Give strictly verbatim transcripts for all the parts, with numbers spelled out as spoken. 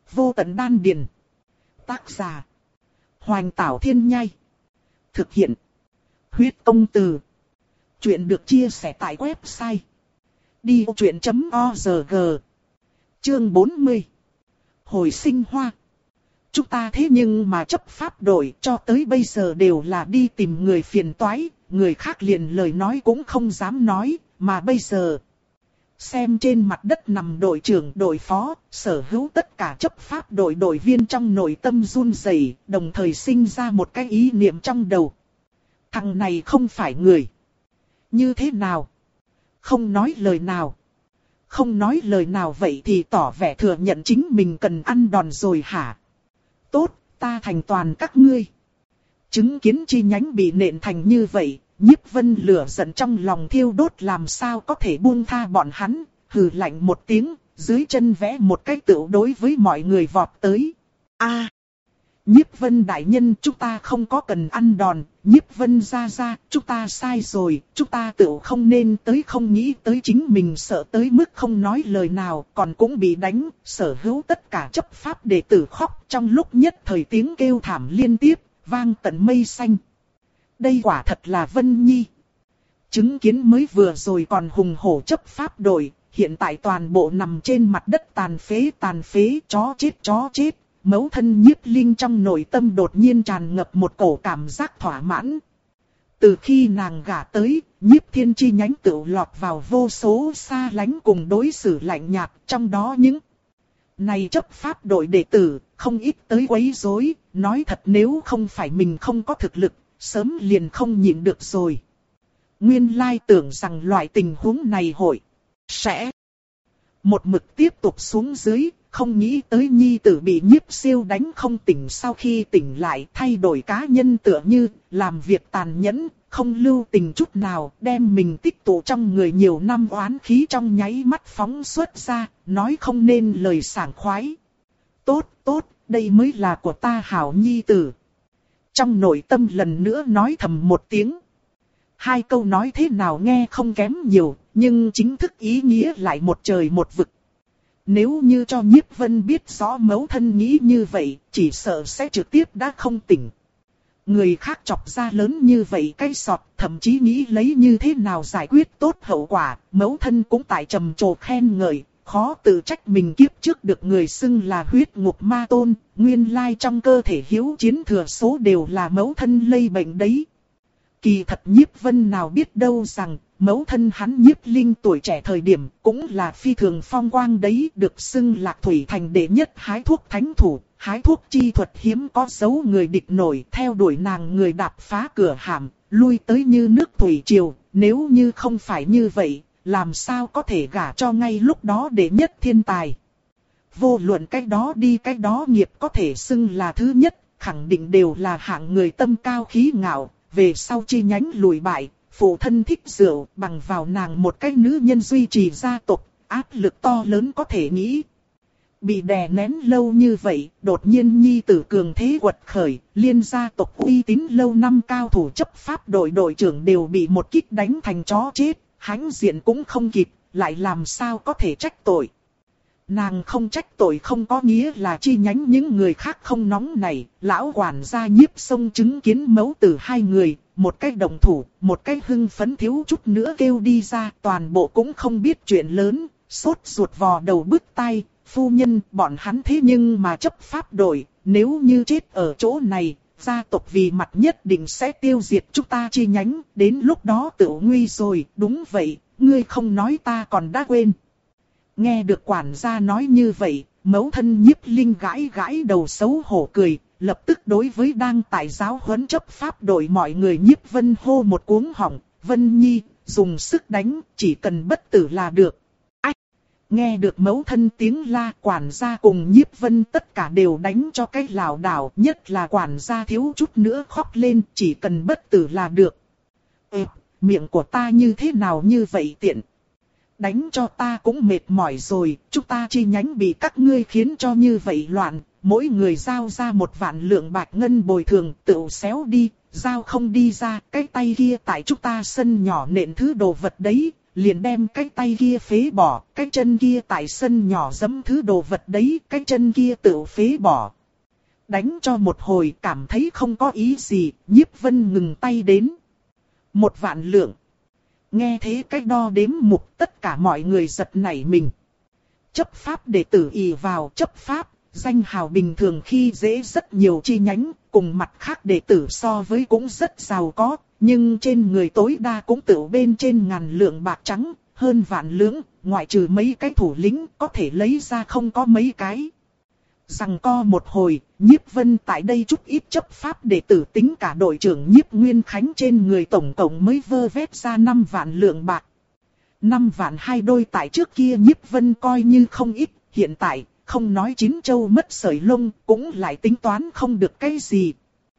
Vô tận đan điền. Tác giả. Hoành Tảo Thiên Nhai. Thực hiện. Huyết Công Từ. Chuyện được chia sẻ tại website đi vô chuyện chấm org. Chương bốn mươi. Hồi sinh hoa. Chúng ta thế nhưng mà chấp pháp đội cho tới bây giờ đều là đi tìm người phiền toái, người khác liền lời nói cũng không dám nói, mà bây giờ... Xem trên mặt đất nằm đội trưởng đội phó, sở hữu tất cả chấp pháp đội đội viên trong nội tâm run rẩy, đồng thời sinh ra một cái ý niệm trong đầu. Thằng này không phải người. Như thế nào? Không nói lời nào. Không nói lời nào vậy thì tỏ vẻ thừa nhận chính mình cần ăn đòn rồi hả? Tốt, ta thành toàn các ngươi. Chứng kiến chi nhánh bị nện thành như vậy, Nhiếp Vân lửa giận trong lòng thiêu đốt làm sao có thể buông tha bọn hắn, hừ lạnh một tiếng, dưới chân vẽ một cái tựu đối với mọi người vọt tới. A, à, Nhiếp Vân đại nhân, chúng ta không có cần ăn đòn, Nhiếp Vân ra ra, chúng ta sai rồi, chúng ta tựu không nên tới, không nghĩ tới chính mình sợ tới mức không nói lời nào, còn cũng bị đánh, sở hữu tất cả chấp pháp đệ tử khóc, trong lúc nhất thời tiếng kêu thảm liên tiếp, vang tận mây xanh. Đây quả thật là Vân Nhi. Chứng kiến mới vừa rồi còn hùng hổ chấp pháp đội, hiện tại toàn bộ nằm trên mặt đất tàn phế tàn phế, chó chết chó chết. Mẫu thân Nhiếp Linh trong nội tâm đột nhiên tràn ngập một cổ cảm giác thỏa mãn. Từ khi nàng gả tới, Nhiếp Thiên chi nhánh tự lọt vào vô số xa lánh cùng đối xử lạnh nhạt, trong đó những này chấp pháp đội đệ tử, không ít tới quấy rối, nói thật nếu không phải mình không có thực lực, sớm liền không nhịn được rồi. Nguyên lai tưởng rằng loại tình huống này hội sẽ một mực tiếp tục xuống dưới, không nghĩ tới nhi tử bị Nhiếp Siêu đánh không tỉnh, sau khi tỉnh lại thay đổi cá nhân tựa như làm việc tàn nhẫn, không lưu tình chút nào, đem mình tích tụ trong người nhiều năm oán khí trong nháy mắt phóng xuất ra, nói không nên lời sảng khoái. Tốt, tốt, đây mới là của ta hảo nhi tử. Trong nội tâm lần nữa nói thầm một tiếng. Hai câu nói thế nào nghe không kém nhiều, nhưng chính thức ý nghĩa lại một trời một vực. Nếu như cho Nhiếp Vân biết rõ mẫu thân nghĩ như vậy, chỉ sợ sẽ trực tiếp đã không tỉnh. Người khác chọc ra lớn như vậy cái sọt, thậm chí nghĩ lấy như thế nào giải quyết tốt hậu quả, mẫu thân cũng tại trầm trồ khen ngợi, khó tự trách mình kiếp trước được người xưng là huyết ngục ma tôn, nguyên lai trong cơ thể hiếu chiến thừa số đều là mẫu thân lây bệnh đấy. Kỳ thật Nhiếp Vân nào biết đâu rằng, mẫu thân hắn Nhiếp Linh tuổi trẻ thời điểm cũng là phi thường phong quang đấy, được xưng Lạc Thủy Thành đệ nhất hái thuốc thánh thủ, hái thuốc chi thuật hiếm có dấu người địch nổi, theo đuổi nàng người đạp phá cửa hàm, lui tới như nước thủy triều, nếu như không phải như vậy, làm sao có thể gả cho ngay lúc đó đệ nhất thiên tài. Vô luận cách đó đi cách đó nghiệp có thể xưng là thứ nhất, khẳng định đều là hạng người tâm cao khí ngạo, về sau chi nhánh lùi bại. Phụ thân thích rượu, bằng vào nàng một cách nữ nhân duy trì gia tộc, áp lực to lớn có thể nghĩ. Bị đè nén lâu như vậy, đột nhiên nhi tử cường thế quật khởi, liên gia tộc uy tín lâu năm cao thủ chấp pháp đội đội trưởng đều bị một kích đánh thành chó chết, hãnh diện cũng không kịp, lại làm sao có thể trách tội. Nàng không trách tội không có nghĩa là chi nhánh những người khác không nóng này, lão quản gia Nhiếp Sông chứng kiến mẫu tử hai người, một cái đồng thủ, một cái hưng phấn thiếu chút nữa kêu đi ra, toàn bộ cũng không biết chuyện lớn, sốt ruột vò đầu bứt tai, phu nhân, bọn hắn thế nhưng mà chấp pháp đội, nếu như chết ở chỗ này, gia tộc vì mặt nhất định sẽ tiêu diệt chúng ta chi nhánh, đến lúc đó tự nguy rồi, đúng vậy, ngươi không nói ta còn đã quên. Nghe được quản gia nói như vậy, mẫu thân Nhiếp Linh gãi gãi đầu xấu hổ cười, lập tức đối với đang tại giáo huấn chấp pháp đội mọi người Nhiếp Vân hô một cuống họng, Vân Nhi, dùng sức đánh, chỉ cần bất tử là được. Ách! Nghe được mẫu thân tiếng la, quản gia cùng Nhiếp Vân tất cả đều đánh cho cái lảo đảo, nhất là quản gia thiếu chút nữa khóc lên, chỉ cần bất tử là được. Ê, miệng của ta như thế nào như vậy tiện? Đánh cho ta cũng mệt mỏi rồi, chúng ta chi nhánh bị các ngươi khiến cho như vậy loạn, mỗi người giao ra một vạn lượng bạc ngân bồi thường, tự xéo đi, giao không đi ra, cái tay kia tại chúng ta sân nhỏ nện thứ đồ vật đấy, liền đem cái tay kia phế bỏ, cái chân kia tại sân nhỏ giẫm thứ đồ vật đấy, cái chân kia tự phế bỏ. Đánh cho một hồi cảm thấy không có ý gì, Nhiếp Vân ngừng tay đến. Một vạn lượng. Nghe thế cách đo đếm mục, tất cả mọi người giật nảy mình. Chấp pháp đệ tử ỷ vào chấp pháp, danh hào bình thường khi dễ rất nhiều chi nhánh, cùng mặt khác đệ tử so với cũng rất giàu có, nhưng trên người tối đa cũng tự bên trên ngàn lượng bạc trắng, hơn vạn lượng, ngoại trừ mấy cái thủ lĩnh có thể lấy ra không có mấy cái. Rằng co một hồi, Nhiếp Vân tại đây chút ít chấp pháp đệ tử tính cả đội trưởng Nhiếp Nguyên Khánh trên người tổng cộng mới vơ vét ra năm vạn lượng bạc. năm vạn hai đôi tại trước kia Nhiếp Vân coi như không ít, hiện tại không nói chín châu mất sợi lông cũng lại tính toán không được cái gì.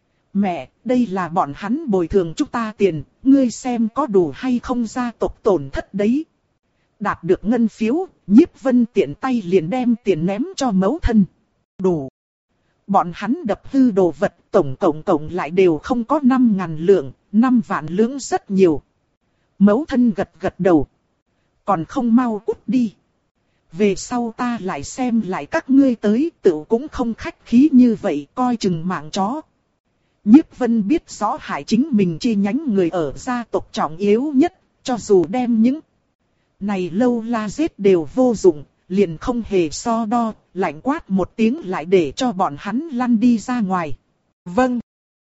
Mẹ, đây là bọn hắn bồi thường chúng ta tiền, ngươi xem có đủ hay không gia tộc tổn thất đấy. Đạt được ngân phiếu, Nhiếp Vân tiện tay liền đem tiền ném cho mẫu thân. Đủ. Bọn hắn đập hư đồ vật tổng cộng cộng lại đều không có năm ngàn lượng, năm vạn lượng rất nhiều. Mẫu thân gật gật đầu. Còn không mau cút đi. Về sau ta lại xem lại các ngươi tới, tự cũng không khách khí như vậy, coi chừng mạng chó. Nhiếp Vân biết rõ hại chính mình chi nhánh người ở gia tộc trọng yếu nhất, cho dù đem những này lâu la giết đều vô dụng, liền không hề so đo, lạnh quát một tiếng lại để cho bọn hắn lăn đi ra ngoài. Vâng.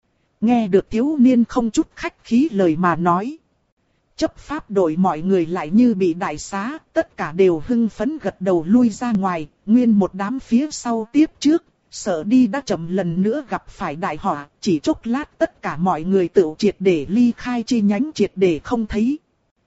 Nghe được thiếu niên không chút khách khí lời mà nói. Chấp pháp đội mọi người lại như bị đại xá, tất cả đều hưng phấn gật đầu lui ra ngoài, nguyên một đám phía sau tiếp trước, sợ đi đã chậm lần nữa gặp phải đại họa, chỉ chốc lát tất cả mọi người tự triệt để ly khai chi nhánh triệt để không thấy.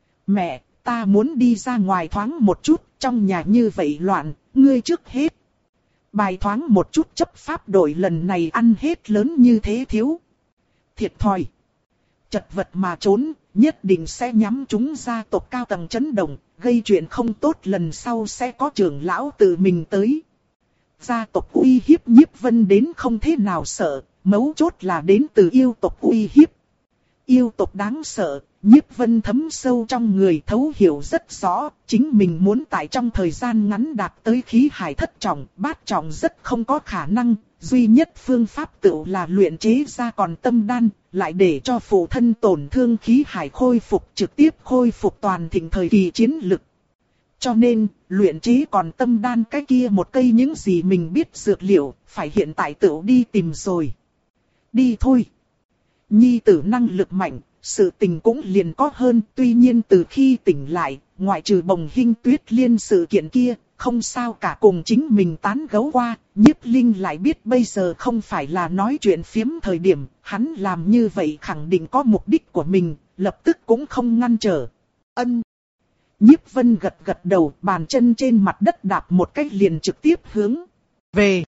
Mẹ, ta muốn đi ra ngoài thoáng một chút, trong nhà như vậy loạn, ngươi trước hết. Bài thoáng một chút chấp pháp đội lần này ăn hết lớn như thế thiếu. Thiệt thòi. Chật vật mà trốn, nhất định sẽ nhắm chúng gia tộc cao tầng chấn động, gây chuyện không tốt lần sau sẽ có trưởng lão tự mình tới. Gia tộc uy hiếp Nhiếp Vân đến không thế nào sợ, mấu chốt là đến từ yêu tộc uy hiếp. Yêu tộc đáng sợ, Nhiếp Vân thấm sâu trong người thấu hiểu rất rõ, chính mình muốn tại trong thời gian ngắn đạt tới khí hải thất trọng, bát trọng rất không có khả năng, duy nhất phương pháp tự là luyện chế ra còn tâm đan, lại để cho phụ thân tổn thương khí hải khôi phục trực tiếp khôi phục toàn thịnh thời kỳ chiến lực. Cho nên, luyện chế còn tâm đan cái kia một cây những gì mình biết dược liệu, phải hiện tại tự đi tìm rồi. Đi thôi. Nhi tử năng lực mạnh, sự tình cũng liền có hơn, tuy nhiên từ khi tỉnh lại, ngoại trừ Bồng Hinh Tuyết Liên sự kiện kia, không sao cả cùng chính mình tán gẫu qua, Nhiếp Linh lại biết bây giờ không phải là nói chuyện phiếm thời điểm, hắn làm như vậy khẳng định có mục đích của mình, lập tức cũng không ngăn trở. Ân. Nhiếp Vân gật gật đầu, bàn chân trên mặt đất đạp một cách liền trực tiếp hướng về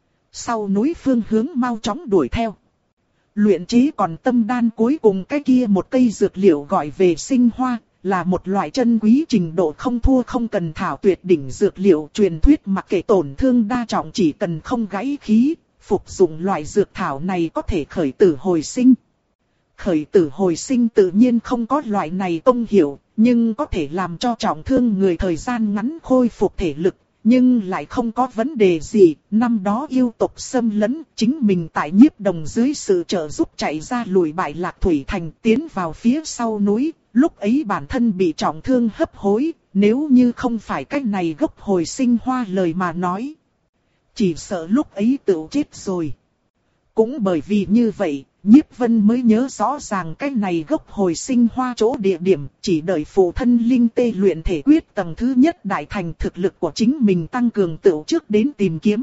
sau núi phương hướng mau chóng đuổi theo. Luyện chế còn tâm đan cuối cùng cái kia một cây dược liệu gọi về sinh hoa, là một loại chân quý trình độ không thua không cần thảo tuyệt đỉnh dược liệu truyền thuyết mặc kệ tổn thương đa trọng chỉ cần không gãy khí, phục dụng loại dược thảo này có thể khởi tử hồi sinh. Khởi tử hồi sinh tự nhiên không có loại này công hiệu, nhưng có thể làm cho trọng thương người thời gian ngắn khôi phục thể lực. Nhưng lại không có vấn đề gì, năm đó yêu tộc xâm lấn, chính mình tại Nhiếp Đồng dưới sự trợ giúp chạy ra lùi bại Lạc Thủy Thành tiến vào phía sau núi, lúc ấy bản thân bị trọng thương hấp hối, nếu như không phải cách này gốc hồi sinh hoa lời mà nói. Chỉ sợ lúc ấy tự chết rồi. Cũng bởi vì như vậy, Nhiếp Vân mới nhớ rõ ràng cái này gốc hồi sinh hoa chỗ địa điểm, chỉ đợi phụ thân linh tê luyện thể quyết tầng thứ nhất đại thành thực lực của chính mình tăng cường tựu trước đến tìm kiếm.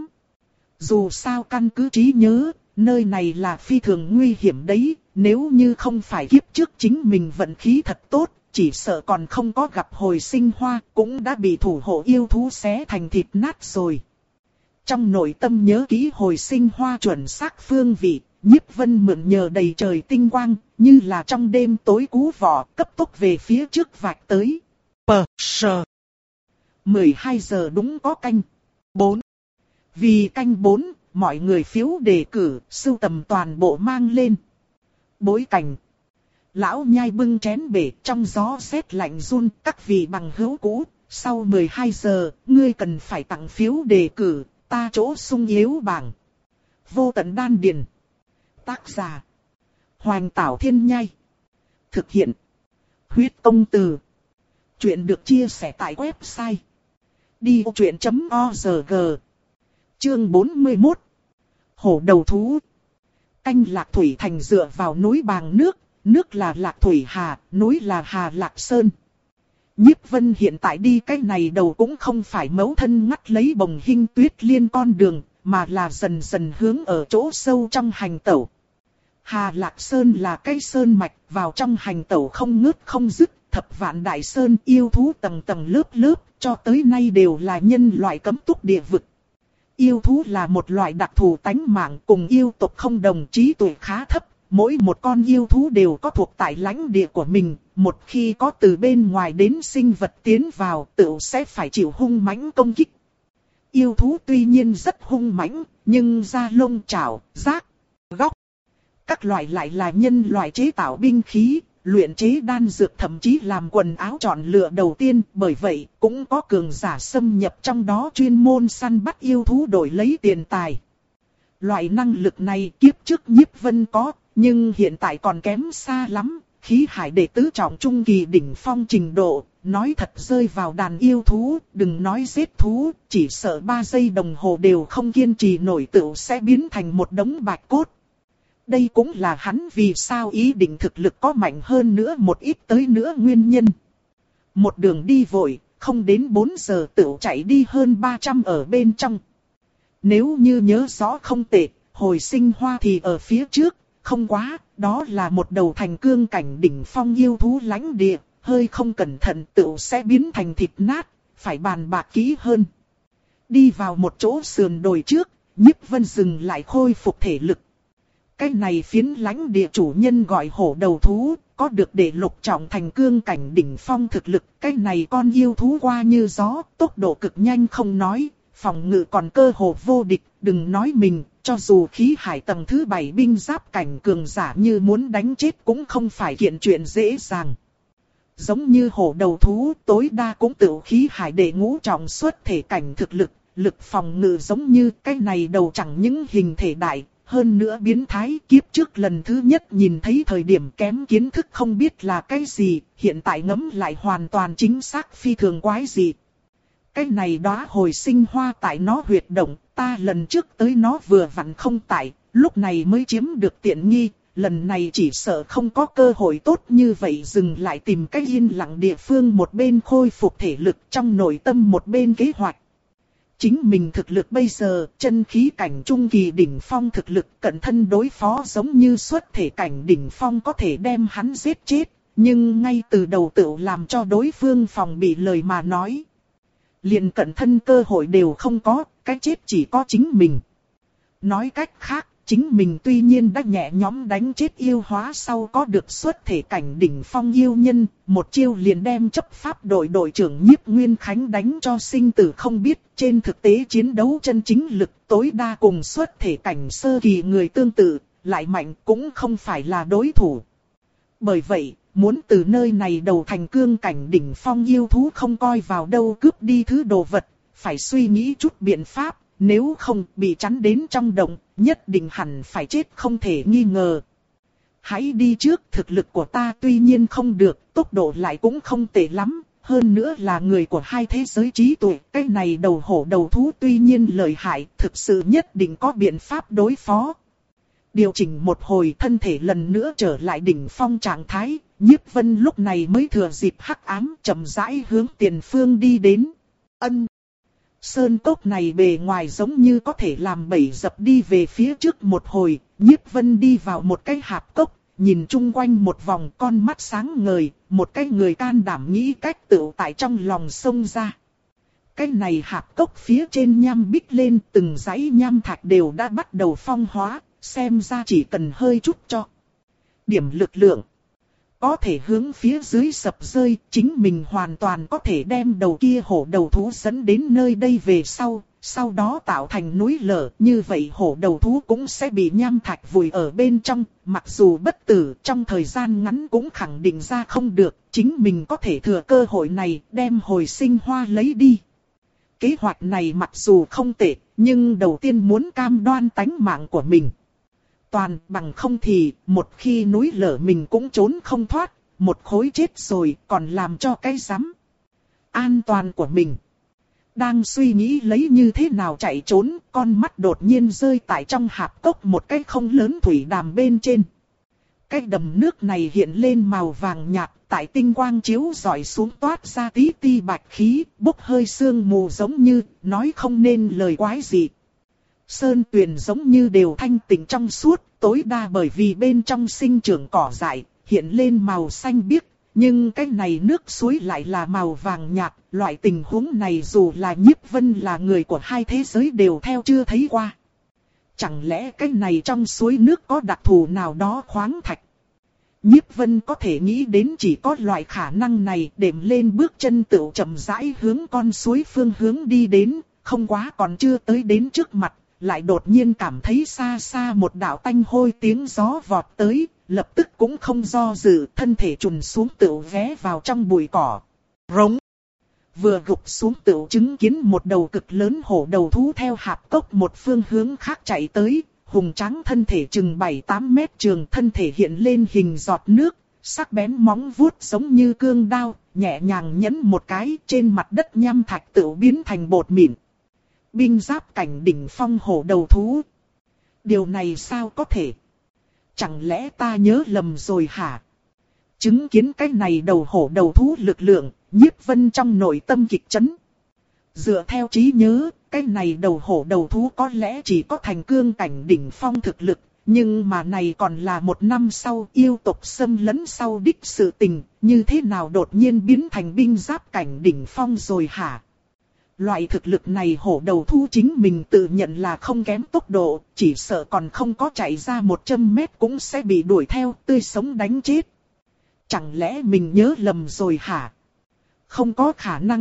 Dù sao căn cứ trí nhớ, nơi này là phi thường nguy hiểm đấy, nếu như không phải kiếp trước chính mình vận khí thật tốt, chỉ sợ còn không có gặp hồi sinh hoa, cũng đã bị thủ hộ yêu thú xé thành thịt nát rồi. Trong nội tâm nhớ kỹ hồi sinh hoa chuẩn xác phương vị, Nhiếp Vân mượn nhờ đầy trời tinh quang, như là trong đêm tối cú vỏ, cấp tốc về phía trước vạch tới. Pờ, sờ. mười hai giờ đúng có canh. bốn. Vì canh bốn, mọi người phiếu đề cử, sưu tầm toàn bộ mang lên. Bối cảnh. Lão nhai bưng chén bể trong gió rét lạnh run, các vị bằng hữu cũ, sau mười hai giờ, ngươi cần phải tặng phiếu đề cử, ta chỗ sung yếu bảng. Vô tận đan điền. Tác giả. Hoành Tảo Thiên Nhai. Thực hiện. Huyết Công Từ. Chuyện được chia sẻ tại website đi vô chuyện chấm org. Chương bốn mươi mốt. Hổ đầu thú. Canh Lạc Thủy Thành dựa vào núi Bàng nước, nước là Lạc Thủy Hà, núi là Hà Lạc Sơn. Nhiếp Vân hiện tại đi cái này đầu cũng không phải mấu thân ngắt lấy Bồng Hinh Tuyết Liên con đường, mà là dần dần hướng ở chỗ sâu trong hành tẩu. Hà Lạc Sơn là cái sơn mạch, vào trong hành tẩu không ngớt không dứt, thập vạn đại sơn yêu thú tầng tầng lớp lớp, cho tới nay đều là nhân loại cấm túc địa vực. Yêu thú là một loại đặc thù tánh mạng, cùng yêu tộc không đồng, trí tuệ khá thấp, mỗi một con yêu thú đều có thuộc tại lãnh địa của mình, một khi có từ bên ngoài đến sinh vật tiến vào, tự sẽ phải chịu hung mãnh công kích. Yêu thú tuy nhiên rất hung mãnh, nhưng da lông chảo, rác, góc, các loại lại là nhân loại chế tạo binh khí, luyện chế đan dược, thậm chí làm quần áo chọn lựa đầu tiên, bởi vậy cũng có cường giả xâm nhập trong đó chuyên môn săn bắt yêu thú đổi lấy tiền tài. Loại năng lực này kiếp trước Nhiếp Vân có, nhưng hiện tại còn kém xa lắm, khí hải đệ tứ trọng trung kỳ đỉnh phong trình độ, nói thật rơi vào đàn yêu thú, đừng nói giết thú, chỉ sợ ba giây đồng hồ đều không kiên trì nổi tựu sẽ biến thành một đống bạch cốt. Đây cũng là hắn vì sao ý định thực lực có mạnh hơn nữa một ít tới nữa nguyên nhân. Một đường đi vội, không đến bốn giờ tựu chạy đi hơn ba trăm ở bên trong. Nếu như nhớ rõ không tệ, hồi sinh hoa thì ở phía trước, không quá, đó là một đầu thành cương cảnh đỉnh phong yêu thú lãnh địa, hơi không cẩn thận tựu sẽ biến thành thịt nát, phải bàn bạc kỹ hơn. Đi vào một chỗ sườn đồi trước, Nhiếp Vân dừng lại khôi phục thể lực. Cái này phiến lãnh địa chủ nhân gọi hổ đầu thú, có được để lục trọng thành cương cảnh đỉnh phong thực lực. Cái này con yêu thú qua như gió, tốc độ cực nhanh không nói, phòng ngự còn cơ hồ vô địch, đừng nói mình, cho dù khí hải tầng thứ bảy binh giáp cảnh cường giả như muốn đánh chết cũng không phải kiện chuyện dễ dàng. Giống như hổ đầu thú, tối đa cũng tự khí hải để ngũ trọng xuất thể cảnh thực lực, lực phòng ngự giống như cái này đầu chẳng những hình thể đại. Hơn nữa biến thái, kiếp trước lần thứ nhất nhìn thấy thời điểm kém kiến thức không biết là cái gì, hiện tại ngẫm lại hoàn toàn chính xác phi thường quái dị. Cái này đóa hồi sinh hoa tại nó huyệt động, ta lần trước tới nó vừa vặn không tại, lúc này mới chiếm được tiện nghi, lần này chỉ sợ không có cơ hội tốt như vậy, dừng lại tìm cái yên lặng địa phương, một bên khôi phục thể lực, trong nội tâm một bên kế hoạch. Chính mình thực lực bây giờ, chân khí cảnh trung kỳ đỉnh phong thực lực, cận thân đối phó giống như xuất thể cảnh đỉnh phong có thể đem hắn giết chết, nhưng ngay từ đầu tự làm cho đối phương phòng bị lời mà nói. Liền cận thân cơ hội đều không có, cái chết chỉ có chính mình. Nói cách khác, chính mình tuy nhiên đã nhẹ nhõm đánh chết yêu hóa sau có được xuất thể cảnh đỉnh phong yêu nhân, một chiêu liền đem chấp pháp đội đội trưởng Nhiếp Nguyên Khánh đánh cho sinh tử không biết, trên thực tế chiến đấu chân chính lực tối đa cùng xuất thể cảnh sơ kỳ người tương tự, lại mạnh cũng không phải là đối thủ. Bởi vậy, muốn từ nơi này đầu thành cương cảnh đỉnh phong yêu thú không coi vào đâu cướp đi thứ đồ vật, phải suy nghĩ chút biện pháp. Nếu không bị chắn đến trong động, nhất định hẳn phải chết không thể nghi ngờ. Hãy đi trước, thực lực của ta tuy nhiên không được, tốc độ lại cũng không tệ lắm. Hơn nữa là người của hai thế giới trí tuệ. Cái này đầu hổ đầu thú tuy nhiên lợi hại, thực sự nhất định có biện pháp đối phó. Điều chỉnh một hồi thân thể lần nữa trở lại đỉnh phong trạng thái. Nhiếp Vân lúc này mới thừa dịp hắc ám chậm rãi hướng tiền phương đi đến. Ân. Sơn cốc này bề ngoài giống như có thể làm bẫy dập, đi về phía trước một hồi, Nhiếp Vân đi vào một cái hạp cốc, nhìn chung quanh một vòng, con mắt sáng ngời, một cái người can đảm nghĩ cách tự tại trong lòng xông ra. Cái này hạp cốc phía trên nham bích lên, từng dãy nham thạch đều đã bắt đầu phong hóa, xem ra chỉ cần hơi chút cho điểm lực lượng, có thể hướng phía dưới sập rơi, chính mình hoàn toàn có thể đem đầu kia hổ đầu thú dẫn đến nơi đây về sau, sau đó tạo thành núi lở, như vậy hổ đầu thú cũng sẽ bị nham thạch vùi ở bên trong, mặc dù bất tử trong thời gian ngắn cũng khẳng định ra không được, chính mình có thể thừa cơ hội này đem hồi sinh hoa lấy đi. Kế hoạch này mặc dù không tệ, nhưng đầu tiên muốn cam đoan tánh mạng của mình. Toàn bằng không thì, một khi núi lở mình cũng trốn không thoát, một khối chết rồi còn làm cho cái rắm. An toàn của mình. Đang suy nghĩ lấy như thế nào chạy trốn, con mắt đột nhiên rơi tại trong hạp cốc một cái không lớn thủy đàm bên trên. Cái đầm nước này hiện lên màu vàng nhạt, tại tinh quang chiếu rọi xuống toát ra tí ti bạch khí, bốc hơi sương mù giống như, nói không nên lời quái gì. Sơn tuyền giống như đều thanh tịnh trong suốt, tối đa bởi vì bên trong sinh trưởng cỏ dại, hiện lên màu xanh biếc. Nhưng cái này nước suối lại là màu vàng nhạt, loại tình huống này dù là Nhiếp Vân là người của hai thế giới đều theo chưa thấy qua. Chẳng lẽ cái này trong suối nước có đặc thù nào đó khoáng thạch? Nhiếp Vân có thể nghĩ đến chỉ có loại khả năng này, đệm lên bước chân tựu chậm rãi hướng con suối phương hướng đi đến, không quá còn chưa tới đến trước mặt, lại đột nhiên cảm thấy xa xa một đạo tanh hôi tiếng gió vọt tới. Lập tức cũng không do dự, thân thể trùn xuống tựu ghé vào trong bụi cỏ. Rống. Vừa gục xuống tựu chứng kiến một đầu cực lớn hổ đầu thú theo hạp cốc một phương hướng khác chạy tới. Hùng tráng thân thể chừng bảy tám mét trường, thân thể hiện lên hình giọt nước, sắc bén móng vuốt giống như cương đao, nhẹ nhàng nhấn một cái trên mặt đất nham thạch tựu biến thành bột mịn. Binh giáp cảnh đỉnh phong hổ đầu thú. Điều này sao có thể? Chẳng lẽ ta nhớ lầm rồi hả? Chứng kiến cái này đầu hổ đầu thú lực lượng, Nhiếp Vân trong nội tâm kịch chấn. Dựa theo trí nhớ, cái này đầu hổ đầu thú có lẽ chỉ có thành cương cảnh đỉnh phong thực lực, nhưng mà này còn là một năm sau yêu tộc xâm lấn sau đích sự tình, như thế nào đột nhiên biến thành binh giáp cảnh đỉnh phong rồi hả? Loại thực lực này hổ đầu thú chính mình tự nhận là không kém tốc độ, chỉ sợ còn không có chạy ra một trăm mét cũng sẽ bị đuổi theo, tươi sống đánh chết. Chẳng lẽ mình nhớ lầm rồi hả? Không có khả năng.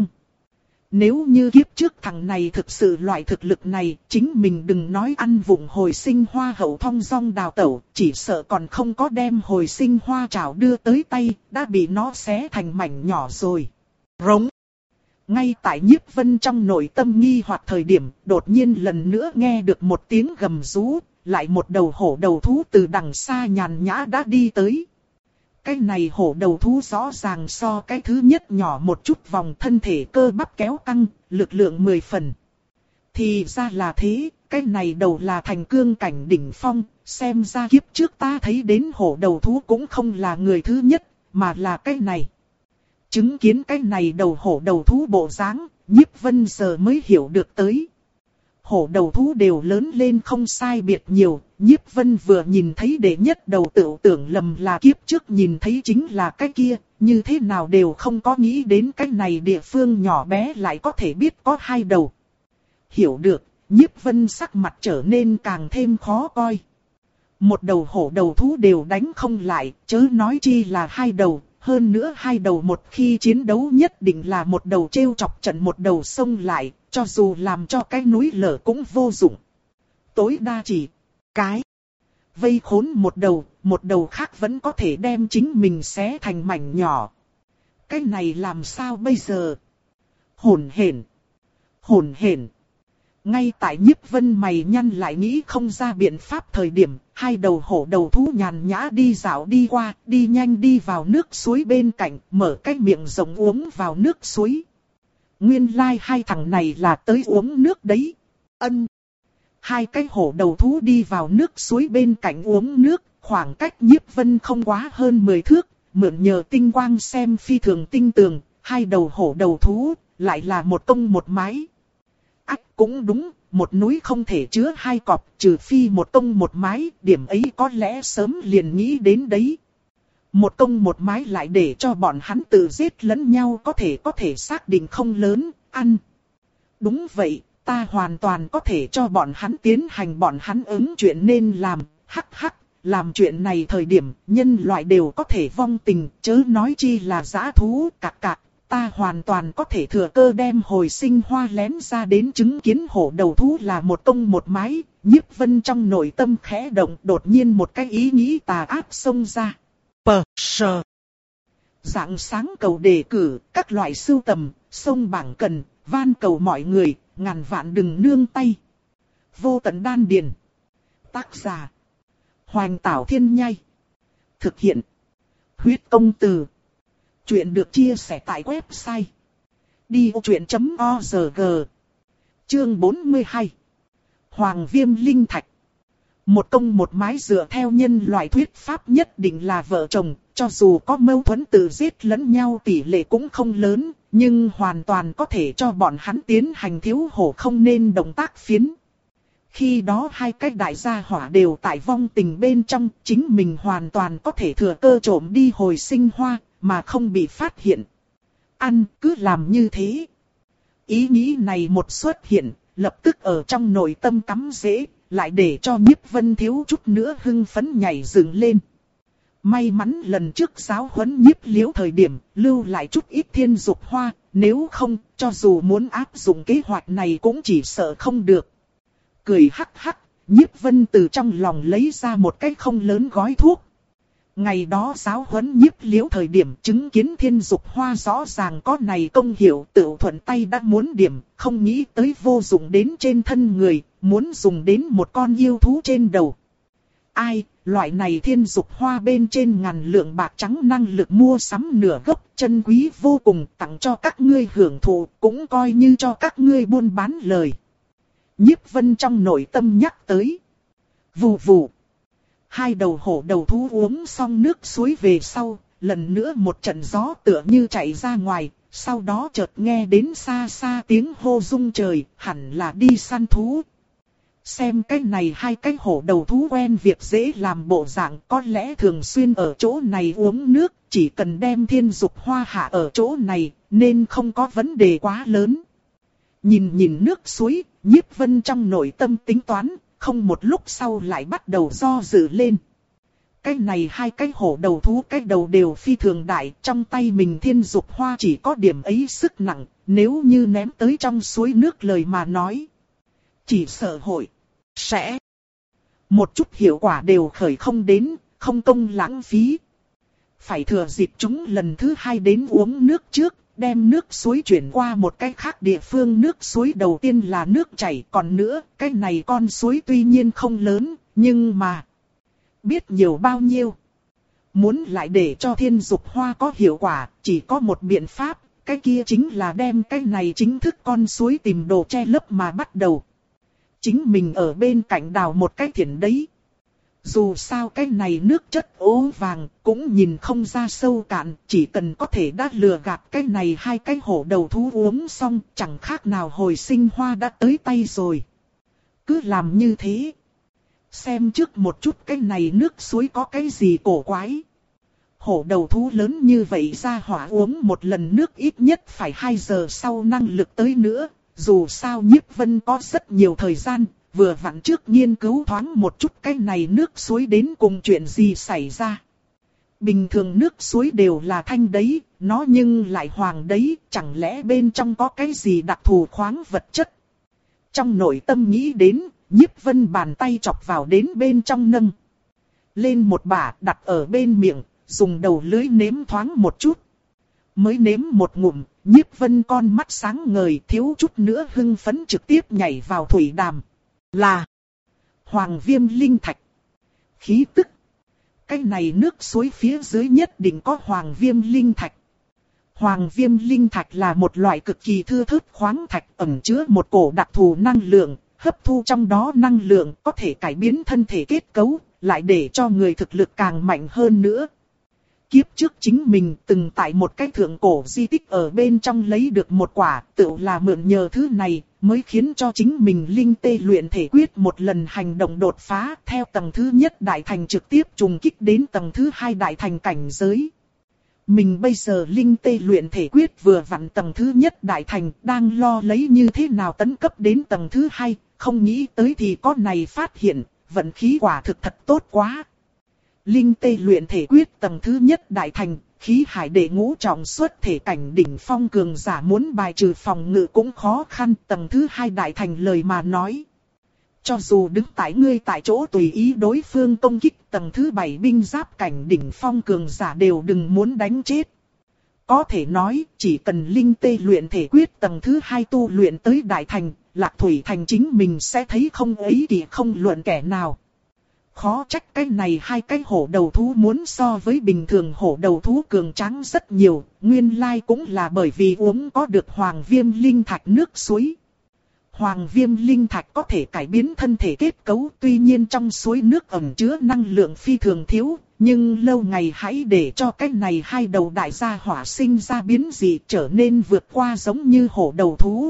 Nếu như kiếp trước thằng này thực sự loại thực lực này, chính mình đừng nói ăn vụng hồi sinh hoa hậu thong dong đào tẩu, chỉ sợ còn không có đem hồi sinh hoa trảo đưa tới tay, đã bị nó xé thành mảnh nhỏ rồi. Rống. Ngay tại Nhiếp Vân trong nội tâm nghi hoặc thời điểm, đột nhiên lần nữa nghe được một tiếng gầm rú, lại một đầu hổ đầu thú từ đằng xa nhàn nhã đã đi tới. Cái này hổ đầu thú rõ ràng so cái thứ nhất nhỏ một chút, vòng thân thể cơ bắp kéo căng, lực lượng mười phần. Thì ra là thế, cái này đầu là thành cương cảnh đỉnh phong, xem ra kiếp trước ta thấy đến hổ đầu thú cũng không là người thứ nhất, mà là cái này. Chứng kiến cái này đầu hổ đầu thú bộ dáng, Nhiếp Vân giờ mới hiểu được tới. Hổ đầu thú đều lớn lên không sai biệt nhiều, Nhiếp Vân vừa nhìn thấy đệ nhất đầu tự tưởng lầm là kiếp trước nhìn thấy chính là cái kia, như thế nào đều không có nghĩ đến cái này địa phương nhỏ bé lại có thể biết có hai đầu. Hiểu được, Nhiếp Vân sắc mặt trở nên càng thêm khó coi. Một đầu hổ đầu thú đều đánh không lại, chớ nói chi là hai đầu. Hơn nữa hai đầu một khi chiến đấu nhất định là một đầu trêu chọc trận một đầu xông lại, cho dù làm cho cái núi lở cũng vô dụng. Tối đa chỉ cái vây khốn một đầu, một đầu khác vẫn có thể đem chính mình xé thành mảnh nhỏ. Cái này làm sao bây giờ? Hỗn hển, hỗn hển. Ngay tại Nhiếp Vân mày nhăn lại nghĩ không ra biện pháp thời điểm, hai đầu hổ đầu thú nhàn nhã đi dạo đi qua, đi nhanh đi vào nước suối bên cạnh, mở cái miệng rộng uống vào nước suối. Nguyên lai like hai thằng này là tới uống nước đấy. Ân. Hai cái hổ đầu thú đi vào nước suối bên cạnh uống nước, khoảng cách Nhiếp Vân không quá hơn mười thước, mượn nhờ tinh quang xem phi thường tinh tường, hai đầu hổ đầu thú, lại là một công một mái. Ách cũng đúng, một núi không thể chứa hai cọp, trừ phi một công một mái, điểm ấy có lẽ sớm liền nghĩ đến đấy. Một công một mái lại để cho bọn hắn tự giết lẫn nhau có thể có thể xác định không lớn, ăn. Đúng vậy, ta hoàn toàn có thể cho bọn hắn tiến hành bọn hắn ứng chuyện nên làm, hắc hắc, làm chuyện này thời điểm nhân loại đều có thể vong tình, chớ nói chi là dã thú, cạc cạc. ta hoàn toàn có thể thừa cơ đem hồi sinh hoa lén ra đến chứng kiến hổ đầu thú là một công một mái. Nhiếp Vân trong nội tâm khẽ động, đột nhiên một cái ý nghĩ tà ác xông ra. Pờ sờ. Rạng sáng cầu đề cử, các loại sưu tầm, sông bảng cần, van cầu mọi người, ngàn vạn đừng nương tay. Vô tận đan điền. Tác giả. Hoành Tảo Thiên Nhai. Thực hiện. Huyết Công Từ. Chuyện được chia sẻ tại website đi ô chuyện chấm org. Chương bốn mươi hai. Hoàng Viêm Linh Thạch. Một công một mái dựa theo nhân loại thuyết pháp nhất định là vợ chồng, cho dù có mâu thuẫn tự giết lẫn nhau tỷ lệ cũng không lớn, nhưng hoàn toàn có thể cho bọn hắn tiến hành thiếu hổ không nên động tác phiến. Khi đó hai cái đại gia hỏa đều tại vong tình bên trong, chính mình hoàn toàn có thể thừa cơ trộm đi hồi sinh hoa, mà không bị phát hiện. Ăn, cứ làm như thế. Ý nghĩ này một xuất hiện, lập tức ở trong nội tâm cắm rễ, lại để cho Nhiếp Vân thiếu chút nữa hưng phấn nhảy dựng lên. May mắn lần trước giáo huấn Nhiếp Liễu thời điểm, lưu lại chút ít thiên dục hoa, nếu không, cho dù muốn áp dụng kế hoạch này cũng chỉ sợ không được. Cười hắc hắc, Nhiếp Vân từ trong lòng lấy ra một cái không lớn gói thuốc. Ngày đó giáo huấn Nhiếp Liễu thời điểm chứng kiến thiên dục hoa rõ ràng có này công hiệu, tự thuận tay đã muốn điểm, không nghĩ tới vô dụng đến trên thân người, muốn dùng đến một con yêu thú trên đầu. Ai, loại này thiên dục hoa bên trên ngàn lượng bạc trắng năng lực mua sắm nửa gốc, chân quý vô cùng, tặng cho các ngươi hưởng thụ, cũng coi như cho các ngươi buôn bán lời. Nhiếp Vân trong nội tâm nhắc tới. Vù vù. Hai đầu hổ đầu thú uống xong nước suối về sau, lần nữa một trận gió tựa như chạy ra ngoài, sau đó chợt nghe đến xa xa tiếng hô rung trời, hẳn là đi săn thú. Xem cái này hai cái hổ đầu thú quen việc dễ làm bộ dạng, có lẽ thường xuyên ở chỗ này uống nước, chỉ cần đem thiên dục hoa hạ ở chỗ này, nên không có vấn đề quá lớn. Nhìn nhìn nước suối, Nhiếp Vân trong nội tâm tính toán, không một lúc sau lại bắt đầu do dự lên. Cái này hai cái hổ đầu thú cái đầu đều phi thường đại, trong tay mình thiên dục hoa chỉ có điểm ấy sức nặng, nếu như ném tới trong suối nước lời mà nói. Chỉ sợ hội, sẽ, một chút hiệu quả đều khởi không đến, không công lãng phí. Phải thừa dịp chúng lần thứ hai đến uống nước trước, đem nước suối chuyển qua một cái khác địa phương. Nước suối đầu tiên là nước chảy, còn nữa, cái này con suối tuy nhiên không lớn, nhưng mà biết nhiều bao nhiêu. Muốn lại để cho thiên dục hoa có hiệu quả, chỉ có một biện pháp, cái kia chính là đem cái này chính thức con suối tìm đồ che lấp mà bắt đầu. Chính mình ở bên cạnh đào một cái thiển đấy. Dù sao cái này nước chất ố vàng cũng nhìn không ra sâu cạn, chỉ cần có thể đã lừa gạt cái này hai cái hổ đầu thú uống xong, chẳng khác nào hồi sinh hoa đã tới tay rồi. Cứ làm như thế. Xem trước một chút cái này nước suối có cái gì cổ quái. Hổ đầu thú lớn như vậy ra hỏa uống một lần nước ít nhất phải hai giờ sau năng lực tới nữa. Dù sao Nhiếp Vân có rất nhiều thời gian, vừa vặn trước nghiên cứu thoáng một chút cái này nước suối đến cùng chuyện gì xảy ra. Bình thường nước suối đều là thanh đấy, nó nhưng lại hoàng đấy, chẳng lẽ bên trong có cái gì đặc thù khoáng vật chất. Trong nội tâm nghĩ đến, Nhiếp Vân bàn tay chọc vào đến bên trong nâng lên một bả đặt ở bên miệng, dùng đầu lưỡi nếm thoáng một chút. Mới nếm một ngụm, Nhiếp Vân con mắt sáng ngời, thiếu chút nữa hưng phấn trực tiếp nhảy vào thủy đàm. Là Hoàng Viêm Linh Thạch. Khí tức. Cái này nước suối phía dưới nhất định có Hoàng Viêm Linh Thạch. Hoàng Viêm Linh Thạch là một loại cực kỳ thưa thớt khoáng thạch ẩn chứa một cổ đặc thù năng lượng, hấp thu trong đó năng lượng có thể cải biến thân thể kết cấu, lại để cho người thực lực càng mạnh hơn nữa. Kiếp trước chính mình từng tại một cái thượng cổ di tích ở bên trong lấy được một quả, tự là mượn nhờ thứ này, mới khiến cho chính mình linh tê luyện thể quyết một lần hành động đột phá, theo tầng thứ nhất đại thành trực tiếp trùng kích đến tầng thứ hai đại thành cảnh giới. Mình bây giờ linh tê luyện thể quyết vừa vặn tầng thứ nhất đại thành, đang lo lấy như thế nào tấn cấp đến tầng thứ hai, không nghĩ tới thì có này phát hiện, vận khí quả thực thật tốt quá. Linh tê luyện thể quyết tầng thứ nhất đại thành, khí hải đệ ngũ trọng xuất thể cảnh đỉnh phong cường giả muốn bài trừ phòng ngự cũng khó khăn. Tầng thứ hai đại thành lời mà nói. Cho dù đứng tại ngươi tại chỗ tùy ý đối phương công kích, tầng thứ bảy binh giáp cảnh đỉnh phong cường giả đều đừng muốn đánh chết. Có thể nói, chỉ cần linh tê luyện thể quyết tầng thứ hai tu luyện tới đại thành, Lạc Thủy Thành chính mình sẽ thấy không ấy kỳ không luận kẻ nào. Khó trách cái này hai cái hổ đầu thú muốn so với bình thường hổ đầu thú cường tráng rất nhiều, nguyên lai cũng là bởi vì uống có được hoàng viêm linh thạch nước suối. Hoàng viêm linh thạch có thể cải biến thân thể kết cấu, tuy nhiên trong suối nước ẩn chứa năng lượng phi thường thiếu, nhưng lâu ngày hãy để cho cái này hai đầu đại gia hỏa sinh ra biến dị trở nên vượt qua giống như hổ đầu thú.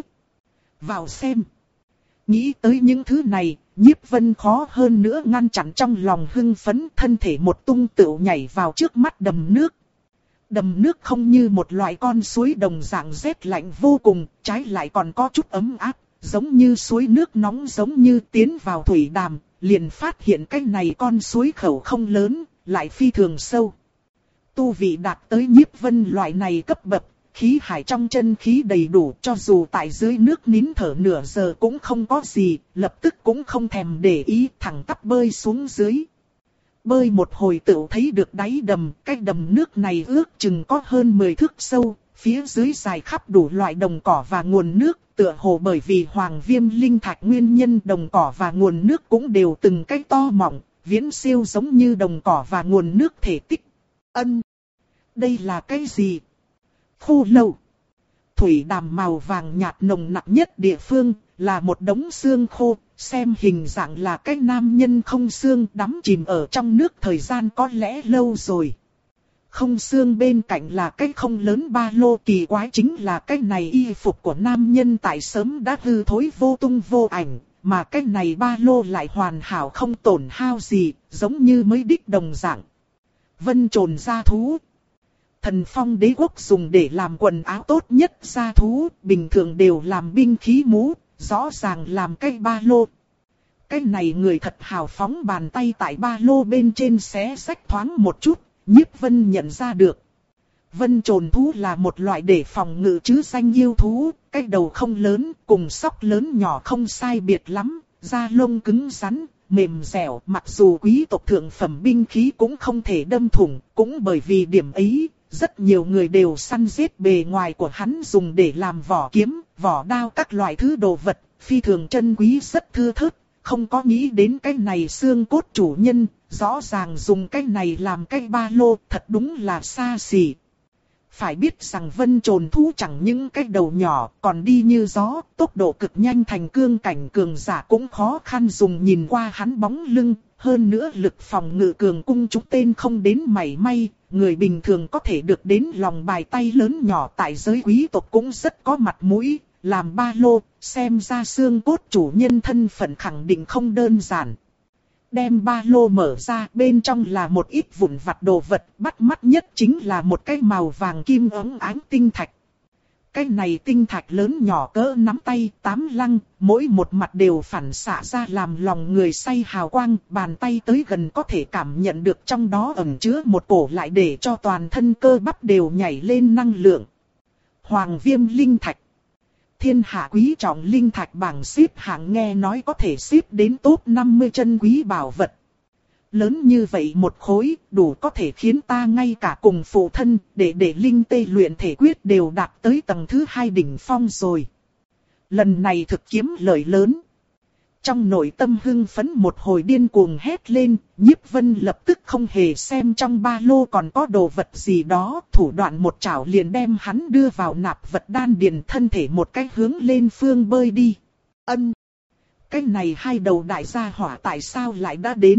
Vào xem. Nghĩ tới những thứ này, Nhiếp Vân khó hơn nữa ngăn chặn trong lòng hưng phấn, thân thể một tung tựu nhảy vào trước mắt đầm nước. Đầm nước không như một loại con suối đồng dạng rét lạnh vô cùng, trái lại còn có chút ấm áp, giống như suối nước nóng, giống như tiến vào thủy đàm, liền phát hiện cái này con suối khẩu không lớn, lại phi thường sâu. Tu vị đạt tới Nhiếp Vân loại này cấp bậc, khí hải trong chân khí đầy đủ, cho dù tại dưới nước nín thở nửa giờ cũng không có gì, lập tức cũng không thèm để ý, thẳng tắp bơi xuống dưới. Bơi một hồi tựu thấy được đáy đầm, cái đầm nước này ước chừng có hơn mười thước sâu, phía dưới dài khắp đủ loại đồng cỏ và nguồn nước, tựa hồ bởi vì hoàng viêm linh thạch nguyên nhân đồng cỏ và nguồn nước cũng đều từng cái to mọng, viễn siêu giống như đồng cỏ và nguồn nước thể tích. Ân! Đây là cái gì? Khô lâu. Thủy đàm màu vàng nhạt nồng nặc nhất địa phương, là một đống xương khô, xem hình dạng là cái nam nhân không xương đắm chìm ở trong nước thời gian có lẽ lâu rồi. Không xương bên cạnh là cái không lớn ba lô, kỳ quái chính là cái này y phục của nam nhân tại sớm đã hư thối vô tung vô ảnh, mà cái này ba lô lại hoàn hảo không tổn hao gì, giống như mới đích đồng dạng. Vân trồn gia thú. Thần Phong đế quốc dùng để làm quần áo tốt nhất gia thú, bình thường đều làm binh khí mũ, rõ ràng làm cái ba lô. Cái này người thật hào phóng, bàn tay tại ba lô bên trên xé xách thoáng một chút, Nhiếp Vân nhận ra được. Vân trồn thú là một loại để phòng ngự chứ danh yêu thú, cái đầu không lớn, cùng sóc lớn nhỏ không sai biệt lắm, da lông cứng rắn, mềm dẻo, mặc dù quý tộc thượng phẩm binh khí cũng không thể đâm thủng, cũng bởi vì điểm ấy, rất nhiều người đều săn giết bề ngoài của hắn dùng để làm vỏ kiếm, vỏ đao các loại thứ đồ vật, phi thường chân quý rất thưa thớt, không có nghĩ đến cái này xương cốt chủ nhân, rõ ràng dùng cái này làm cái ba lô, thật đúng là xa xỉ. Phải biết rằng vân trồn thú chẳng những cái đầu nhỏ, còn đi như gió, tốc độ cực nhanh, thành cương cảnh cường giả cũng khó khăn dùng. Nhìn qua hắn bóng lưng, hơn nữa lực phòng ngự cường cung chúng tên không đến mảy may, người bình thường có thể được đến lòng bài tay lớn nhỏ tại giới quý tộc cũng rất có mặt mũi, làm ba lô, xem ra xương cốt chủ nhân thân phận khẳng định không đơn giản. Đem ba lô mở ra, bên trong là một ít vụn vặt đồ vật, bắt mắt nhất chính là một cái màu vàng kim óng ánh tinh thạch. Cái này tinh thạch lớn nhỏ cỡ nắm tay, tám lăng, mỗi một mặt đều phản xạ ra làm lòng người say hào quang, bàn tay tới gần có thể cảm nhận được trong đó ẩn chứa một cổ lại để cho toàn thân cơ bắp đều nhảy lên năng lượng. Hoàng viêm linh thạch. Thiên hạ quý trọng linh thạch bảng xếp hạng nghe nói có thể xếp đến top năm mươi chân quý bảo vật. Lớn như vậy một khối, đủ có thể khiến ta ngay cả cùng phụ thân, để để linh tê luyện thể quyết đều đạt tới tầng thứ hai đỉnh phong rồi. Lần này thực kiếm lợi lớn. Trong nội tâm hưng phấn một hồi điên cuồng hét lên, Nhiếp Vân lập tức không hề xem trong ba lô còn có đồ vật gì đó, thủ đoạn một chảo liền đem hắn đưa vào nạp vật đan điền, thân thể một cách hướng lên phương bơi đi. Ân! Cái này hai đầu đại gia hỏa tại sao lại đã đến?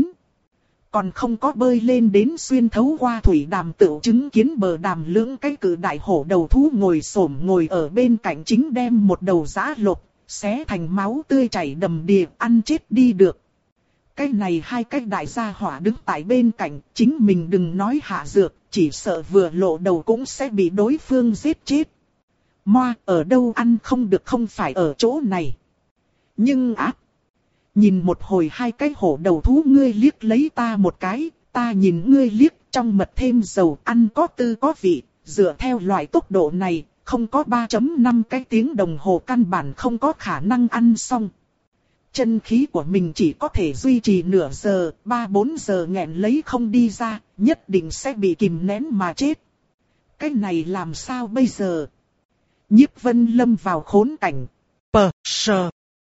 Còn không có bơi lên đến xuyên thấu qua thủy đàm tựu chứng kiến bờ đàm lưỡng cái cự đại hổ đầu thú ngồi xổm ngồi ở bên cạnh, chính đem một đầu giã lột, xé thành máu tươi chảy đầm đìa, ăn chết đi được. Cái này hai cái đại gia hỏa đứng tại bên cạnh, chính mình đừng nói hạ dược, chỉ sợ vừa lộ đầu cũng sẽ bị đối phương giết chết. Moa, ở đâu ăn không được không phải ở chỗ này. Nhưng á, nhìn một hồi hai cái hổ đầu thú ngươi liếc lấy ta một cái, ta nhìn ngươi liếc, trong mật thêm dầu, ăn có tư có vị, dựa theo loại tốc độ này, không có ba phẩy năm cái tiếng đồng hồ căn bản không có khả năng ăn xong. Chân khí của mình chỉ có thể duy trì nửa giờ, ba bốn giờ nghẹn lấy không đi ra, nhất định sẽ bị kìm nén mà chết. Cái này làm sao bây giờ? Nhiếp Vân lâm vào khốn cảnh. Pờ, sờ.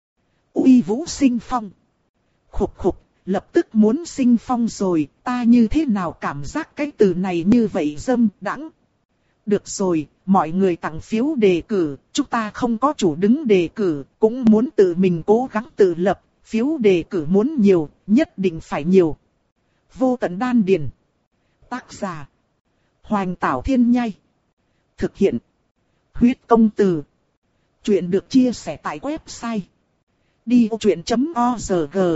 Uy vũ sinh phong. Khục khục, lập tức muốn sinh phong rồi, ta như thế nào cảm giác cái từ này như vậy dâm đãng. Được rồi, mọi người tặng phiếu đề cử, chúng ta không có chủ đứng đề cử, cũng muốn tự mình cố gắng tự lập, phiếu đề cử muốn nhiều, nhất định phải nhiều. Vô tận đan điền. Tác giả. Hoành Tảo Thiên Nhai. Thực hiện. Huyết Công Từ. Chuyện được chia sẻ tại website đi vô chuyện chấm org.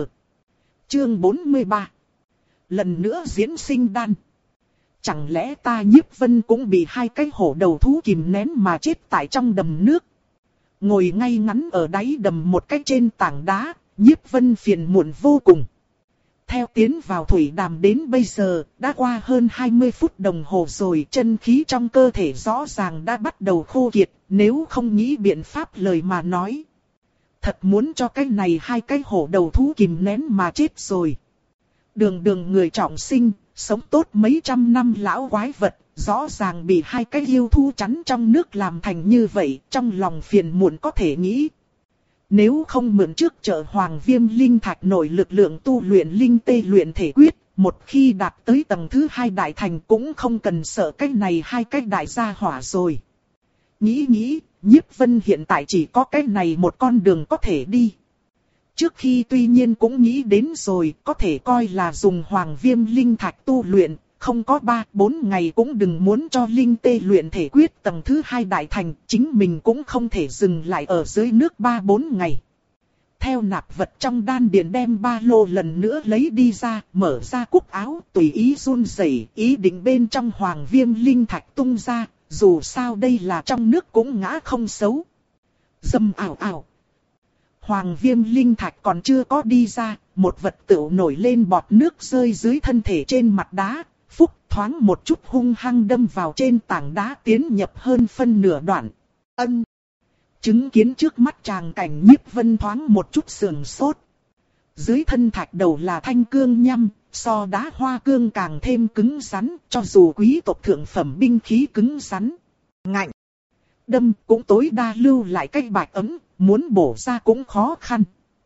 Chương bốn mươi ba. Lần nữa diễn sinh đan. Chẳng lẽ ta Nhiếp Vân cũng bị hai cái hổ đầu thú kìm nén mà chết tại trong đầm nước? Ngồi ngay ngắn ở đáy đầm một cái trên tảng đá, Nhiếp Vân phiền muộn vô cùng. Theo tiến vào thủy đàm đến bây giờ, đã qua hơn hai mươi phút đồng hồ rồi, chân khí trong cơ thể rõ ràng đã bắt đầu khô kiệt, nếu không nghĩ biện pháp lời mà nói. Thật muốn cho cái này hai cái hổ đầu thú kìm nén mà chết rồi. Đường đường người trọng sinh, sống tốt mấy trăm năm lão quái vật, rõ ràng bị hai cái yêu thú chắn trong nước làm thành như vậy, trong lòng phiền muộn có thể nghĩ. Nếu không mượn trước chợ Hoàng Viêm Linh Thạch nổi lực lượng tu luyện linh tê luyện thể quyết, một khi đạt tới tầng thứ hai đại thành cũng không cần sợ cái này hai cái đại gia hỏa rồi. Nghĩ nghĩ, Nhiếp Vân hiện tại chỉ có cái này một con đường có thể đi. Trước khi tuy nhiên cũng nghĩ đến rồi, có thể coi là dùng Hoàng Viêm Linh Thạch tu luyện, không có ba bốn ngày cũng đừng muốn cho linh tê luyện thể quyết tầng thứ hai đại thành, chính mình cũng không thể dừng lại ở dưới nước ba bốn ngày. Theo nạp vật trong đan điền đem ba lô lần nữa lấy đi ra, mở ra cúc áo, tùy ý run rẩy, ý định bên trong Hoàng Viêm Linh Thạch tung ra, dù sao đây là trong nước cũng ngã không xấu. Dầm ảo ảo. Hoàng Viêm Linh Thạch còn chưa có đi ra, một vật tựu nổi lên bọt nước rơi dưới thân thể trên mặt đá, phúc thoáng một chút hung hăng đâm vào trên tảng đá tiến nhập hơn phân nửa đoạn. Ân. Chứng kiến trước mắt tràng cảnh Nhiếp Vân thoáng một chút sườn sốt. Dưới thân thạch đầu là thanh cương nhăm, so đá hoa cương càng thêm cứng rắn, cho dù quý tộc thượng phẩm binh khí cứng rắn. Ngạnh. Đâm cũng tối đa lưu lại cách bạch ấm, muốn bổ ra cũng khó khăn.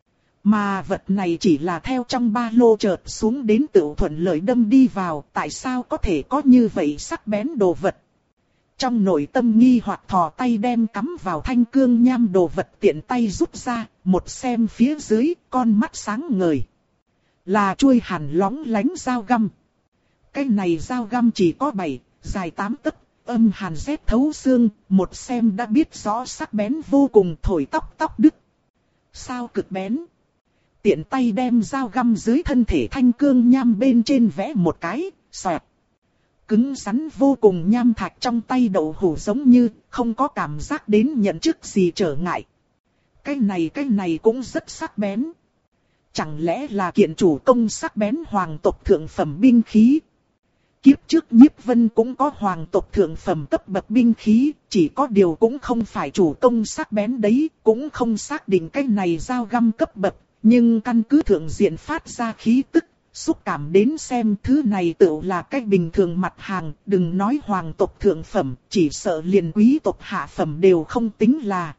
Mà vật này chỉ là theo trong ba lô chợt xuống đến tự thuận lợi đâm đi vào, tại sao có thể có như vậy sắc bén đồ vật. Trong nội tâm nghi hoặc thò tay đem cắm vào thanh cương nham đồ vật tiện tay rút ra, một xem phía dưới, con mắt sáng ngời. Là chuôi hàn lóng lánh dao găm. Cái này dao găm chỉ có bảy, dài tám tấc, âm hàn rét thấu xương, một xem đã biết rõ sắc bén vô cùng, thổi tóc tóc đứt. Sao cực bén. Tiện tay đem dao găm dưới thân thể thanh cương nham bên trên vẽ một cái, xoẹt. Cứng rắn vô cùng nham thạch trong tay đậu hũ giống như không có cảm giác đến nhận chức gì trở ngại. Cái này cái này cũng rất sắc bén. Chẳng lẽ là kiện chủ công sắc bén hoàng tộc thượng phẩm binh khí? Kiếp trước Nhiếp Vân cũng có hoàng tộc thượng phẩm cấp bậc binh khí, chỉ có điều cũng không phải chủ công sắc bén đấy, cũng không xác định cái này dao găm cấp bậc, nhưng căn cứ thượng diện phát ra khí tức, xúc cảm đến xem thứ này tựu là cách bình thường mặt hàng, đừng nói hoàng tộc thượng phẩm, chỉ sợ liền quý tộc hạ phẩm đều không tính là.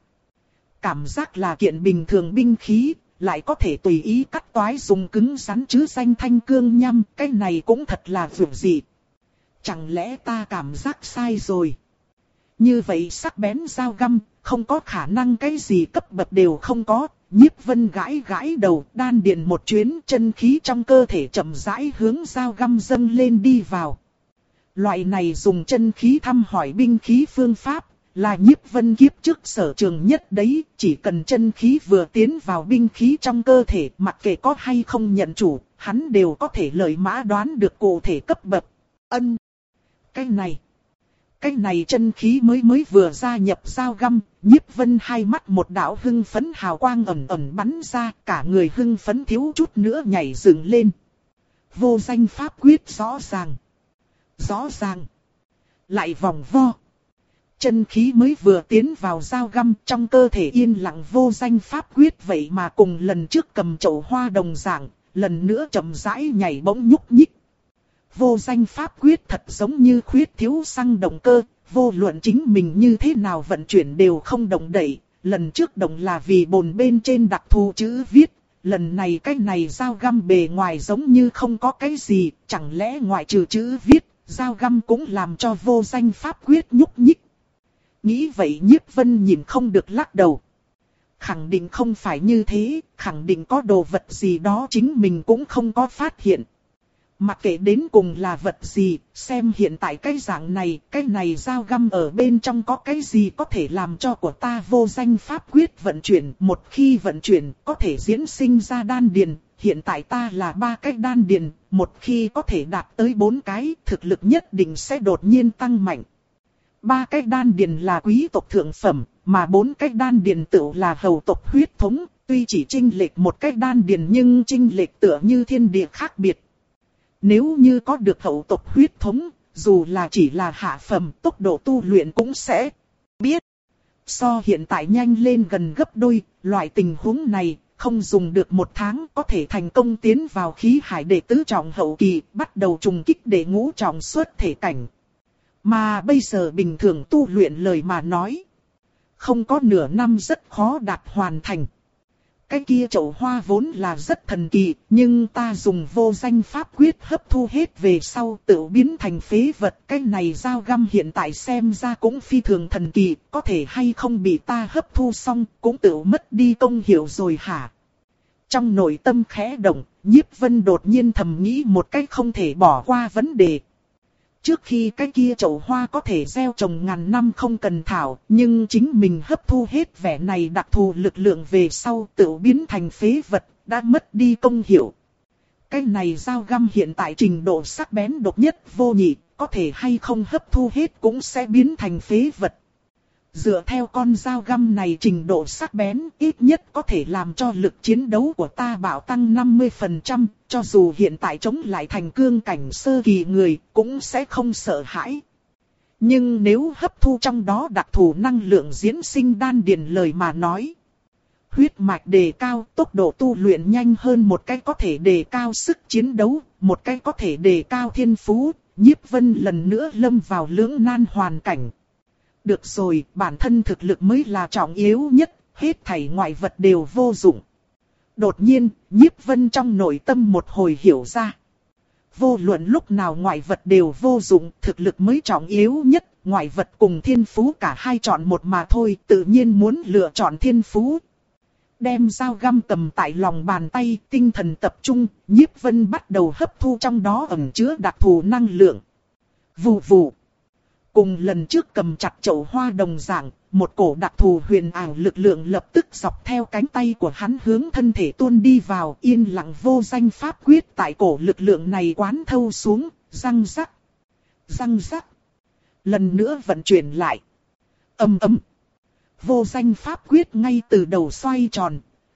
Cảm giác là kiện bình thường binh khí, lại có thể tùy ý cắt toái dùng cứng rắn chứ danh thanh cương nhăm, cái này cũng thật là vượt dị. Chẳng lẽ ta cảm giác sai rồi? Như vậy sắc bén dao găm, không có khả năng cái gì cấp bậc đều không có. Nhiếp Vân gãi gãi đầu, đan điền một chuyến, chân khí trong cơ thể chậm rãi hướng dao găm dâng lên đi vào. Loại này dùng chân khí thăm hỏi binh khí phương pháp, là Nhiếp Vân kiếp trước sở trường nhất đấy, chỉ cần chân khí vừa tiến vào binh khí trong cơ thể, mặc kệ có hay không nhận chủ, hắn đều có thể lợi mã đoán được cụ thể cấp bậc. Ân. Cái này. Cái này chân khí mới mới vừa gia nhập dao găm, Nhiếp Vân hai mắt một đạo hưng phấn hào quang ẩn ẩn bắn ra, cả người hưng phấn thiếu chút nữa nhảy dựng lên. vô danh pháp quyết rõ ràng. Rõ ràng. Lại vòng vo. Chân khí mới vừa tiến vào dao găm trong cơ thể yên lặng vô danh pháp quyết vậy mà cùng lần trước cầm chậu hoa đồng dạng, lần nữa chậm rãi nhảy bỗng nhúc nhích. Vô danh pháp quyết thật giống như khuyết thiếu xăng động cơ, vô luận chính mình như thế nào vận chuyển đều không động đậy. Lần trước động là vì bồn bên trên đặc thù chữ viết, lần này cái này dao găm bề ngoài giống như không có cái gì, chẳng lẽ ngoại trừ chữ viết, dao găm cũng làm cho vô danh pháp quyết nhúc nhích. Nghĩ vậy Nhiếp Vân nhìn không được lắc đầu. Khẳng định không phải như thế, khẳng định có đồ vật gì đó chính mình cũng không có phát hiện. Mặc kệ đến cùng là vật gì, xem hiện tại cái dạng này, cái này dao găm ở bên trong có cái gì có thể làm cho của ta vô danh pháp quyết vận chuyển. Một khi vận chuyển, có thể diễn sinh ra đan điền. Hiện tại ta là ba cái đan điền, một khi có thể đạt tới bốn cái, thực lực nhất định sẽ đột nhiên tăng mạnh. Ba cái đan điền là quý tộc thượng phẩm, mà bốn cái đan điền tựu là hầu tộc huyết thống. Tuy chỉ chênh lệch một cái đan điền nhưng chênh lệch tựa như thiên địa khác biệt. Nếu như có được hậu tộc huyết thống, dù là chỉ là hạ phẩm, tốc độ tu luyện cũng sẽ biết. So hiện tại nhanh lên gần gấp đôi, loại tình huống này, không dùng được một tháng có thể thành công tiến vào khí hải đệ tứ trọng hậu kỳ, bắt đầu trùng kích đệ ngũ trọng xuất thể cảnh. Mà bây giờ bình thường tu luyện lời mà nói, không có nửa năm rất khó đạt hoàn thành. Cái kia chậu hoa vốn là rất thần kỳ, nhưng ta dùng vô danh pháp quyết hấp thu hết về sau tự biến thành phế vật. Cái này dao găm hiện tại xem ra cũng phi thường thần kỳ, có thể hay không bị ta hấp thu xong cũng tự mất đi công hiệu rồi hả? Trong nội tâm khẽ động, Nhiếp Vân đột nhiên thầm nghĩ một cách không thể bỏ qua vấn đề. Trước khi cái kia chậu hoa có thể gieo trồng ngàn năm không cần thảo, nhưng chính mình hấp thu hết vẻ này đặc thù lực lượng về sau tự biến thành phế vật, đã mất đi công hiệu. Cái này dao găm hiện tại trình độ sắc bén độc nhất vô nhị, có thể hay không hấp thu hết cũng sẽ biến thành phế vật. Dựa theo con dao găm này trình độ sắc bén, ít nhất có thể làm cho lực chiến đấu của ta bạo tăng năm mươi phần trăm, cho dù hiện tại chống lại thành cương cảnh sơ kỳ người, cũng sẽ không sợ hãi. Nhưng nếu hấp thu trong đó đặc thù năng lượng diễn sinh đan điền lời mà nói, huyết mạch đề cao, tốc độ tu luyện nhanh hơn, một cái có thể đề cao sức chiến đấu, một cái có thể đề cao thiên phú, Nhiếp Vân lần nữa lâm vào lưỡng nan hoàn cảnh. Được rồi, bản thân thực lực mới là trọng yếu nhất, hết thảy ngoại vật đều vô dụng. Đột nhiên, Nhiếp Vân trong nội tâm một hồi hiểu ra. Vô luận lúc nào ngoại vật đều vô dụng, thực lực mới trọng yếu nhất, ngoại vật cùng thiên phú cả hai chọn một mà thôi, tự nhiên muốn lựa chọn thiên phú. Đem dao găm cầm tại lòng bàn tay, tinh thần tập trung, Nhiếp Vân bắt đầu hấp thu trong đó ẩn chứa đặc thù năng lượng. Vù vù. Cùng lần trước cầm chặt chậu hoa đồng dạng, một cổ đặc thù huyền ảo lực lượng lập tức dọc theo cánh tay của hắn hướng thân thể tuôn đi vào, yên lặng vô danh pháp quyết tại cổ lực lượng này quán thâu xuống, răng rắc, răng rắc. Lần nữa vận chuyển lại. Ầm ầm. Vô danh pháp quyết ngay từ đầu xoay tròn.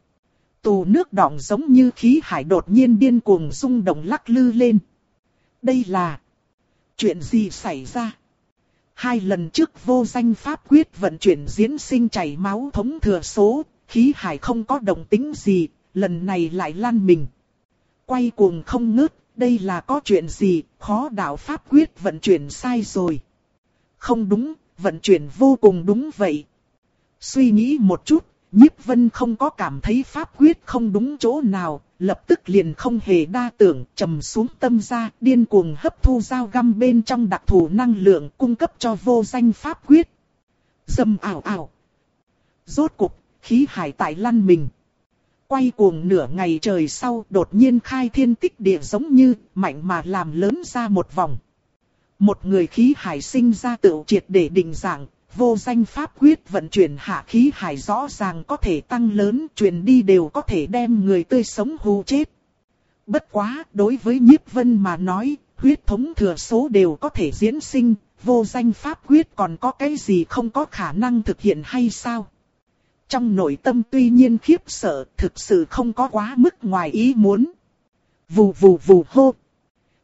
Tù nước đọng giống như khí hải đột nhiên điên cuồng rung động lắc lư lên. Đây là chuyện gì xảy ra? Hai lần trước vô danh pháp quyết vận chuyển diễn sinh chảy máu thống thừa số, khí hải không có động tĩnh gì, lần này lại lan mình. Quay cuồng không ngớt, đây là có chuyện gì, khó đạo pháp quyết vận chuyển sai rồi. Không đúng, vận chuyển vô cùng đúng vậy. Suy nghĩ một chút, Nhiếp Vân không có cảm thấy pháp quyết không đúng chỗ nào, lập tức liền không hề đa tưởng, trầm xuống tâm ra, điên cuồng hấp thu dao găm bên trong đặc thù năng lượng cung cấp cho vô danh pháp quyết. Dầm ảo ảo. Rốt cục, khí hải tại lăn mình. Quay cuồng nửa ngày trời sau, đột nhiên khai thiên tích địa giống như, mạnh mà làm lớn ra một vòng. Một người khí hải sinh ra tự triệt để định dạng. Vô danh pháp quyết vận chuyển hạ khí hải rõ ràng có thể tăng lớn, truyền đi đều có thể đem người tươi sống hù chết. Bất quá, đối với Nhiếp Vân mà nói, huyết thống thừa số đều có thể diễn sinh, vô danh pháp quyết còn có cái gì không có khả năng thực hiện hay sao? Trong nội tâm tuy nhiên khiếp sợ, thực sự không có quá mức ngoài ý muốn. Vù vù vù hô.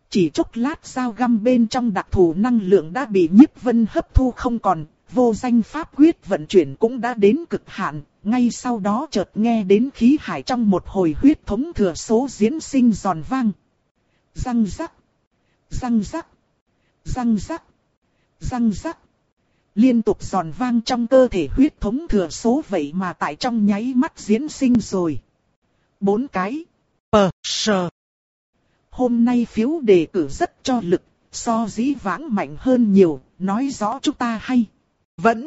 Chỉ chốc lát dao găm bên trong đặc thù năng lượng đã bị Nhiếp Vân hấp thu không còn, vô danh pháp quyết vận chuyển cũng đã đến cực hạn, ngay sau đó chợt nghe đến khí hải trong một hồi huyết thống thừa số diễn sinh giòn vang. Răng rắc, răng rắc, răng rắc, răng rắc. Liên tục giòn vang trong cơ thể huyết thống thừa số vậy mà tại trong nháy mắt diễn sinh rồi. Bốn cái. Pờ, sờ. Hôm nay phiếu đề cử rất cho lực, so dĩ vãng mạnh hơn nhiều, nói rõ chúng ta hay. Vẫn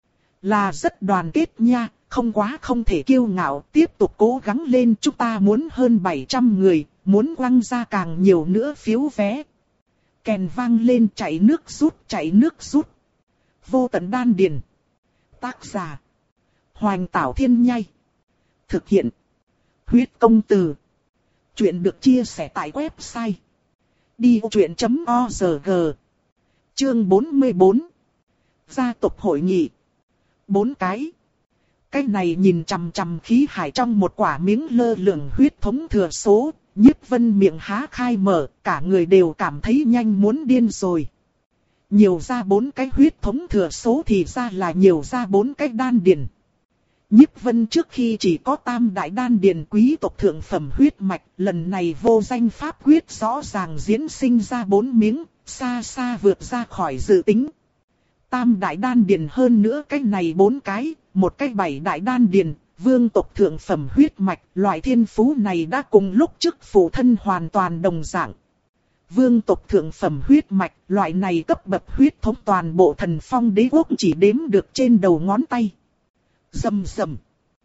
là rất đoàn kết nha, không quá không thể kiêu ngạo, tiếp tục cố gắng lên, chúng ta muốn hơn bảy trăm người, muốn quăng ra càng nhiều nữa phiếu vé. Kèn vang lên, chạy nước rút, chạy nước rút. Vô tận đan điền. Tác giả Hoành Tảo Thiên Nhai. Thực hiện Huyết Công Từ. Chuyện được chia sẻ tại website đi vô chuyện chấm org. Chương bốn mươi bốn. Gia tộc hội nghị. Bốn cái. Cái này nhìn chằm chằm khí hải trong một quả miếng lơ lửng huyết thống thừa số, Nhiếp Vân miệng há khai mở, cả người đều cảm thấy nhanh muốn điên rồi. Nhiều ra bốn cái huyết thống thừa số thì ra là nhiều ra bốn cái đan điền. Nhiếp Vân trước khi chỉ có tam đại đan điền quý tộc thượng phẩm huyết mạch, lần này vô danh pháp quyết rõ ràng diễn sinh ra bốn miếng, xa xa vượt ra khỏi dự tính. Tam đại đan điền hơn nữa cái này bốn cái, một cái bảy đại đan điền, vương tộc thượng phẩm huyết mạch, loại thiên phú này đã cùng lúc trước phụ thân hoàn toàn đồng dạng. Vương tộc thượng phẩm huyết mạch, loại này cấp bậc huyết thống toàn bộ thần phong đế quốc chỉ đếm được trên đầu ngón tay. Rầm rầm.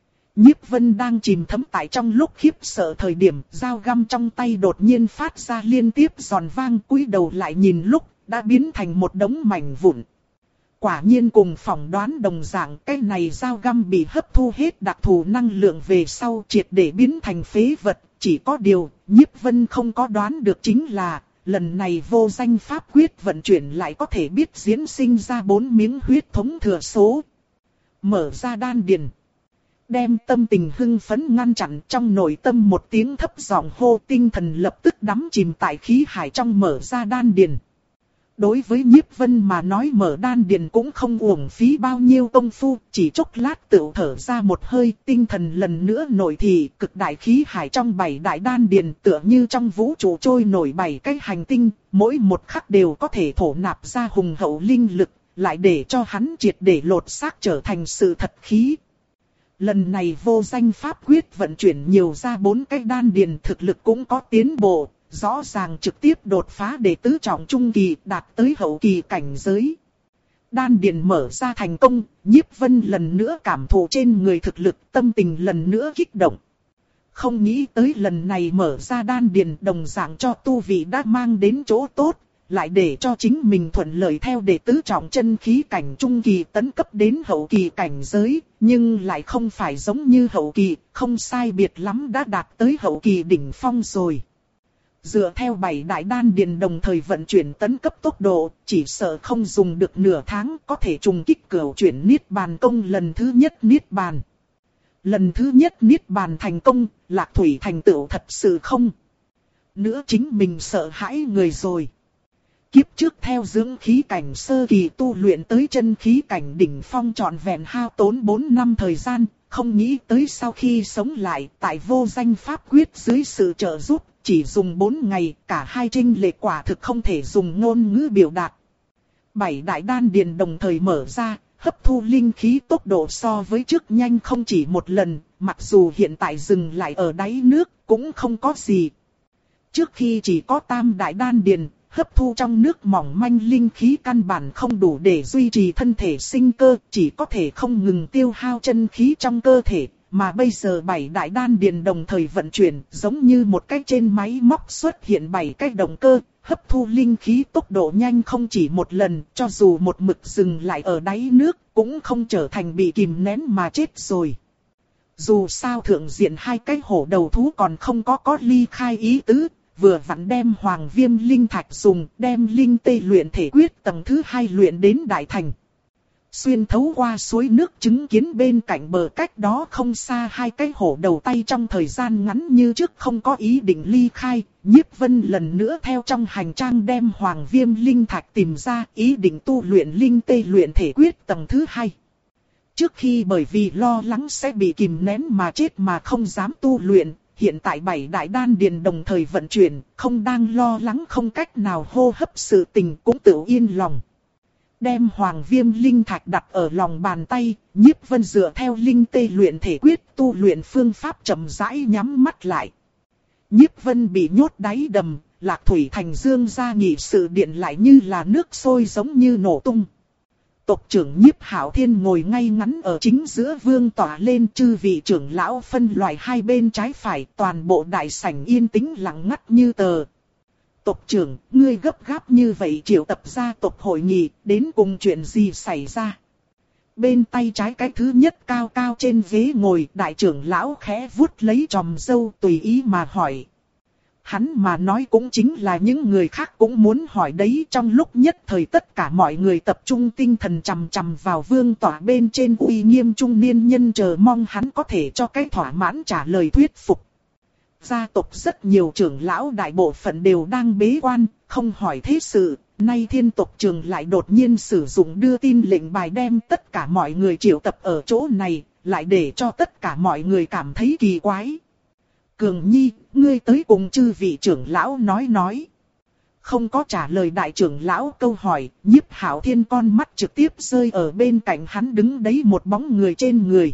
Nhiếp Vân đang chìm thấm tại trong lúc khiếp sợ thời điểm, dao găm trong tay đột nhiên phát ra liên tiếp giòn vang, cúi đầu lại nhìn lúc, đã biến thành một đống mảnh vụn. Quả nhiên cùng phỏng đoán đồng dạng, cái này dao găm bị hấp thu hết đặc thù năng lượng về sau triệt để biến thành phế vật, chỉ có điều, Nhiếp Vân không có đoán được chính là, lần này vô danh pháp quyết vận chuyển lại có thể biết diễn sinh ra bốn miếng huyết thống thừa số. Mở ra đan điền. Đem tâm tình hưng phấn ngăn chặn, trong nội tâm một tiếng thấp giọng hô, tinh thần lập tức đắm chìm tại khí hải trong mở ra đan điền. Đối với Nhiếp Vân mà nói mở đan điền cũng không uổng phí bao nhiêu công phu, chỉ chốc lát tựu thở ra một hơi, tinh thần lần nữa nổi thì cực đại khí hải trong bảy đại đan điền tựa như trong vũ trụ trôi nổi bảy cái hành tinh, mỗi một khắc đều có thể thổ nạp ra hùng hậu linh lực, lại để cho hắn triệt để lột xác trở thành sự thật khí. Lần này vô danh pháp quyết vận chuyển nhiều ra bốn cái đan điền, thực lực cũng có tiến bộ. Rõ ràng trực tiếp đột phá để tứ trọng trung kỳ, đạt tới hậu kỳ cảnh giới. Đan điền mở ra thành công, Nhiếp Vân lần nữa cảm thụ trên người thực lực, tâm tình lần nữa kích động. Không nghĩ tới lần này mở ra đan điền đồng dạng cho tu vị đã mang đến chỗ tốt, lại để cho chính mình thuận lợi theo để tứ trọng chân khí cảnh trung kỳ tấn cấp đến hậu kỳ cảnh giới, nhưng lại không phải giống như hậu kỳ, không sai biệt lắm đã đạt tới hậu kỳ đỉnh phong rồi. Dựa theo bảy đại đan điền đồng thời vận chuyển tấn cấp tốc độ, chỉ sợ không dùng được nửa tháng có thể trùng kích cửu chuyển niết bàn công lần thứ nhất niết bàn. Lần thứ nhất niết bàn thành công, Lạc Thủy thành tựu thật sự không? Nữa chính mình sợ hãi người rồi. Kiếp trước theo dưỡng khí cảnh sơ kỳ tu luyện tới chân khí cảnh đỉnh phong trọn vẹn hao tốn bốn năm thời gian, không nghĩ tới sau khi sống lại tại vô danh pháp quyết dưới sự trợ giúp. Chỉ dùng bốn ngày, cả hai trinh lệch quả thực không thể dùng ngôn ngữ biểu đạt. Bảy đại đan điền đồng thời mở ra, hấp thu linh khí tốc độ so với trước nhanh không chỉ một lần, mặc dù hiện tại dừng lại ở đáy nước, cũng không có gì. Trước khi chỉ có tam đại đan điền, hấp thu trong nước mỏng manh linh khí căn bản không đủ để duy trì thân thể sinh cơ, chỉ có thể không ngừng tiêu hao chân khí trong cơ thể. Mà bây giờ bảy đại đan điền đồng thời vận chuyển, giống như một cái trên máy móc xuất hiện bảy cái động cơ, hấp thu linh khí tốc độ nhanh không chỉ một lần, cho dù một mực dừng lại ở đáy nước, cũng không trở thành bị kìm nén mà chết rồi. Dù sao thượng diện hai cái hổ đầu thú còn không có có ly khai ý tứ, vừa vặn đem hoàng viêm linh thạch dùng, đem linh tê luyện thể quyết tầng thứ hai luyện đến đại thành. Xuyên thấu qua suối nước chứng kiến bên cạnh bờ cách đó không xa hai cái hổ đầu tay trong thời gian ngắn như trước không có ý định ly khai. Nhiếp Vân lần nữa theo trong hành trang đem Hoàng Viêm Linh Thạch tìm ra, ý định tu luyện Linh Tê luyện thể quyết tầng thứ hai. Trước khi bởi vì lo lắng sẽ bị kìm nén mà chết mà không dám tu luyện, hiện tại bảy đại đan điền đồng thời vận chuyển, không đang lo lắng không cách nào hô hấp sự tình cũng tự yên lòng. Đem Hoàng Viêm Linh Thạch đặt ở lòng bàn tay, Nhiếp Vân dựa theo Linh Tê luyện thể quyết tu luyện phương pháp chậm rãi nhắm mắt lại. Nhiếp Vân bị nhốt đáy đầm, Lạc Thủy Thành Dương gia nghị sự điện lại như là nước sôi giống như nổ tung. Tộc trưởng Nhiếp Hạo Thiên ngồi ngay ngắn ở chính giữa vương tỏa lên, chư vị trưởng lão phân loại hai bên trái phải, toàn bộ đại sảnh yên tĩnh lặng ngắt như tờ. Tộc trưởng, ngươi gấp gáp như vậy triệu tập gia tộc hội nghị, đến cùng chuyện gì xảy ra? Bên tay trái cái thứ nhất cao cao trên ghế ngồi, đại trưởng lão khẽ vuốt lấy chòm râu tùy ý mà hỏi. Hắn mà nói cũng chính là những người khác cũng muốn hỏi đấy. Trong lúc nhất thời tất cả mọi người tập trung tinh thần chằm chằm vào vương tỏa bên trên uy nghiêm trung niên nhân, chờ mong hắn có thể cho cái thỏa mãn trả lời thuyết phục. Gia tộc rất nhiều trưởng lão đại bộ phận đều đang bế quan, không hỏi thế sự. Nay Thiên tộc trưởng lại đột nhiên sử dụng đưa tin lệnh bài đem tất cả mọi người triệu tập ở chỗ này, lại để cho tất cả mọi người cảm thấy kỳ quái. Cường Nhi, ngươi tới cùng chư vị trưởng lão nói nói. Không có trả lời đại trưởng lão câu hỏi, Nhiếp Hạo Thiên con mắt trực tiếp rơi ở bên cạnh hắn đứng đấy một bóng người trên người.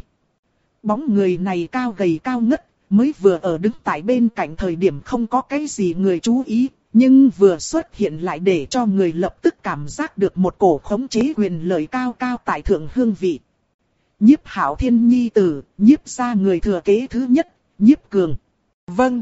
Bóng người này cao gầy cao ngất, mới vừa ở đứng tại bên cạnh thời điểm không có cái gì người chú ý, nhưng vừa xuất hiện lại để cho người lập tức cảm giác được một cổ khống chế quyền lợi cao cao tại thượng hương vị. Nhiếp Hạo Thiên nhi tử, Nhiếp gia người thừa kế thứ nhất, Nhiếp Cường. Vâng.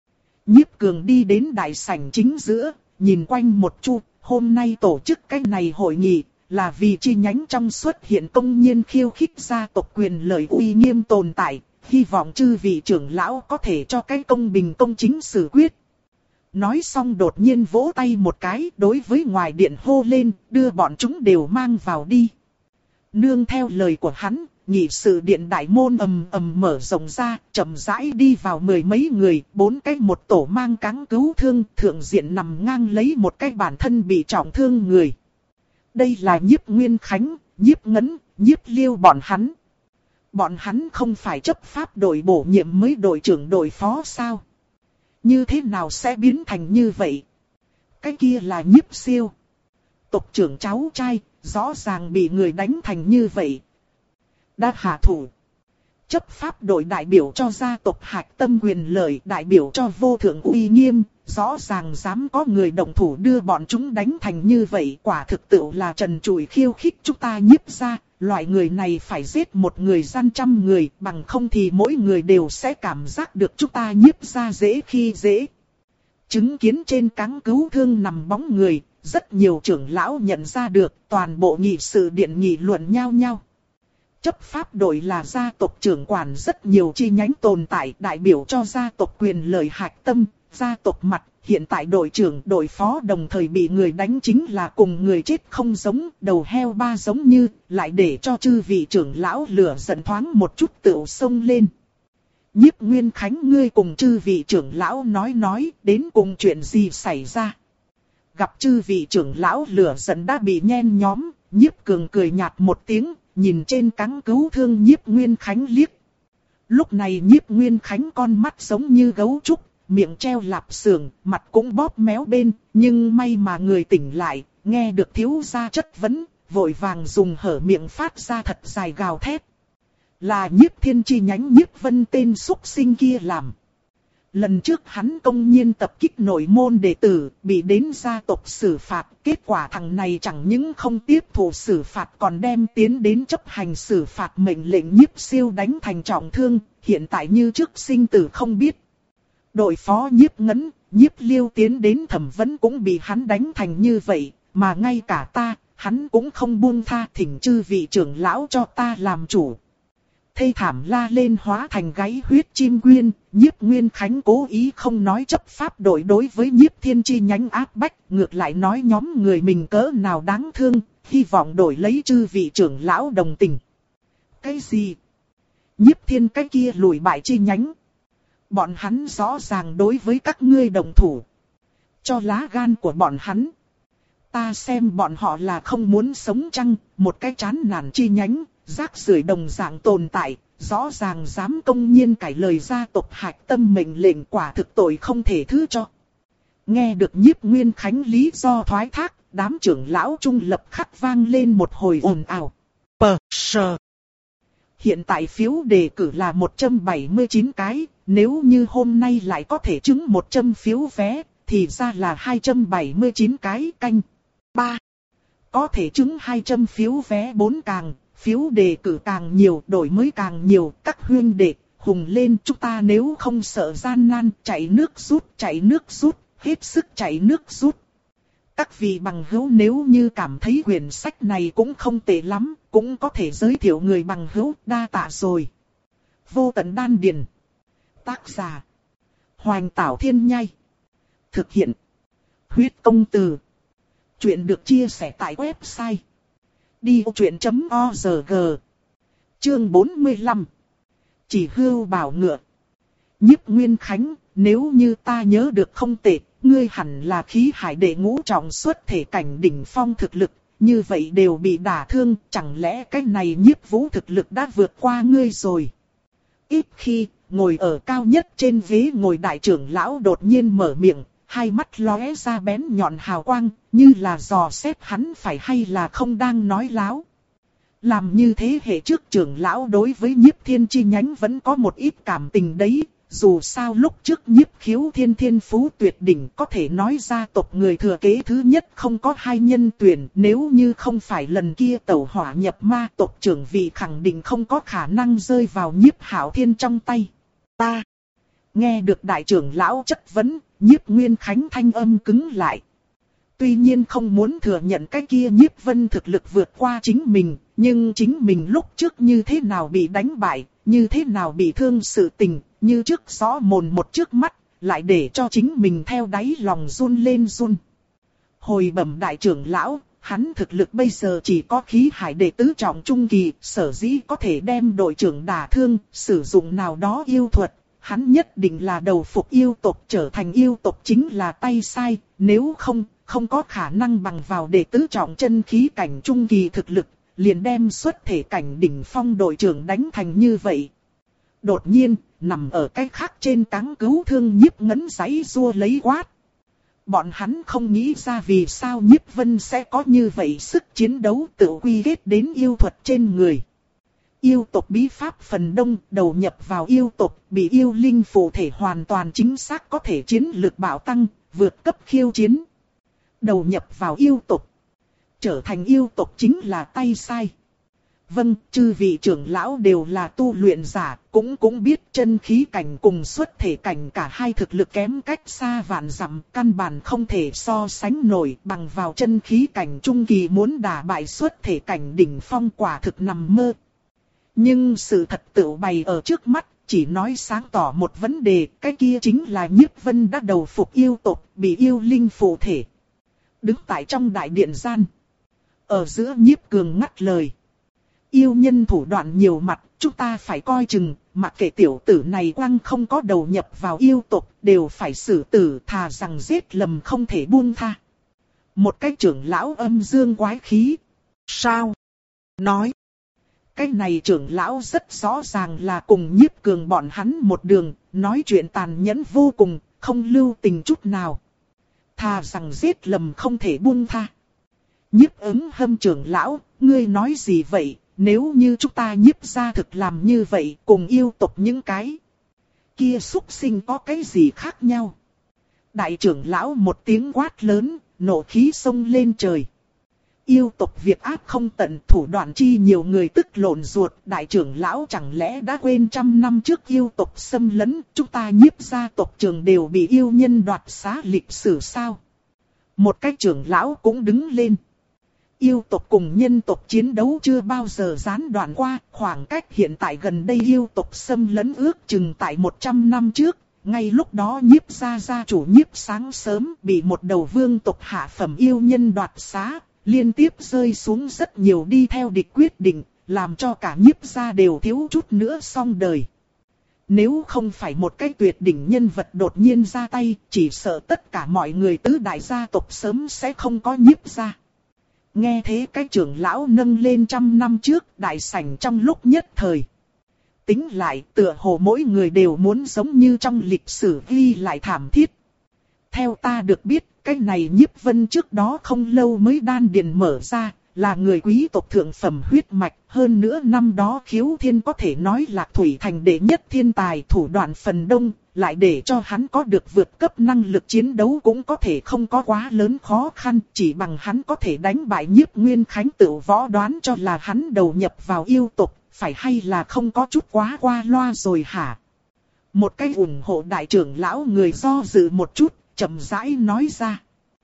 Nhiếp Cường đi đến đại sảnh chính giữa, nhìn quanh một chút, hôm nay tổ chức cái này hội nghị, là vì chi nhánh trong xuất hiện công nhiên khiêu khích gia tộc quyền lợi uy nghiêm tồn tại, hy vọng chư vị trưởng lão có thể cho cái công bình công chính xử quyết. Nói xong đột nhiên vỗ tay một cái, đối với ngoài điện hô lên, đưa bọn chúng đều mang vào đi. Nương theo lời của hắn, nghị sự điện đại môn ầm ầm mở rộng ra, chậm rãi đi vào mười mấy người, bốn cái một tổ mang cáng cứu thương, thượng diện nằm ngang lấy một cái bản thân bị trọng thương người. Đây là Nhiếp Nguyên Khánh, Nhiếp Ngấn, Nhiếp Liêu bọn hắn. Bọn hắn không phải chấp pháp đội bổ nhiệm mới đội trưởng đội phó sao? Như thế nào sẽ biến thành như vậy? Cái kia là Nhiếp Siêu, tộc trưởng cháu trai, rõ ràng bị người đánh thành như vậy. Đã hạ thủ. Chấp pháp đội đại biểu cho gia tộc hạch tâm quyền lợi, đại biểu cho vô thượng uy nghiêm, rõ ràng dám có người động thủ đưa bọn chúng đánh thành như vậy, quả thực tự là trần trụi khiêu khích chúng ta Nhiếp gia. Loại người này phải giết một người gian trăm người, bằng không thì mỗi người đều sẽ cảm giác được chúng ta Nhiếp gia dễ khi dễ. Chứng kiến trên cáng cứu thương nằm bóng người, rất nhiều trưởng lão nhận ra được, toàn bộ nghị sự điện nghị luận nhau nhau. Chấp pháp đội là gia tộc trưởng quản rất nhiều chi nhánh tồn tại, đại biểu cho gia tộc quyền lợi hạch tâm, gia tộc mặt. Hiện tại đội trưởng, đội phó đồng thời bị người đánh chính là cùng người chết không giống, đầu heo ba giống như, lại để cho chư vị trưởng lão lửa giận thoáng một chút tựu xông lên. Nhiếp Nguyên Khánh, ngươi cùng chư vị trưởng lão nói nói, đến cùng chuyện gì xảy ra. Gặp chư vị trưởng lão lửa giận đã bị nhen nhóm, Nhiếp Cường cười nhạt một tiếng, nhìn trên cáng cứu thương Nhiếp Nguyên Khánh liếc. Lúc này Nhiếp Nguyên Khánh con mắt giống như gấu trúc, miệng treo lạp xưởng, mặt cũng bóp méo bên, nhưng may mà người tỉnh lại, nghe được thiếu gia chất vấn, vội vàng dùng hở miệng phát ra thật dài gào thét. Là Nhiếp Thiên chi nhánh Nhiếp Vân tên xúc sinh kia làm. Lần trước hắn công nhiên tập kích nội môn đệ tử, bị đến gia tộc xử phạt, kết quả thằng này chẳng những không tiếp thụ xử phạt còn đem tiến đến chấp hành xử phạt mệnh lệnh Nhiếp Siêu đánh thành trọng thương, hiện tại như trước sinh tử không biết. Đội phó Nhiếp Ngấn, Nhiếp Liêu tiến đến thẩm vấn cũng bị hắn đánh thành như vậy, mà ngay cả ta, hắn cũng không buông tha, thỉnh chư vị trưởng lão cho ta làm chủ. thê thảm la lên hóa thành gáy huyết chim quyên. Nhiếp Nguyên Khánh cố ý không nói chấp pháp đội đối với Nhiếp Thiên chi nhánh áp bách, ngược lại nói nhóm người mình cỡ nào đáng thương, hy vọng đổi lấy chư vị trưởng lão đồng tình. Cái gì? Nhiếp Thiên cái kia lùi bại chi nhánh. Bọn hắn rõ ràng đối với các ngươi đồng thủ. Cho lá gan của bọn hắn. Ta xem bọn họ là không muốn sống chăng, một cái chán nản chi nhánh, rác rưởi đồng dạng tồn tại, rõ ràng dám công nhiên cải lời gia tộc hạch tâm mệnh lệnh, quả thực tội không thể thứ cho. Nghe được Nhiếp Nguyên Khánh lý do thoái thác, đám trưởng lão trung lập khắc vang lên một hồi ồn ào. Pờ sờ. Hiện tại phiếu đề cử là một trăm bảy mươi chín cái, nếu như hôm nay lại có thể trúng một trăm phiếu vé, thì ra là hai trăm bảy mươi chín cái canh. ba. Có thể trúng hai trăm phiếu vé bốn càng, phiếu đề cử càng nhiều, đổi mới càng nhiều, các huynh đệ, hùng lên, chúng ta nếu không sợ gian nan, chạy nước rút, chạy nước rút, hết sức chạy nước rút. Các vị bằng hữu nếu như cảm thấy quyển sách này cũng không tệ lắm, cũng có thể giới thiệu người bằng hữu, đa tạ rồi. Vô tận đan điền. Tác giả: Hoành Tảo Thiên Nhai. Thực hiện: Huyết Công Từ. Chuyện được chia sẻ tại website đi ô chuyện chấm org. Chương bốn mươi lăm. Chỉ hưu bảo ngựa. Nhiếp Nguyên Khánh, nếu như ta nhớ được không tệ, ngươi hẳn là khí hải đệ ngũ trọng xuất thể cảnh đỉnh phong thực lực, như vậy đều bị đả thương, chẳng lẽ cái này Nhiếp Vũ thực lực đã vượt qua ngươi rồi? Ít khi, ngồi ở cao nhất trên ghế ngồi đại trưởng lão đột nhiên mở miệng, hai mắt lóe ra bén nhọn hào quang, như là dò xét hắn phải hay là không đang nói láo. Làm như thế hệ trước trưởng lão đối với Nhiếp Thiên chi nhánh vẫn có một ít cảm tình đấy, dù sao lúc trước Nhiếp Khiếu Thiên thiên phú tuyệt đỉnh, có thể nói gia tộc người thừa kế thứ nhất không có hai nhân tuyển, nếu như không phải lần kia tẩu hỏa nhập ma, tộc trưởng vị khẳng định không có khả năng rơi vào Nhiếp Hạo Thiên trong tay. Ta nghe được đại trưởng lão chất vấn, Nhiếp Nguyên Khánh thanh âm cứng lại. Tuy nhiên không muốn thừa nhận cái kia Nhiếp Vân thực lực vượt qua chính mình, nhưng chính mình lúc trước như thế nào bị đánh bại, như thế nào bị thương sự tình, như trước rõ mồn một trước mắt, lại để cho chính mình theo đáy lòng run lên run. Hồi bẩm đại trưởng lão, hắn thực lực bây giờ chỉ có khí hải đệ tứ trọng trung kỳ, sở dĩ có thể đem đội trưởng đả thương, sử dụng nào đó yêu thuật. Hắn nhất định là đầu phục yêu tộc, trở thành yêu tộc chính là tay sai, nếu không, không có khả năng bằng vào đệ tứ trọng chân khí cảnh trung kỳ thực lực, liền đem xuất thể cảnh đỉnh phong đội trưởng đánh thành như vậy. Đột nhiên, nằm ở cái khác trên cáng cứu thương Nhiếp Ngấn giãy giụa lấy quát. Bọn hắn không nghĩ ra vì sao Nhiếp Vân sẽ có như vậy sức chiến đấu tự quy kết đến yêu thuật trên người. Yêu tộc bí pháp phần đông đầu nhập vào yêu tộc, bị yêu linh phụ thể hoàn toàn chính xác có thể chiến lực bạo tăng, vượt cấp khiêu chiến. Đầu nhập vào yêu tộc, trở thành yêu tộc chính là tay sai. Vâng, chư vị trưởng lão đều là tu luyện giả, cũng cũng biết chân khí cảnh cùng xuất thể cảnh cả hai thực lực kém cách xa vạn dặm, căn bản không thể so sánh nổi, bằng vào chân khí cảnh trung kỳ muốn đả bại xuất thể cảnh đỉnh phong quả thực nằm mơ. Nhưng sự thật tựu bày ở trước mắt, chỉ nói sáng tỏ một vấn đề, cái kia chính là Nhiếp Vân đã đầu phục yêu tộc, bị yêu linh phụ thể. Đứng tại trong đại điện gian, ở giữa Nhiếp Cường ngắt lời. Yêu nhân thủ đoạn nhiều mặt, chúng ta phải coi chừng, mặc kệ tiểu tử này quang không có đầu nhập vào yêu tộc, đều phải xử tử, thà rằng giết lầm không thể buông tha. Một cái trưởng lão âm dương quái khí. Sao? Nói. Cái này trưởng lão rất rõ ràng là cùng Nhiếp Cường bọn hắn một đường, nói chuyện tàn nhẫn vô cùng, không lưu tình chút nào. Thà rằng giết lầm không thể buông tha. Nhiếp Ứng Hâm trưởng lão, ngươi nói gì vậy? Nếu như chúng ta Nhiếp gia thực làm như vậy, cùng yêu tộc những cái kia súc sinh có cái gì khác nhau? Đại trưởng lão một tiếng quát lớn, nộ khí xông lên trời. Yêu tộc việc ác không tận, thủ đoạn chi nhiều người tức lộn ruột. Đại trưởng lão chẳng lẽ đã quên trăm năm trước yêu tộc xâm lấn, chúng ta Nhiếp gia tộc trưởng đều bị yêu nhân đoạt xá lịch sử sao? Một cái trưởng lão cũng đứng lên. Yêu tộc cùng nhân tộc chiến đấu chưa bao giờ gián đoạn qua, khoảng cách hiện tại gần đây yêu tộc xâm lấn ước chừng tại một trăm năm trước. Ngay lúc đó Nhiếp gia gia chủ Nhiếp sáng sớm bị một đầu vương tộc hạ phẩm yêu nhân đoạt xá, liên tiếp rơi xuống rất nhiều đi theo địch quyết định, làm cho cả Nhiếp gia đều thiếu chút nữa xong đời. Nếu không phải một cái tuyệt đỉnh nhân vật đột nhiên ra tay, chỉ sợ tất cả mọi người tứ đại gia tộc sớm sẽ không có Nhiếp gia. Nghe thế cái trưởng lão nâng lên trăm năm trước đại sảnh trong lúc nhất thời. Tính lại tựa hồ mỗi người đều muốn giống như trong lịch sử ghi lại thảm thiết. Theo ta được biết, cái này Nhiếp Vân trước đó không lâu mới đan điền mở ra, là người quý tộc thượng phẩm huyết mạch. Hơn nữa năm đó Khiếu Thiên có thể nói Lạc Thủy Thành đệ nhất thiên tài, thủ đoạn phần đông, lại để cho hắn có được vượt cấp năng lực chiến đấu cũng có thể không có quá lớn khó khăn. Chỉ bằng hắn có thể đánh bại Nhiếp Nguyên Khánh tự võ đoán cho là hắn đầu nhập vào yêu tộc. Phải hay là không có chút quá qua loa rồi hả? Một cái ủng hộ đại trưởng lão người do dự một chút, chậm rãi nói ra.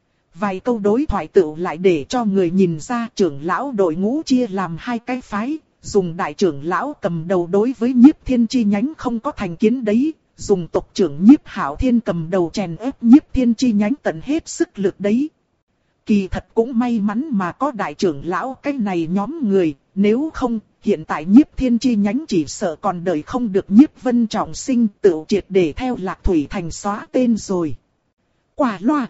Vài câu đối thoại tựu lại để cho người nhìn ra trưởng lão đội ngũ chia làm hai cái phái. Dùng đại trưởng lão cầm đầu đối với Nhiếp Thiên chi nhánh không có thành kiến đấy. Dùng tộc trưởng Nhiếp Hạo Thiên cầm đầu chèn ép Nhiếp Thiên chi nhánh tận hết sức lực đấy. Kỳ thật cũng may mắn mà có đại trưởng lão cái này nhóm người, nếu không, hiện tại Nhiếp Thiên chi nhánh chỉ sợ còn đợi không được Nhiếp Vân trọng sinh tự triệt để theo Lạc Thủy Thành xóa tên rồi. Quả loa!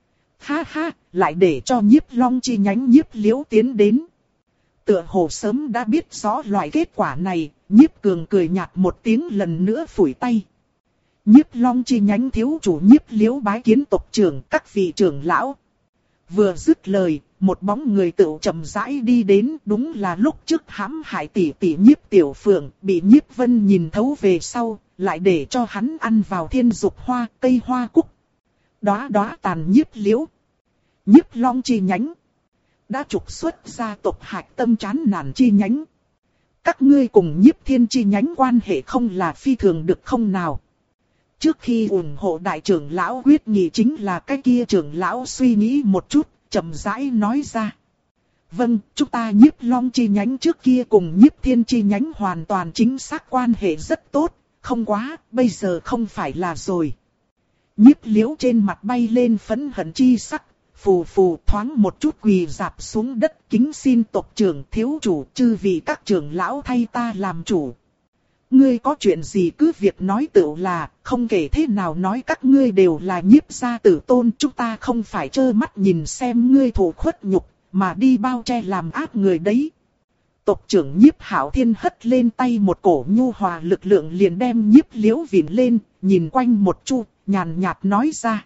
Ha ha, lại để cho Nhiếp Long chi nhánh Nhiếp Liễu tiến đến. Tựa hồ sớm đã biết rõ loại kết quả này, Nhiếp Cường cười nhạt một tiếng lần nữa phủi tay. Nhiếp Long chi nhánh thiếu chủ Nhiếp Liễu bái kiến tộc trưởng các vị trưởng lão. Vừa dứt lời, một bóng người tựu chậm rãi đi đến, đúng là lúc trước hãm hại tỷ tỷ Nhiếp Tiểu Phượng, bị Nhiếp Vân nhìn thấu về sau, lại để cho hắn ăn vào thiên dục hoa, cây hoa cúc. Đóa đóa tàn Nhiếp Liễu. Nhiếp Long chi nhánh đã trục xuất gia tộc Hạch Tâm chán nản chi nhánh. Các ngươi cùng Nhiếp Thiên chi nhánh quan hệ không là phi thường được không nào? Trước khi ủng hộ đại trưởng lão quyết nghị chính là cái kia trưởng lão suy nghĩ một chút, chậm rãi nói ra. Vâng, chúng ta Nhiếp Long chi nhánh trước kia cùng Nhiếp Thiên chi nhánh hoàn toàn chính xác quan hệ rất tốt, không quá, bây giờ không phải là rồi. Nhiếp Liễu trên mặt bay lên phẫn hận chi sắc, phù phù thoáng một chút quỳ rạp xuống đất kính xin tộc trưởng thiếu chủ chư vị các trưởng lão thay ta làm chủ. Ngươi có chuyện gì cứ việc nói tựu là, không kể thế nào nói các ngươi đều là Nhiếp gia tử tôn, chúng ta không phải trơ mắt nhìn xem ngươi thụ khuất nhục, mà đi bao che làm ác người đấy. Tộc trưởng Nhiếp Hạo Thiên hất lên tay một cổ nhu hòa lực lượng liền đem Nhiếp Liễu vịn lên, nhìn quanh một chu, nhàn nhạt nói ra.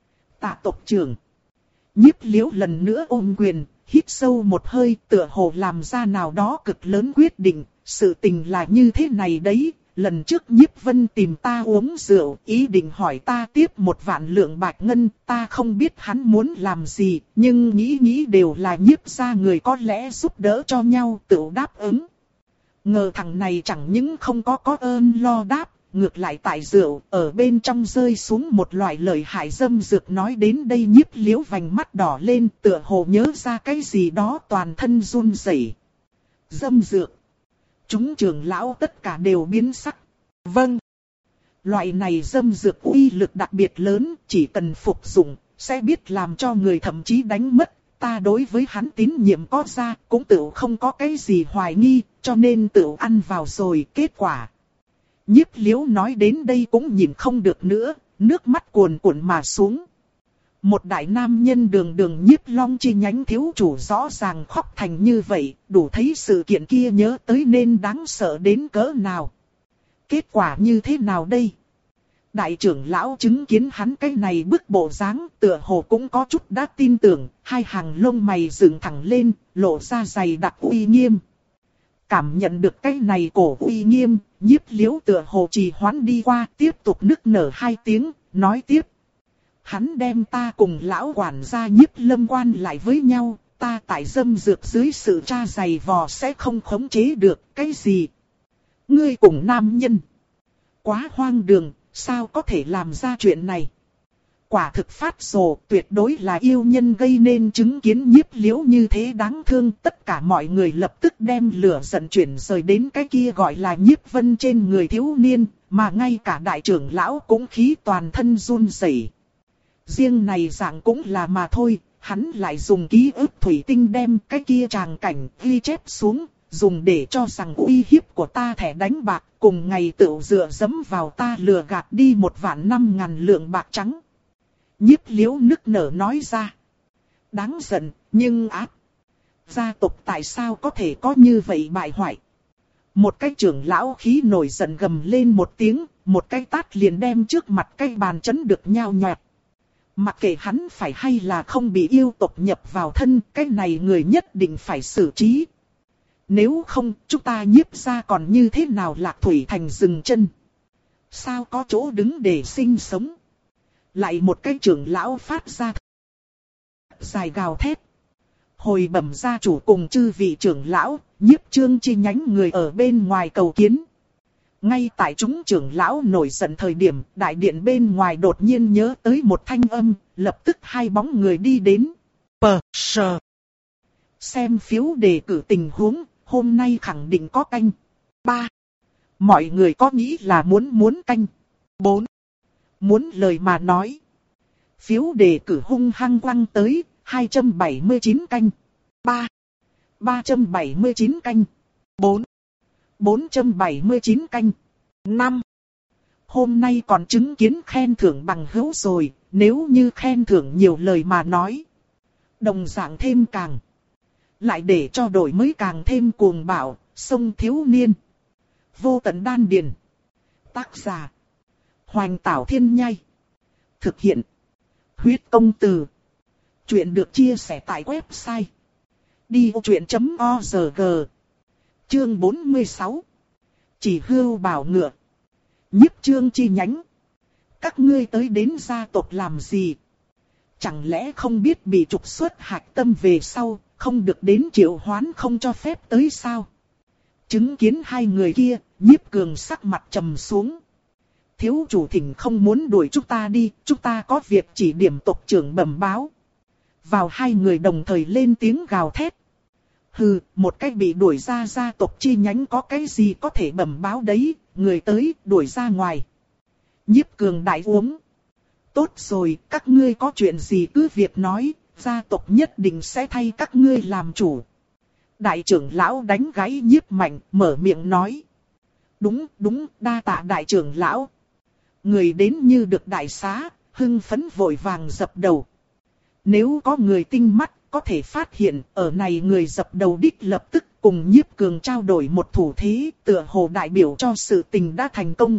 Tạ tộc trưởng. Nhiếp Liễu lần nữa ôm quyền, hít sâu một hơi tựa hồ làm ra nào đó cực lớn quyết định. Sự tình là như thế này đấy, lần trước Nhiếp Vân tìm ta uống rượu, ý định hỏi ta tiếp một vạn lượng bạch ngân, ta không biết hắn muốn làm gì, nhưng nghĩ nghĩ đều là Nhiếp gia người có lẽ giúp đỡ cho nhau, tự đáp ứng. Ngờ thằng này chẳng những không có có ơn lo đáp, ngược lại tại rượu, ở bên trong rơi xuống một loại lời hại dâm dược nói đến đây Nhiếp Liễu vành mắt đỏ lên, tựa hồ nhớ ra cái gì đó toàn thân run rẩy. Dâm dược. Chúng trưởng lão tất cả đều biến sắc. Vâng. Loại này dâm dược uy lực đặc biệt lớn, chỉ cần phục dụng, sẽ biết làm cho người thậm chí đánh mất. Ta đối với hắn tín nhiệm có ra, cũng tự không có cái gì hoài nghi, cho nên tự ăn vào rồi, kết quả. Nhiếp Liễu nói đến đây cũng nhìn không được nữa, nước mắt cuồn cuộn mà xuống. Một đại nam nhân đường đường Nhiếp Long chi nhánh thiếu chủ rõ ràng khóc thành như vậy, đủ thấy sự kiện kia nhớ tới nên đáng sợ đến cỡ nào. Kết quả như thế nào đây? Đại trưởng lão chứng kiến hắn cái này bức bộ dáng, tựa hồ cũng có chút đã tin tưởng, hai hàng lông mày dựng thẳng lên, lộ ra dày đặc uy nghiêm. Cảm nhận được cái này cổ uy nghiêm, Nhiếp Liễu tựa hồ trì hoãn đi qua, tiếp tục nức nở hai tiếng, nói tiếp. Hắn đem ta cùng lão quản gia Nhiếp Lâm quan lại với nhau, ta tại dâm dược dưới sự tra dày vò sẽ không khống chế được, cái gì? Ngươi cùng nam nhân. Quá hoang đường, sao có thể làm ra chuyện này? quả thực phát rồ, tuyệt đối là yêu nhân gây nên chứng kiến Nhiếp Liễu như thế đáng thương. Tất cả mọi người lập tức đem lửa giận chuyển rời đến cái kia gọi là Nhiếp Vân trên người thiếu niên, mà ngay cả đại trưởng lão cũng khí toàn thân run rẩy. Riêng này dạng cũng là mà thôi, hắn lại dùng ký ức thủy tinh đem cái kia tràng cảnh ghi chép xuống, dùng để cho rằng uy hiếp của ta thẻ đánh bạc, cùng ngày tự dựa dẫm vào ta lừa gạt đi một vạn năm ngàn lượng bạc trắng. Nhiếp Liễu nức nở nói ra. Đáng giận, nhưng ác. Gia tộc tại sao có thể có như vậy bại hoại? Một cái trưởng lão khí nổi giận gầm lên một tiếng, một cái tát liền đem trước mặt cái bàn chấn được nhao nhọt. Mặc kệ hắn phải hay là không bị yêu tộc nhập vào thân, cái này người nhất định phải xử trí. Nếu không, chúng ta Nhiếp gia còn như thế nào Lạc Thủy Thành dừng chân? Sao có chỗ đứng để sinh sống? Lại một cái trưởng lão phát ra dài gào thét. Hồi bẩm gia chủ cùng chư vị trưởng lão, Nhiếp Trương chi nhánh người ở bên ngoài cầu kiến. Ngay tại chúng trưởng lão nổi giận thời điểm, đại điện bên ngoài đột nhiên nhớ tới một thanh âm, lập tức hai bóng người đi đến. Pờ, sờ. Xem phiếu đề cử tình huống, hôm nay khẳng định có canh. ba. Mọi người có nghĩ là muốn muốn canh. bốn. Muốn lời mà nói. Phiếu đề cử hung hăng quăng tới, hai trăm bảy mươi chín canh. ba. ba trăm bảy mươi chín canh. bốn. bốn trăm bảy mươi chín canh. năm. Hôm nay còn chứng kiến khen thưởng bằng hữu rồi, nếu như khen thưởng nhiều lời mà nói. Đồng dạng thêm càng. Lại để cho đổi mới càng thêm cuồng bạo, sông thiếu niên. Vô tận đan điền. Tác giả. Hoành Tảo Thiên Nhai. Thực hiện. Huyết Công Từ. Chuyện được chia sẻ tại website. đi vô chuyện chấm org. Chương bốn mươi sáu. Chỉ hưu bảo ngựa. Nhiếp Trương chi nhánh. Các ngươi tới đến gia tộc làm gì? Chẳng lẽ không biết bị trục xuất hạch tâm về sau, không được đến triệu hoán không cho phép tới sao? Chứng kiến hai người kia, Nhiếp Cường sắc mặt trầm xuống. Thiếu chủ thỉnh không muốn đuổi chúng ta đi, chúng ta có việc chỉ điểm tộc trưởng bẩm báo. Vào hai người đồng thời lên tiếng gào thét. Hừ, một cách bị đuổi ra gia tộc chi nhánh có cái gì có thể bẩm báo đấy, người tới đuổi ra ngoài. Nhiếp Cường đại uống. Tốt rồi, các ngươi có chuyện gì cứ việc nói, gia tộc nhất định sẽ thay các ngươi làm chủ. Đại trưởng lão đánh gáy Nhiếp Mạnh, mở miệng nói. Đúng, đúng, đa tạ đại trưởng lão. Người đến như được đại xá, hưng phấn vội vàng dập đầu. Nếu có người tinh mắt, có thể phát hiện, ở này người dập đầu đích lập tức cùng Nhiếp Cường trao đổi một thủ thế, tựa hồ đại biểu cho sự tình đã thành công.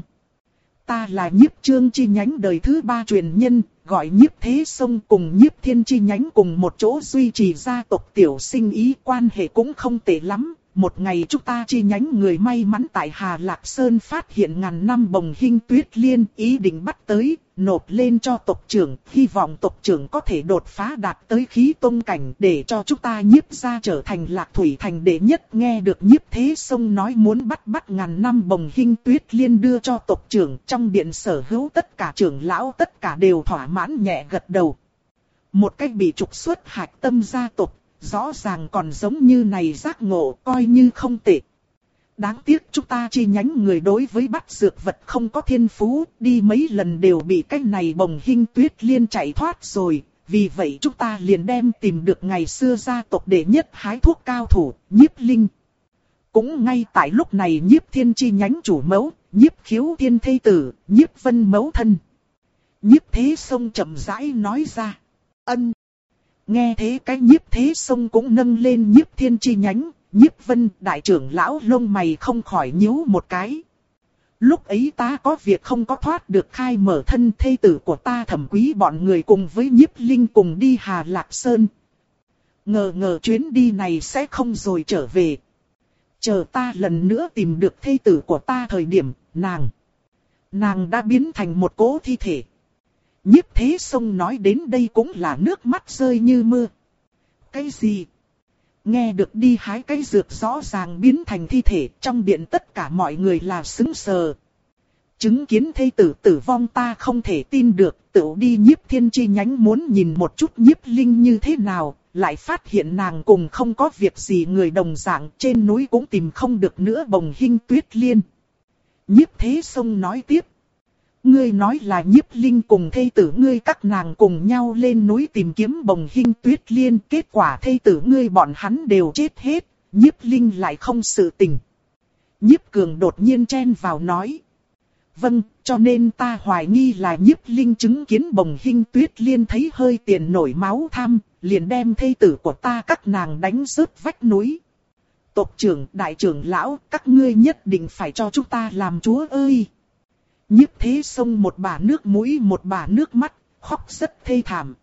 Ta là Nhiếp Trương chi nhánh đời thứ ba truyền nhân, gọi Nhiếp Thế Sông cùng Nhiếp Thiên chi nhánh cùng một chỗ duy trì gia tộc tiểu sinh ý, quan hệ cũng không tệ lắm. Một ngày chúng ta chi nhánh người may mắn tại Hà Lạc Sơn phát hiện ngàn năm bồng hinh tuyết liên, ý định bắt tới, nộp lên cho tộc trưởng, hy vọng tộc trưởng có thể đột phá đạt tới khí tông cảnh để cho chúng ta Nhiếp gia trở thành Lạc Thủy Thành đệ nhất. Nghe được Nhiếp Thế Sông nói muốn bắt bắt ngàn năm bồng hinh tuyết liên đưa cho tộc trưởng, trong điện sở hữu tất cả trưởng lão tất cả đều thỏa mãn nhẹ gật đầu. Một cách bị trục xuất hạch tâm gia tộc, rõ ràng còn giống như này giác ngộ, coi như không tệ. Đáng tiếc chúng ta chi nhánh người đối với bắt dược vật không có thiên phú, đi mấy lần đều bị cái này bồng hinh tuyết liên chạy thoát rồi. Vì vậy chúng ta liền đem tìm được ngày xưa gia tộc đệ nhất hái thuốc cao thủ, Nhiếp Linh. Cũng ngay tại lúc này Nhiếp Thiên chi nhánh chủ mẫu, Nhiếp Khiếu Thiên thê tử, Nhiếp Vân mẫu thân. Nhiếp Thế Sông chậm rãi nói ra. Ân. Nghe thế cái Nhiếp Thế Sông cũng nâng lên Nhiếp Thiên chi nhánh, Nhiếp Vân đại trưởng lão lông mày không khỏi nhíu một cái. Lúc ấy ta có việc không có thoát được khai mở thân thê tử của ta Thẩm Quý bọn người cùng với Nhiếp Linh cùng đi Hà Lạc Sơn. Ngờ ngờ chuyến đi này sẽ không rồi trở về. Chờ ta lần nữa tìm được thê tử của ta thời điểm, nàng. Nàng đã biến thành một cỗ thi thể. Nhiếp Thế Sông nói đến đây cũng là nước mắt rơi như mưa. Cái gì? Nghe được đi hái cái dược rõ ràng biến thành thi thể, trong điện tất cả mọi người là sững sờ. Chứng kiến thê tử tử vong ta không thể tin được, tự đi Nhiếp Thiên chi nhánh muốn nhìn một chút Nhiếp Linh như thế nào, lại phát hiện nàng cùng không có việc gì người đồng dạng, trên núi cũng tìm không được nữa Bồng Hinh Tuyết Liên. Nhiếp Thế Sông nói tiếp. Ngươi nói là Nhiếp Linh cùng thê tử ngươi các nàng cùng nhau lên núi tìm kiếm Bồng Hinh Tuyết Liên, kết quả thê tử ngươi bọn hắn đều chết hết, Nhiếp Linh lại không sự tình. Nhiếp Cường đột nhiên chen vào nói. Vâng, cho nên ta hoài nghi là Nhiếp Linh chứng kiến Bồng Hinh Tuyết Liên thấy hơi tiền nổi máu tham, liền đem thê tử của ta các nàng đánh rớt vách núi. Tộc trưởng, đại trưởng lão, các ngươi nhất định phải cho chúng ta làm chúa ơi. Nhiếp Thế Sông một bả nước mũi một bả nước mắt, khóc rất thê thảm.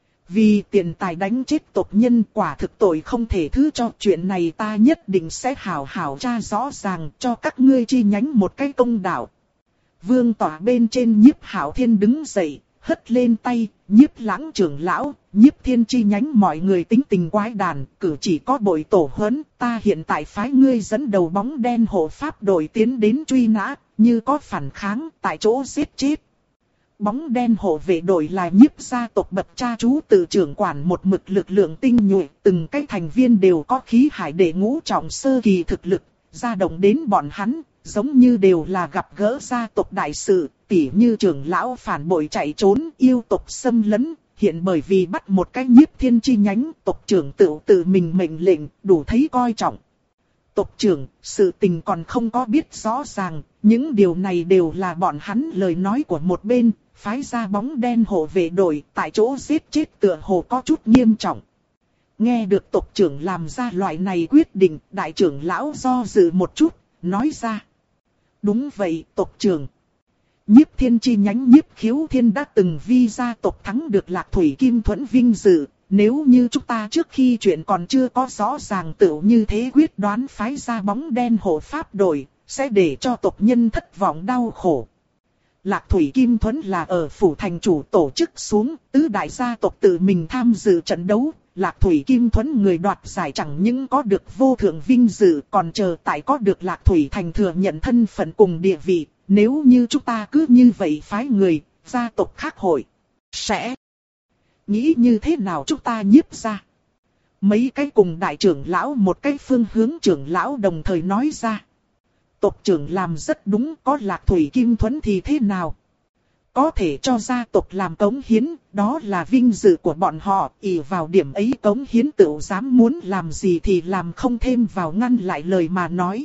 Vì tiền tài đánh chết tộc nhân quả thực tội không thể thứ cho, chuyện này ta nhất định sẽ hảo hảo tra rõ ràng cho các ngươi chi nhánh một cái công đạo. Vương tỏa bên trên Nhiếp Hạo Thiên đứng dậy, hất lên tay, Nhiếp Lãng trưởng lão, Nhiếp Thiên chi nhánh mọi người tính tình quái đản, cử chỉ có bội tổ huấn, ta hiện tại phái ngươi dẫn đầu bóng đen hộ pháp đội tiến đến truy nã, như có phản kháng, tại chỗ giết chết. Bóng đen hộ vệ đội là Nhiếp gia tộc bậc cha chú tự trưởng quản một mực lực lượng tinh nhuệ, từng cái thành viên đều có khí hải đệ ngũ trọng sơ kỳ thực lực, gia động đến bọn hắn, giống như đều là gặp gỡ gia tộc đại sự, tỉ như trưởng lão phản bội chạy trốn, yêu tộc xâm lấn, hiện bởi vì bắt một cái Nhiếp Thiên chi nhánh, tộc trưởng tự tự mình mệnh lệnh, đủ thấy coi trọng. Tộc trưởng, sự tình còn không có biết rõ ràng, những điều này đều là bọn hắn lời nói của một bên, phái ra bóng đen hộ vệ đội, tại chỗ giết chết tựa hồ có chút nghiêm trọng. Nghe được tộc trưởng làm ra loại này quyết định, đại trưởng lão do dự một chút, nói ra. Đúng vậy, tộc trưởng. Nhiếp Thiên chi nhánh Nhiếp Khiếu Thiên đã từng vi gia tộc thắng được Lạc Thủy Kim Thuẫn vinh dự. Nếu như chúng ta trước khi chuyện còn chưa có rõ ràng tựu như thế quyết đoán phái ra bóng đen hộ pháp đội, sẽ để cho tộc nhân thất vọng đau khổ. Lạc Thủy Kim Thuẫn là ở phủ thành chủ tổ chức xuống, tứ đại gia tộc tự mình tham dự trận đấu. Lạc Thủy Kim Thuẫn người đoạt giải chẳng những có được vô thượng vinh dự, còn chờ tại có được Lạc Thủy Thành thừa nhận thân phận cùng địa vị. Nếu như chúng ta cứ như vậy phái người, gia tộc khác hội sẽ nghĩ như thế nào chúng ta Nhiếp ra. Mấy cái cùng đại trưởng lão một cái phương hướng trưởng lão đồng thời nói ra. Tộc trưởng làm rất đúng, có Lạc Thủy Kim Thuẫn thì thế nào? Có thể cho gia tộc làm cống hiến, đó là vinh dự của bọn họ, ỷ vào điểm ấy cống hiến tự dám muốn làm gì thì làm, không thêm vào ngăn lại lời mà nói.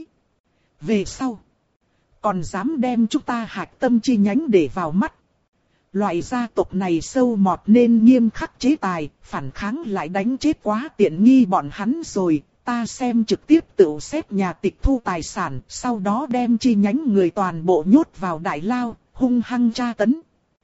Về sau, còn dám đem chúng ta Hạch Tâm chi nhánh để vào mắt. Loại gia tộc này sâu mọt nên nghiêm khắc chế tài, phản kháng lại đánh chết quá tiện nghi bọn hắn rồi. Ta xem trực tiếp tự xếp nhà tịch thu tài sản, sau đó đem chi nhánh người toàn bộ nhốt vào đại lao, hung hăng tra tấn.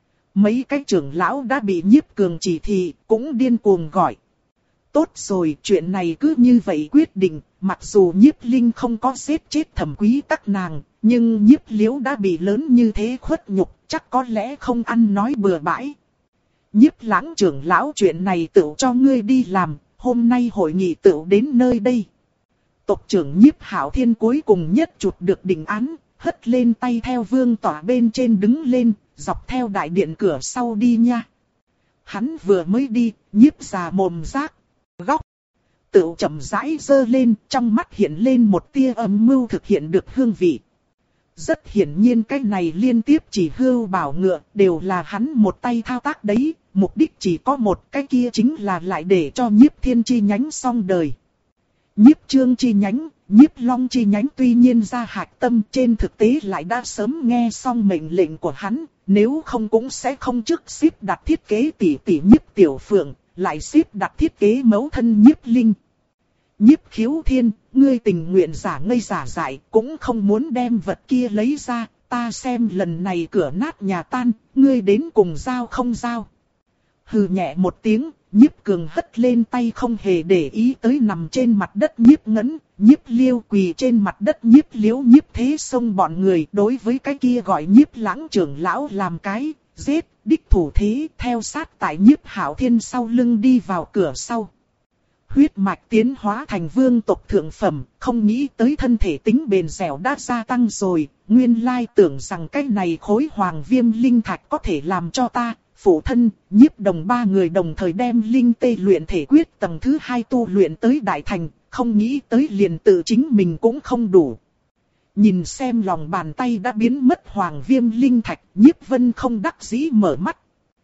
Mấy cái trưởng lão đã bị Nhiếp Cường chỉ thị, cũng điên cuồng gọi. Tốt rồi, chuyện này cứ như vậy quyết định, mặc dù Nhiếp Linh không có giết chết Thẩm Quý các nàng, nhưng Nhiếp Liễu đã bị lớn như thế khuất nhục, chắc có lẽ không ăn nói bừa bãi. Nhiếp Lãng trưởng lão, chuyện này tự cho ngươi đi làm, hôm nay hội nghị tự đến nơi đây. Tộc trưởng Nhiếp Hạo Thiên cuối cùng nhất chuột được định án, hất lên tay theo vương tỏa bên trên đứng lên, dọc theo đại điện cửa sau đi nha. Hắn vừa mới đi, Nhiếp già mồm rác, góc. Tự chậm rãi dơ lên, trong mắt hiện lên một tia âm mưu thực hiện được hương vị. Rất hiển nhiên cái này liên tiếp chỉ hưu bảo ngựa đều là hắn một tay thao tác đấy, mục đích chỉ có một, cái kia chính là lại để cho Nhiếp Thiên chi nhánh xong đời. Nhiếp Trương chi nhánh, Nhiếp Long chi nhánh tuy nhiên ra Hạch Tâm, trên thực tế lại đã sớm nghe xong mệnh lệnh của hắn, nếu không cũng sẽ không trước xếp đặt thiết kế tỷ tỷ Nhiếp Tiểu Phượng, lại xếp đặt thiết kế mẫu thân Nhiếp Linh. Nhiếp Khiếu Thiên, ngươi tình nguyện giả ngây giả dại, cũng không muốn đem vật kia lấy ra, ta xem lần này cửa nát nhà tan, ngươi đến cùng giao không giao. Hừ nhẹ một tiếng, Nhiếp Cường hất lên tay không hề để ý tới nằm trên mặt đất Nhiếp Ngẫn, Nhiếp Liêu quỳ trên mặt đất Nhiếp Liễu Nhiếp Thế Sông bọn người đối với cái kia gọi Nhiếp Lãng trưởng lão làm cái, giết, đích thủ thế theo sát tại Nhiếp Hạo Thiên sau lưng đi vào cửa sau. huyết mạch tiến hóa thành vương tộc thượng phẩm, không nghĩ tới thân thể tính bền dẻo đã gia tăng rồi, nguyên lai tưởng rằng cái này khối hoàng viêm linh thạch có thể làm cho ta, phụ thân, Nhiếp Đồng ba người đồng thời đem linh tê luyện thể quyết tầng thứ hai tu luyện tới đại thành, không nghĩ tới liền tự chính mình cũng không đủ. Nhìn xem lòng bàn tay đã biến mất hoàng viêm linh thạch, Nhiếp Vân không đắc dĩ mở mắt.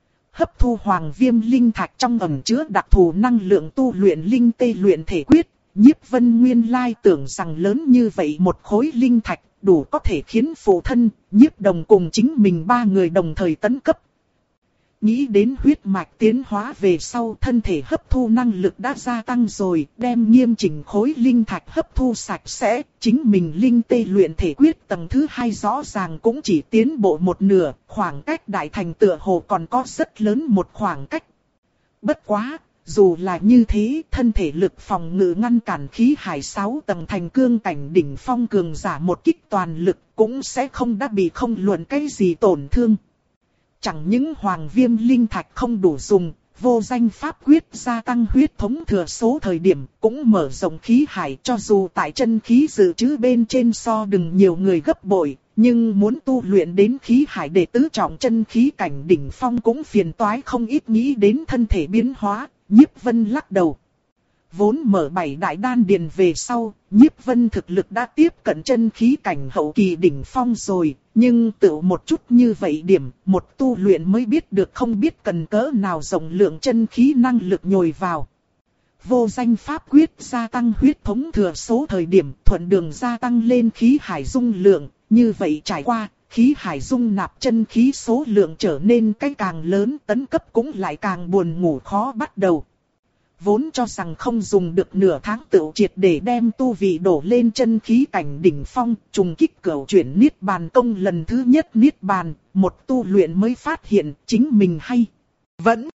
Hấp thu hoàng viêm linh thạch trong ẩn chứa đặc thù năng lượng tu luyện linh tê luyện thể quyết, Nhiếp Vân nguyên lai tưởng rằng lớn như vậy một khối linh thạch đủ có thể khiến phụ thân, Nhiếp Đồng cùng chính mình ba người đồng thời tấn cấp. Nghĩ đến huyết mạch tiến hóa về sau thân thể hấp thu năng lực đã gia tăng rồi, đem nghiêm chỉnh khối linh thạch hấp thu sạch sẽ, chính mình linh tê luyện thể quyết tầng thứ hai rõ ràng cũng chỉ tiến bộ một nửa, khoảng cách đại thành tựa hồ còn có rất lớn một khoảng cách. Bất quá, dù là như thế, thân thể lực phòng ngự ngăn cản khí hải sáu tầng thành cương cảnh đỉnh phong cường giả một kích toàn lực cũng sẽ không đã bị không luận cái gì tổn thương. Chẳng những hoàng viêm linh thạch không đủ dùng, vô danh pháp quyết gia tăng huyết thống thừa số thời điểm cũng mở rộng khí hải, cho dù tại chân khí dự trữ bên trên so đừng nhiều người gấp bội, nhưng muốn tu luyện đến khí hải để tứ trọng chân khí cảnh đỉnh phong cũng phiền toái không ít. Nghĩ đến thân thể biến hóa, Nhiếp Vân lắc đầu. Vốn mở bảy đại đan điền về sau, Nhiếp Vân thực lực đã tiếp cận chân khí cảnh hậu kỳ đỉnh phong rồi, nhưng tự một chút như vậy điểm, một tu luyện mới biết được không biết cần cỡ nào rộng lượng chân khí năng lực nhồi vào. Vô danh pháp quyết gia tăng huyết thống thừa số thời điểm thuận đường gia tăng lên khí hải dung lượng, như vậy trải qua, khí hải dung nạp chân khí số lượng trở nên cái càng lớn, tấn cấp cũng lại càng buồn ngủ khó bắt đầu. Vốn cho rằng không dùng được nửa tháng tựu triệt để đem tu vị đổ lên chân khí cảnh đỉnh phong, trùng kích cửu chuyển niết bàn công lần thứ nhất niết bàn, một tu luyện mới phát hiện chính mình hay. Vẫn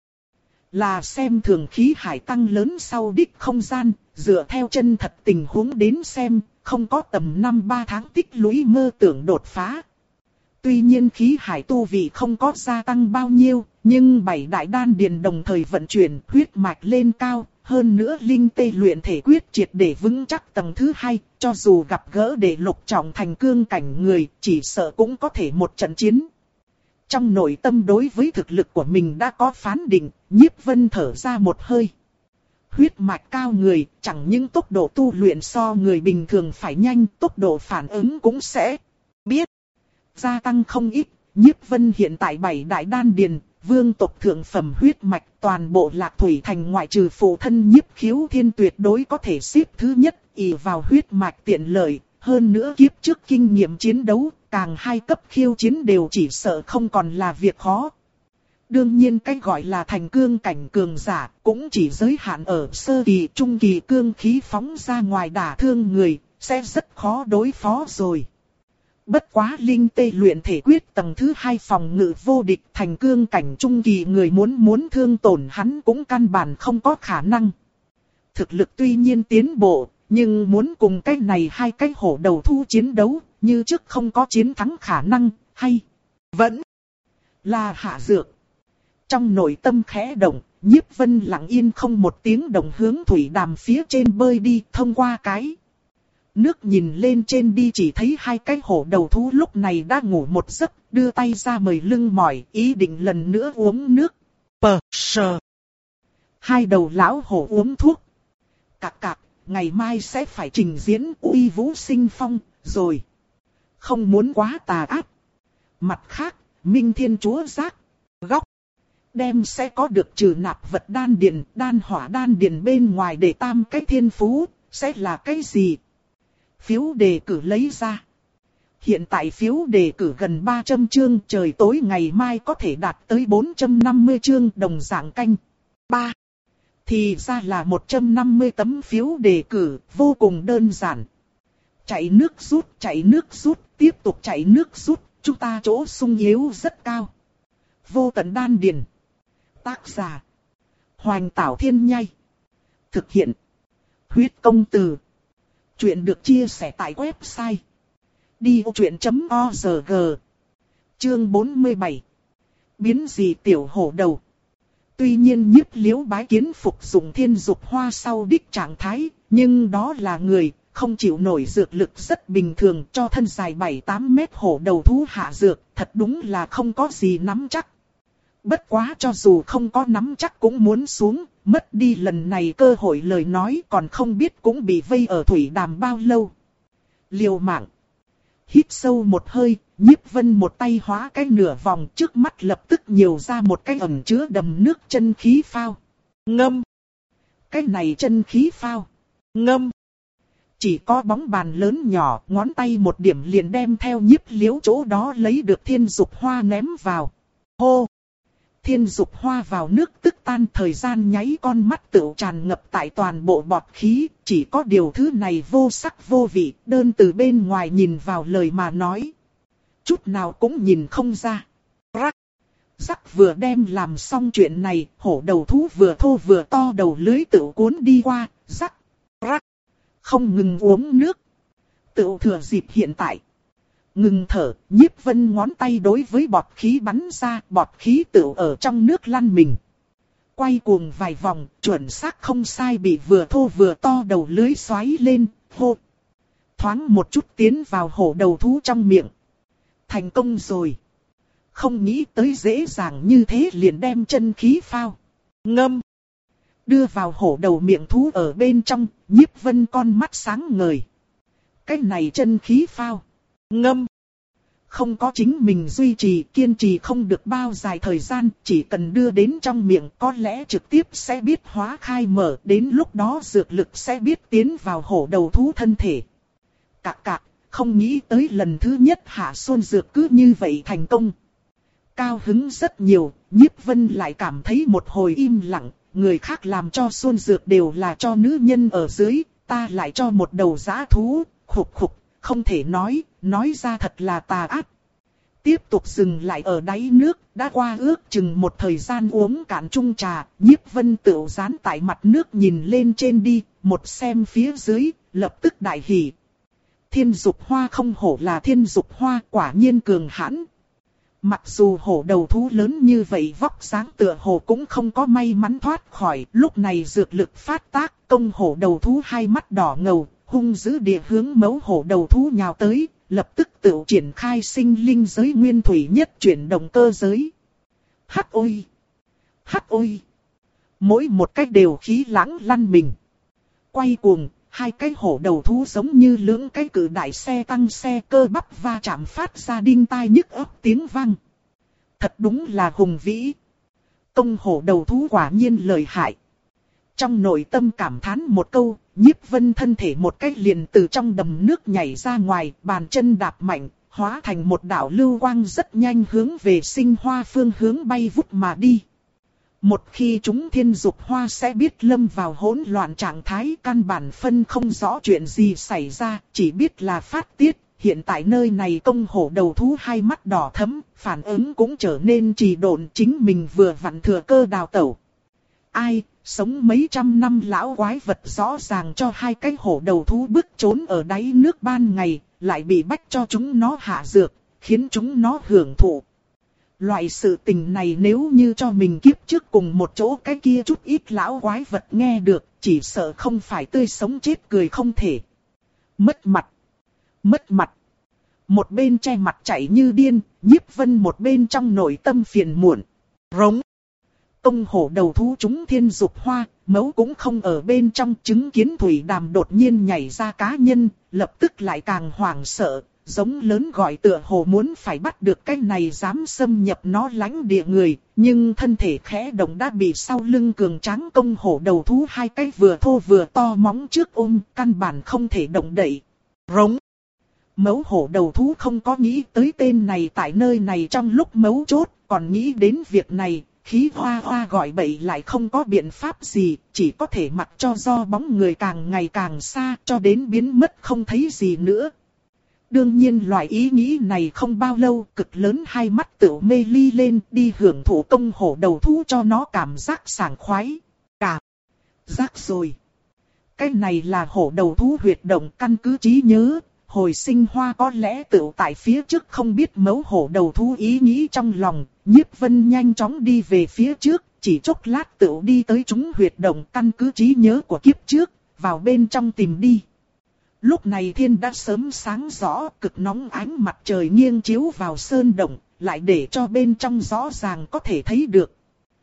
là xem thường khí hải tăng lớn sau đích không gian, dựa theo chân thật tình huống đến xem, không có tầm năm ba tháng tích lũy mơ tưởng đột phá. Tuy nhiên khí hải tu vị không có gia tăng bao nhiêu, nhưng bảy đại đan điền đồng thời vận chuyển huyết mạch lên cao, hơn nữa linh tê luyện thể quyết triệt để vững chắc tầng thứ hai, cho dù gặp gỡ để lục trọng thành cương cảnh người, chỉ sợ cũng có thể một trận chiến. Trong nội tâm đối với thực lực của mình đã có phán định, Nhiếp Vân thở ra một hơi. Huyết mạch cao người, chẳng những tốc độ tu luyện so người bình thường phải nhanh, tốc độ phản ứng cũng sẽ biết gia tăng không ít. Nhiếp Vân hiện tại bảy đại đan điền, vương tộc thượng phẩm huyết mạch, toàn bộ Lạc Thủy Thành ngoại trừ phụ thân Nhiếp Khiếu Thiên tuyệt đối có thể xếp thứ nhất, ỷ vào huyết mạch tiện lợi, hơn nữa kiếp trước kinh nghiệm chiến đấu, càng hai cấp khiêu chiến đều chỉ sợ không còn là việc khó. Đương nhiên cái gọi là thành cương cảnh cường giả, cũng chỉ giới hạn ở sơ kỳ, trung kỳ cương khí phóng ra ngoài đả thương người, sẽ rất khó đối phó rồi. Bất quá linh tê luyện thể quyết tầng thứ hai phòng ngự vô địch, thành cương cảnh trung kỳ người muốn muốn thương tổn hắn cũng căn bản không có khả năng. Thực lực tuy nhiên tiến bộ, nhưng muốn cùng cái này hai cái hổ đầu thu chiến đấu, như trước không có chiến thắng khả năng, hay vẫn là hạ dược. Trong nội tâm khẽ động, Nhiếp Vân lặng yên không một tiếng động hướng thủy đàm phía trên bơi đi, thông qua cái nước nhìn lên trên đi chỉ thấy hai cái hổ đầu thú lúc này đã ngủ một giấc, đưa tay ra mời lưng mỏi, ý định lần nữa uống nước. Pờ sờ. Hai đầu lão hổ uống thuốc. Cạc cạc, ngày mai sẽ phải trình diễn uy vũ sinh phong, rồi. Không muốn quá tà ác. Mặt khác, Minh Thiên Chúa giác, góc. Đem sẽ có được trừ nạp vật đan điền, đan hỏa đan điền bên ngoài để tam cái thiên phú, sẽ là cái gì? Phiếu đề cử lấy ra. Hiện tại phiếu đề cử gần ba trăm chương, trời tối ngày mai có thể đạt tới bốn trăm năm mươi chương, đồng dạng canh. ba. Thì ra là một trăm năm mươi tấm phiếu đề cử, vô cùng đơn giản. Chạy nước rút, chạy nước rút, tiếp tục chạy nước rút, chúng ta chỗ sung yếu rất cao. Vô tận đan điền. Tác giả: Hoành Tảo Thiên Nhai. Thực hiện: Huyết Công Từ. Chuyện được chia sẻ tại website đi ô chuyện chấm org. Chương bốn mươi bảy. Biến dị tiểu hổ đầu. Tuy nhiên Nhiếp Liễu bái kiến phục dụng thiên dục hoa sau đích trạng thái, nhưng đó là người, không chịu nổi dược lực rất bình thường cho thân dài bảy tám mét hổ đầu thú hạ dược, thật đúng là không có gì nắm chắc. Bất quá cho dù không có nắm chắc cũng muốn xuống, mất đi lần này cơ hội lời nói còn không biết cũng bị vây ở thủy đàm bao lâu. Liều mạng. Hít sâu một hơi, Nhiếp Vân một tay hóa cái nửa vòng, trước mắt lập tức nhiều ra một cái ẩn chứa đầm nước chân khí phao. Ngâm. Cái này chân khí phao. Ngâm. Chỉ có bóng bàn lớn nhỏ, ngón tay một điểm liền đem theo Nhiếp Liễu chỗ đó lấy được thiên dục hoa ném vào. Hô. Thiên dục hoa vào nước tức tan, thời gian nháy con mắt tựu tràn ngập tại toàn bộ bọt khí, chỉ có điều thứ này vô sắc vô vị, đơn từ bên ngoài nhìn vào lời mà nói. Chút nào cũng nhìn không ra. Rắc. Rắc vừa đem làm xong chuyện này, hổ đầu thú vừa thô vừa to đầu lưới tựu cuốn đi qua, rắc. Rắc. Không ngừng uống nước. Tựu thừa dịp hiện tại. Ngừng thở, Nhiếp Vân ngón tay đối với bọt khí bắn ra, bọt khí tựu ở trong nước lăn mình. Quay cuồng vài vòng, chuẩn xác không sai bị vừa thô vừa to đầu lưới xoáy lên, hô. Thoáng một chút tiến vào hổ đầu thú trong miệng. Thành công rồi. Không nghĩ tới dễ dàng như thế liền đem chân khí phao. Ngâm. Đưa vào hổ đầu miệng thú ở bên trong, Nhiếp Vân con mắt sáng ngời. Cái này chân khí phao. Ngâm. Không có chính mình duy trì, kiên trì không được bao dài thời gian, chỉ cần đưa đến trong miệng có lẽ trực tiếp sẽ biết hóa khai mở, đến lúc đó dược lực sẽ biết tiến vào hổ đầu thú thân thể. Cạc cạc, không nghĩ tới lần thứ nhất hạ xuân dược cứ như vậy thành công. Cao hứng rất nhiều, Nhiếp Vân lại cảm thấy một hồi im lặng, người khác làm cho xuân dược đều là cho nữ nhân ở dưới, ta lại cho một đầu dã thú, khục khục. Không thể nói, nói ra thật là tà ác. Tiếp tục dừng lại ở đáy nước, đã qua ước chừng một thời gian uống cạn chung trà, Nhiếp Vân tựu dán tại mặt nước nhìn lên trên đi, một xem phía dưới, lập tức đại hỉ. Thiên dục hoa không hổ là thiên dục hoa, quả nhiên cường hãn. Mặc dù hổ đầu thú lớn như vậy vóc dáng tựa hồ cũng không có may mắn thoát khỏi, lúc này dược lực phát tác, công hổ đầu thú hai mắt đỏ ngầu. Hung dữ địa hướng mấu hổ đầu thú nhào tới, lập tức tự triển khai sinh linh giới nguyên thủy nhất chuyển động cơ giới. Hắc ôi! Hắc ôi! Mỗi một cái đều khí lãng lăn mình. Quay cuồng, hai cái hổ đầu thú giống như lưỡng cái cự đại xe tăng xe cơ bắp va chạm phát ra đinh tai nhức óc tiếng vang. Thật đúng là hùng vĩ. Công hổ đầu thú quả nhiên lợi hại. Trong nội tâm cảm thán một câu, Nhiếp Vân thân thể một cách liền từ trong đầm nước nhảy ra ngoài, bàn chân đạp mạnh, hóa thành một đạo lưu quang rất nhanh hướng về sinh hoa phương hướng bay vút mà đi. Một khi chúng thiên dục hoa sẽ biết lâm vào hỗn loạn trạng thái, căn bản phân không rõ chuyện gì xảy ra, chỉ biết là phát tiết. Hiện tại nơi này công hổ đầu thú hai mắt đỏ thẫm, phản ứng cũng trở nên trì độn, chính mình vừa vặn thừa cơ đào tẩu. Ai, sống mấy trăm năm lão quái vật rõ ràng cho hai cái hổ đầu thú bước trốn ở đáy nước ban ngày, lại bị bách cho chúng nó hạ dược, khiến chúng nó hưởng thụ. Loại sự tình này nếu như cho mình kiếp trước cùng một chỗ cái kia chút ít lão quái vật nghe được, chỉ sợ không phải tươi sống chết cười không thể. Mất mặt. Mất mặt. Một bên che mặt chạy như điên, Nhiếp Vân một bên trong nội tâm phiền muộn. Rống. Công hổ đầu thú chúng thiên dục hoa, mấu cũng không ở bên trong, chứng kiến thủy đàm đột nhiên nhảy ra cá nhân, lập tức lại càng hoảng sợ, giống lớn gọi tựa hồ muốn phải bắt được cái này dám xâm nhập nó lãnh địa người, nhưng thân thể khẽ động đã bị sau lưng cường tráng công hổ đầu thú hai cái vừa thô vừa to móng trước ôm, căn bản không thể động đậy. Rống. Mấu hổ đầu thú không có nghĩ tới tên này tại nơi này trong lúc mấu chốt, còn nghĩ đến việc này. Khí hoa hoa gọi bậy lại không có biện pháp gì, chỉ có thể mặc cho do bóng người càng ngày càng xa cho đến biến mất không thấy gì nữa. Đương nhiên loại ý nghĩ này không bao lâu, cực lớn hai mắt tựu mê ly lên đi hưởng thụ công hổ đầu thú cho nó cảm giác sảng khoái. Cảm giác rồi. Cái này là hổ đầu thú huyệt động, căn cứ trí nhớ. Hồi sinh hoa có lẽ tựu tại phía trước không biết mấu hổ đầu thú ý nghĩ trong lòng, Nhiếp Vân nhanh chóng đi về phía trước, chỉ chốc lát tựu đi tới chúng huyệt động, căn cứ trí nhớ của kiếp trước, vào bên trong tìm đi. Lúc này thiên đã sớm sáng rõ, cực nóng ánh mặt trời nghiêng chiếu vào sơn động, lại để cho bên trong rõ ràng có thể thấy được.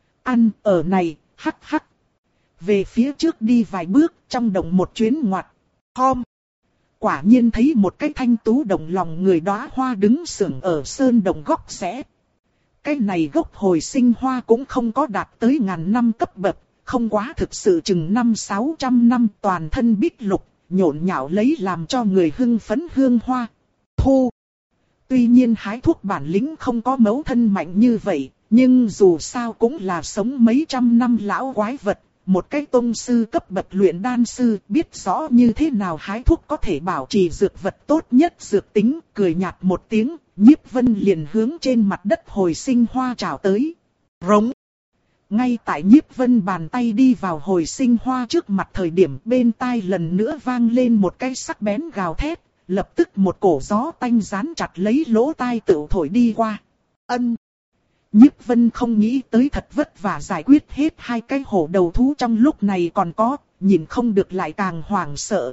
Ăn ở này, hắc hắc. Về phía trước đi vài bước, trong động một chuyến ngoặt. Hôm, quả nhiên thấy một cái thanh tú động lòng người đóa hoa đứng sưởng ở sơn động góc rẽ. Cái này gốc hồi sinh hoa cũng không có đạt tới ngàn năm cấp bậc, không quá thực sự chừng năm sáu trăm năm, toàn thân bích lục, nhộn nhạo lấy làm cho người hưng phấn hương hoa. Thu. Tuy nhiên hái thuốc bản lĩnh không có mẫu thân mạnh như vậy, nhưng dù sao cũng là sống mấy trăm năm lão quái vật. Một cái tông sư cấp bậc luyện đan sư biết rõ như thế nào hái thuốc có thể bảo trì dược vật tốt nhất dược tính, cười nhạt một tiếng, Nhiếp Vân liền hướng trên mặt đất hồi sinh hoa trào tới. Rống. Ngay tại Nhiếp Vân bàn tay đi vào hồi sinh hoa trước mặt thời điểm, bên tai lần nữa vang lên một cái sắc bén gào thét, lập tức một cổ gió tanh dán chặt lấy lỗ tai tựu thổi đi qua. Ân. Nhiếp Vân không nghĩ tới thật vất vả giải quyết hết hai cái hổ đầu thú trong lúc này còn có, nhìn không được lại càng hoảng sợ.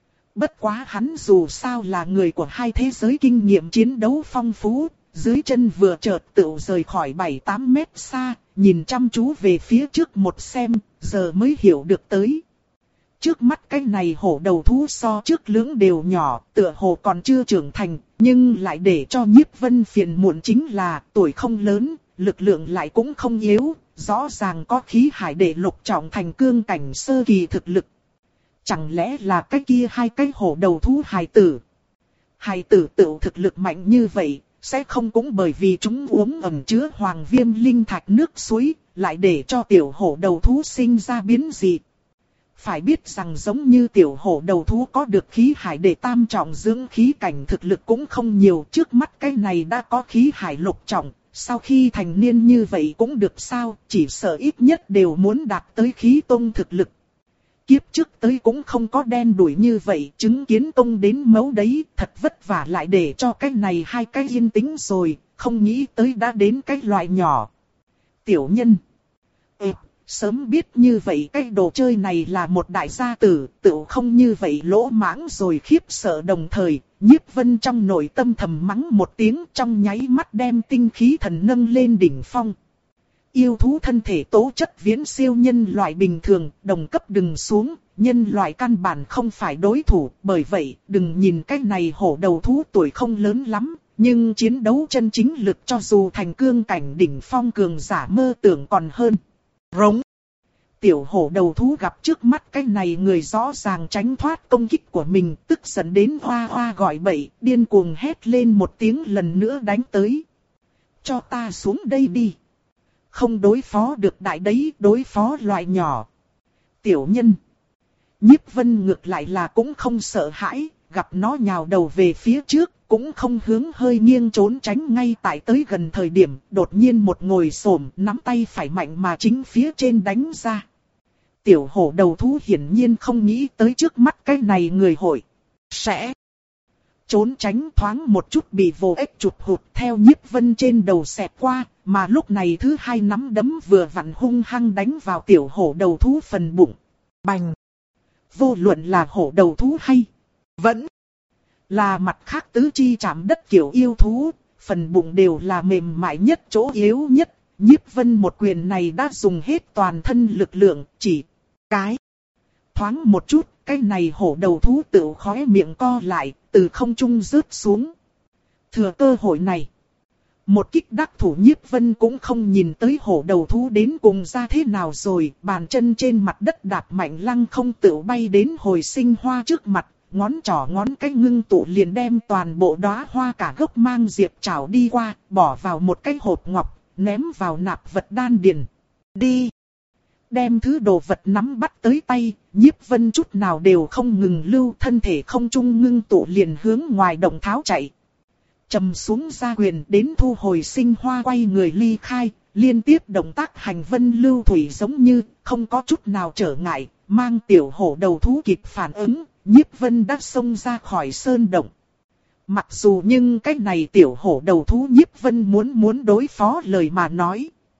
Bất quá hắn dù sao là người của hai thế giới kinh nghiệm chiến đấu phong phú, dưới chân vừa chợt tựu rời khỏi bảy tám mét xa, nhìn chăm chú về phía trước một xem, giờ mới hiểu được tới. Trước mắt cái này hổ đầu thú so trước lưỡng đều nhỏ, tựa hồ còn chưa trưởng thành, nhưng lại để cho Nhiếp Vân phiền muộn chính là tuổi không lớn, lực lượng lại cũng không yếu, rõ ràng có khí hải để lục trọng thành cương cảnh sơ kỳ thực lực. Chẳng lẽ là cái kia hai cái hổ đầu thú hài tử? Hài tử tự thực lực mạnh như vậy, sẽ không cũng bởi vì chúng uống ẩn chứa hoàng viêm linh thạch nước suối, lại để cho tiểu hổ đầu thú sinh ra biến dị. Phải biết rằng giống như tiểu hổ đầu thú có được khí hải để tam trọng dưỡng khí cảnh thực lực cũng không nhiều, trước mắt cái này đã có khí hải lục trọng, sau khi thành niên như vậy cũng được sao, chỉ sợ ít nhất đều muốn đạt tới khí tông thực lực. Kiếp trước tới cũng không có đen đuổi như vậy, chứng kiến tông đến mấu đấy, thật vất vả lại để cho cái này hai cái yên tĩnh rồi, không nghĩ tới đã đến cái loại nhỏ. Tiểu nhân. Ê, sớm biết như vậy cái đồ chơi này là một đại gia tử, tự không như vậy lỗ mãng rồi khiếp sợ đồng thời, Nhiếp Vân trong nội tâm thầm mắng một tiếng trong nháy mắt đem tinh khí thần nâng lên đỉnh phong. Yêu thú thân thể tố chất viễn siêu nhân loại bình thường, đồng cấp đừng xuống, nhân loại căn bản không phải đối thủ, bởi vậy đừng nhìn cái này hổ đầu thú tuổi không lớn lắm, nhưng chiến đấu chân chính lực cho dù thành cương cảnh đỉnh phong cường giả mơ tưởng còn hơn. Rống. Tiểu hổ đầu thú gặp trước mắt cái này người rõ ràng tránh thoát công kích của mình, tức giận đến hoa hoa gọi bậy, điên cuồng hét lên một tiếng lần nữa đánh tới. Cho ta xuống đây đi. Không đối phó được đại đấy, đối phó loại nhỏ. Tiểu nhân. Nhiếp Vân ngược lại là cũng không sợ hãi, gặp nó nhào đầu về phía trước, cũng không hướng hơi nghiêng trốn tránh ngay tại tới gần thời điểm, đột nhiên một ngồi xổm nắm tay phải mạnh mà chính phía trên đánh ra. Tiểu hổ đầu thú hiển nhiên không nghĩ tới trước mắt cái này người hội sẽ trốn tránh, thoáng một chút bị vô ích chụp hụt theo Nhiếp Vân trên đầu xẹt qua, mà lúc này thứ hai nắm đấm vừa vặn hung hăng đánh vào tiểu hổ đầu thú phần bụng. Bành! Vô luận là hổ đầu thú hay vẫn là mặt khác tứ chi chạm đất kiểu yêu thú, phần bụng đều là mềm mại nhất chỗ yếu nhất. Nhiếp Vân một quyền này đã dùng hết toàn thân lực lượng, chỉ cái thoáng một chút, cái này hổ đầu thú tự khóe miệng co lại, từ không trung rớt xuống. Thừa cơ hội này, một kích đắc thủ Nhiếp Vân cũng không nhìn tới hổ đầu thú đến cùng ra thế nào rồi, bàn chân trên mặt đất đạp mạnh lăng không tự bay đến hồi sinh hoa trước mặt, ngón trỏ ngón cái ngưng tụ liền đem toàn bộ đóa hoa cả gốc mang diệp trảo đi qua, bỏ vào một cái hộp ngọc, ném vào nạp vật đan điền. Đi! Đem thứ đồ vật nắm bắt tới tay, Nhiếp Vân chút nào đều không ngừng lưu, thân thể không trung ngưng tụ liền hướng ngoài động tháo chạy. Trầm xuống ra quyền đến thu hồi sinh hoa quay người ly khai, liên tiếp động tác hành vân lưu thủy giống như không có chút nào trở ngại, mang tiểu hổ đầu thú kịp phản ứng, Nhiếp Vân đã xông ra khỏi sơn động. Mặc dù nhưng cái này tiểu hổ đầu thú Nhiếp Vân muốn muốn đối phó lời mà nói,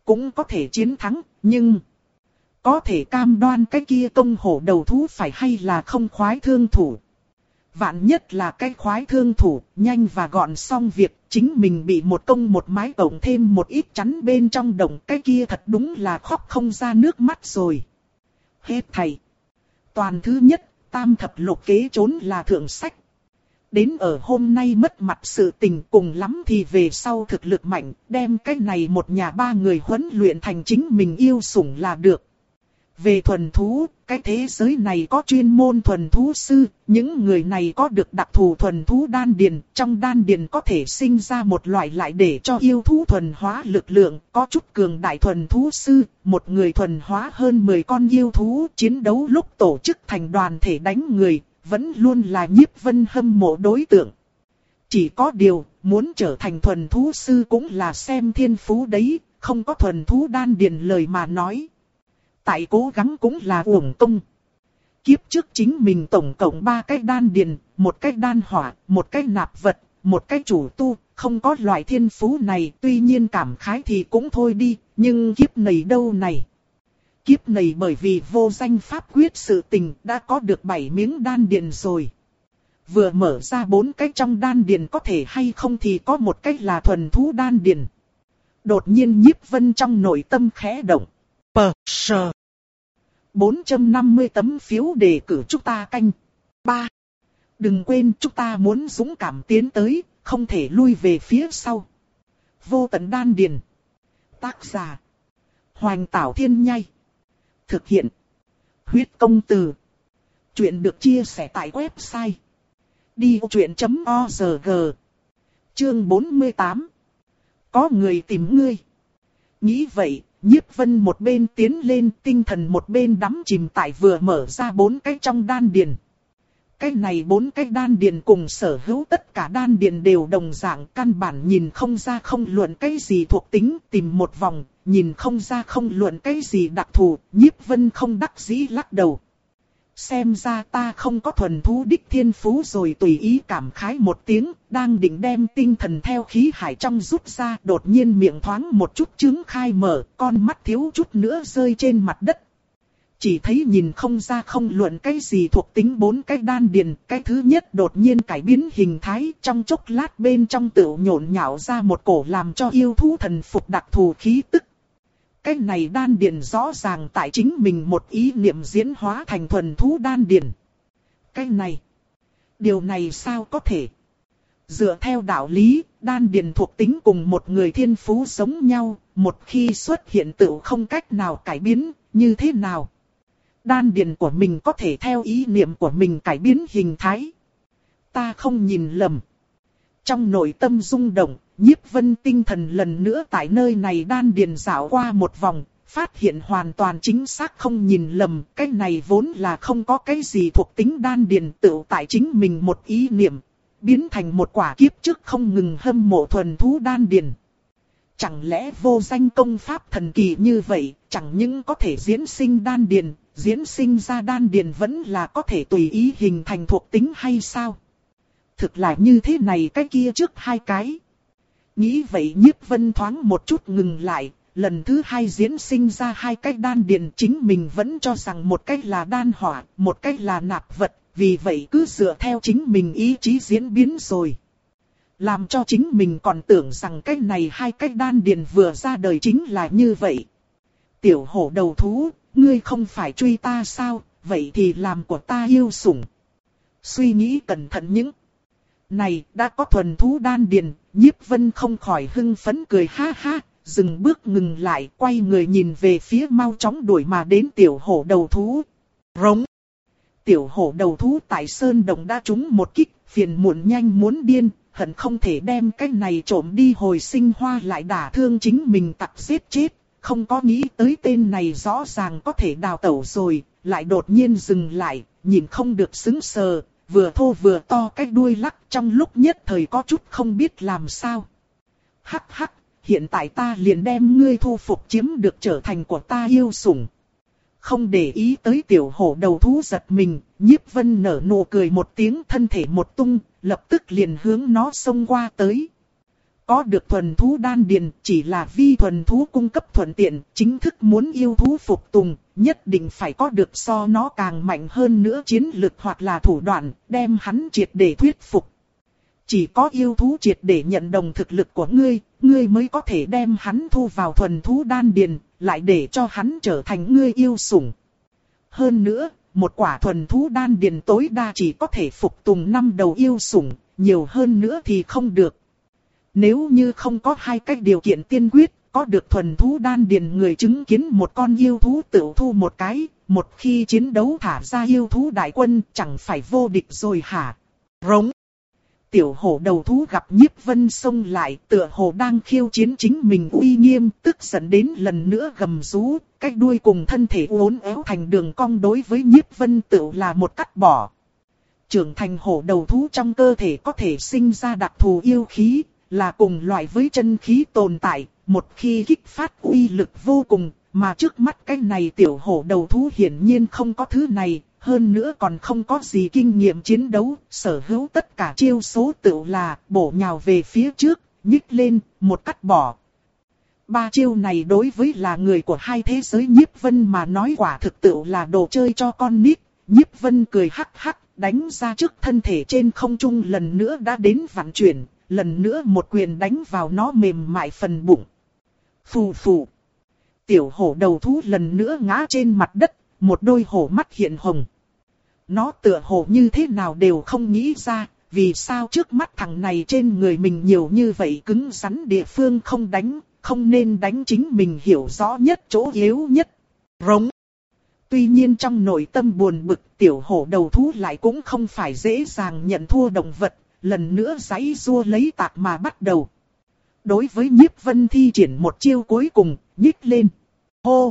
cũng có thể chiến thắng, nhưng có thể cam đoan cái kia công hổ đầu thú phải hay là không khoái thương thủ. Vạn nhất là cái khoái thương thủ, nhanh và gọn xong việc, chính mình bị một công một mái cộng thêm một ít chắn bên trong đồng, cái kia thật đúng là khóc không ra nước mắt rồi. Hết thầy. Toàn thứ nhất, tam thập lục kế trốn là thượng sách. Đến ở hôm nay mất mặt sự tình, cùng lắm thì về sau thực lực mạnh, đem cái này một nhà ba người huấn luyện thành chính mình yêu sủng là được. Về thuần thú, cái thế giới này có chuyên môn thuần thú sư, những người này có được đặc thù thuần thú đan điền, trong đan điền có thể sinh ra một loại lại để cho yêu thú thuần hóa lực lượng, có chút cường đại thuần thú sư, một người thuần hóa hơn mười con yêu thú, chiến đấu lúc tổ chức thành đoàn thể đánh người, vẫn luôn là Nhiếp Vân hâm mộ đối tượng. Chỉ có điều, muốn trở thành thuần thú sư cũng là xem thiên phú đấy, không có thuần thú đan điền lời mà nói. Tại cố gắng cũng là uổng công. Kiếp trước chính mình tổng cộng ba cái đan điền, một cái đan hỏa, một cái nạp vật, một cái chủ tu, không có loại thiên phú này, tuy nhiên cảm khái thì cũng thôi đi, nhưng kiếp này đâu này. Kiếp này bởi vì vô danh pháp quyết sự tình đã có được bảy miếng đan điền rồi. Vừa mở ra bốn cái trong đan điền có thể hay không thì có một cái là thuần thú đan điền. Đột nhiên Nhiếp Vân trong nội tâm khẽ động. Pờ sờ. bốn trăm năm mươi tấm phiếu đề cử chúng ta canh. ba. Đừng quên chúng ta muốn dũng cảm tiến tới, không thể lui về phía sau. Vô tận đan điền. Tác giả. Hoành Tảo Thiên Nhai. Thực hiện. Huyết công từ. Chuyện được chia sẻ tại website. đi ô chuyện chấm o rờ giê. Chương bốn mươi tám. Có người tìm ngươi. Nghĩ vậy, Nhiếp Vân một bên tiến lên, tinh thần một bên đắm chìm tại vừa mở ra bốn cái trong đan điền. Cái này bốn cái đan điền cùng sở hữu tất cả đan điền đều đồng dạng, căn bản nhìn không ra không luận cái gì thuộc tính, tìm một vòng, nhìn không ra không luận cái gì đặc thù, Nhiếp Vân không đắc dĩ lắc đầu. Xem ra ta không có thuần thú đích thiên phú rồi, tùy ý cảm khái một tiếng, đang định đem tinh thần theo khí hải trong rút ra, đột nhiên miệng thoáng một chút trướng khai mở, con mắt thiếu chút nữa rơi trên mặt đất. Chỉ thấy nhìn không ra không luận cái gì thuộc tính bốn cái đan điền, cái thứ nhất đột nhiên cải biến hình thái, trong chốc lát bên trong tựu nhộn nhạo ra một cổ làm cho yêu thú thần phục đặc thù khí tức. Cái này đan điền rõ ràng tại chính mình một ý niệm diễn hóa thành thuần thú đan điền. Cái này, điều này sao có thể? Dựa theo đạo lý, đan điền thuộc tính cùng một người thiên phú giống nhau, một khi xuất hiện tựu không cách nào cải biến, như thế nào? Đan điền của mình có thể theo ý niệm của mình cải biến hình thái. Ta không nhìn lầm. Trong nội tâm rung động, Nhiếp Vân tinh thần lần nữa tại nơi này đan điền dạo qua một vòng, phát hiện hoàn toàn chính xác không nhìn lầm, cái này vốn là không có cái gì thuộc tính đan điền tự tại chính mình một ý niệm, biến thành một quả kiếp trước không ngừng hâm mộ thuần thú đan điền. Chẳng lẽ vô danh công pháp thần kỳ như vậy, chẳng những có thể diễn sinh đan điền, diễn sinh ra đan điền vẫn là có thể tùy ý hình thành thuộc tính hay sao? Thực là như thế này cái kia trước hai cái. Nghĩ vậy Nhiếp Vân thoáng một chút ngừng lại, lần thứ hai diễn sinh ra hai cái đan điền, chính mình vẫn cho rằng một cái là đan hỏa, một cái là nạp vật, vì vậy cứ dựa theo chính mình ý chí diễn biến rồi. Làm cho chính mình còn tưởng rằng cái này hai cái đan điền vừa ra đời chính là như vậy. Tiểu hổ đầu thú, ngươi không phải truy ta sao, vậy thì làm của ta yêu sủng. Suy nghĩ cẩn thận những này, đã có thuần thú đan điền, Nhiếp Vân không khỏi hưng phấn cười ha ha, dừng bước ngừng lại, quay người nhìn về phía mau chóng đuổi mà đến tiểu hổ đầu thú. Rống. Tiểu hổ đầu thú tại sơn đồng đã trúng một kích, phiền muộn nhanh muốn điên, hận không thể đem cái này trộm đi hồi sinh hoa lại đả thương chính mình tặc giết chết, không có nghĩ tới tên này rõ ràng có thể đào tẩu rồi, lại đột nhiên dừng lại, nhìn không được sững sờ. Vừa thô vừa to cái đuôi lắc, trong lúc nhất thời có chút không biết làm sao. Hắc hắc, hiện tại ta liền đem ngươi thu phục chiếm được trở thành của ta yêu sủng. Không để ý tới tiểu hổ đầu thú giật mình, Nhiếp Vân nở nụ cười một tiếng, thân thể một tung, lập tức liền hướng nó xông qua tới. có được thuần thú đan điền chỉ là vi thuần thú cung cấp thuận tiện, chính thức muốn yêu thú phục tùng, nhất định phải có được so nó càng mạnh hơn nữa chiến lực hoặc là thủ đoạn, đem hắn triệt để thuyết phục. Chỉ có yêu thú triệt để nhận đồng thực lực của ngươi, ngươi mới có thể đem hắn thu vào thuần thú đan điền, lại để cho hắn trở thành ngươi yêu sủng. Hơn nữa, một quả thuần thú đan điền tối đa chỉ có thể phục tùng năm đầu yêu sủng, nhiều hơn nữa thì không được. Nếu như không có hai cách điều kiện tiên quyết, có được thuần thú đan điền người chứng kiến một con yêu thú tự thu một cái, một khi chiến đấu thả ra yêu thú đại quân chẳng phải vô địch rồi hả? Rống. Tiểu hổ đầu thú gặp Nhiếp Vân xông lại, tựa hồ đang khiêu chiến chính mình uy nghiêm, tức giận đến lần nữa gầm rú, cái đuôi cùng thân thể uốn éo thành đường cong đối với Nhiếp Vân tự là một cắt bỏ. Trưởng thành hổ đầu thú trong cơ thể có thể sinh ra đặc thù yêu khí, là cùng loại với chân khí tồn tại, một khi kích phát uy lực vô cùng, mà trước mắt cái này tiểu hổ đầu thú hiển nhiên không có thứ này. Hơn nữa còn không có gì kinh nghiệm chiến đấu, sở hữu tất cả chiêu số tự là bổ nhào về phía trước, nhích lên, một cắt bỏ. Ba chiêu này đối với là người của hai thế giới Nhiếp Vân mà nói quả thực tự là đồ chơi cho con nít. Nhiếp Vân cười hắc hắc, đánh ra trước thân thể trên không trung lần nữa đã đến vặn chuyển, lần nữa một quyền đánh vào nó mềm mại phần bụng. Phù phù. Tiểu hổ đầu thú lần nữa ngã trên mặt đất, một đôi hổ mắt hiện hồng. Nó tựa hồ như thế nào đều không nghĩ ra, vì sao trước mắt thằng này trên người mình nhiều như vậy cứng rắn địa phương không đánh, không nên đánh chính mình hiểu rõ nhất chỗ yếu nhất. Rống. Tuy nhiên trong nội tâm buồn bực, tiểu hổ đầu thú lại cũng không phải dễ dàng nhận thua động vật, lần nữa giãy giụa lấy tạc mà bắt đầu. Đối với Nhiếp Vân thi triển một chiêu cuối cùng, nhích lên. Hô!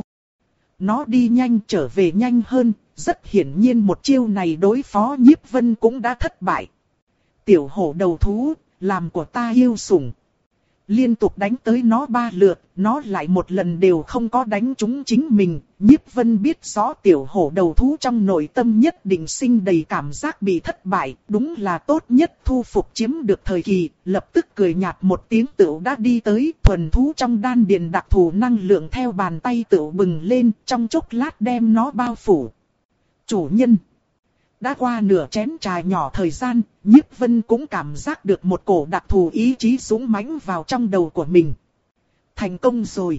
Nó đi nhanh trở về nhanh hơn, rất hiển nhiên một chiêu này đối phó Nhiếp Vân cũng đã thất bại. Tiểu hổ đầu thú, làm của ta yêu sủng. Liên tục đánh tới nó ba lượt, nó lại một lần đều không có đánh trúng chính mình. Nhiếp Vân biết rõ tiểu hổ đầu thú trong nội tâm nhất định sinh đầy cảm giác bị thất bại, đúng là tốt nhất thu phục chiếm được thời kỳ, lập tức cười nhạt một tiếng tựu đã đi tới, thuần thú trong đan điền đặc thù năng lượng theo bàn tay tựu bừng lên, trong chốc lát đem nó bao phủ. Chủ nhân. Đã qua nửa chén trà nhỏ thời gian, Nhiếp Vân cũng cảm giác được một cổ đặc thù ý chí dũng mãnh vào trong đầu của mình. Thành công rồi.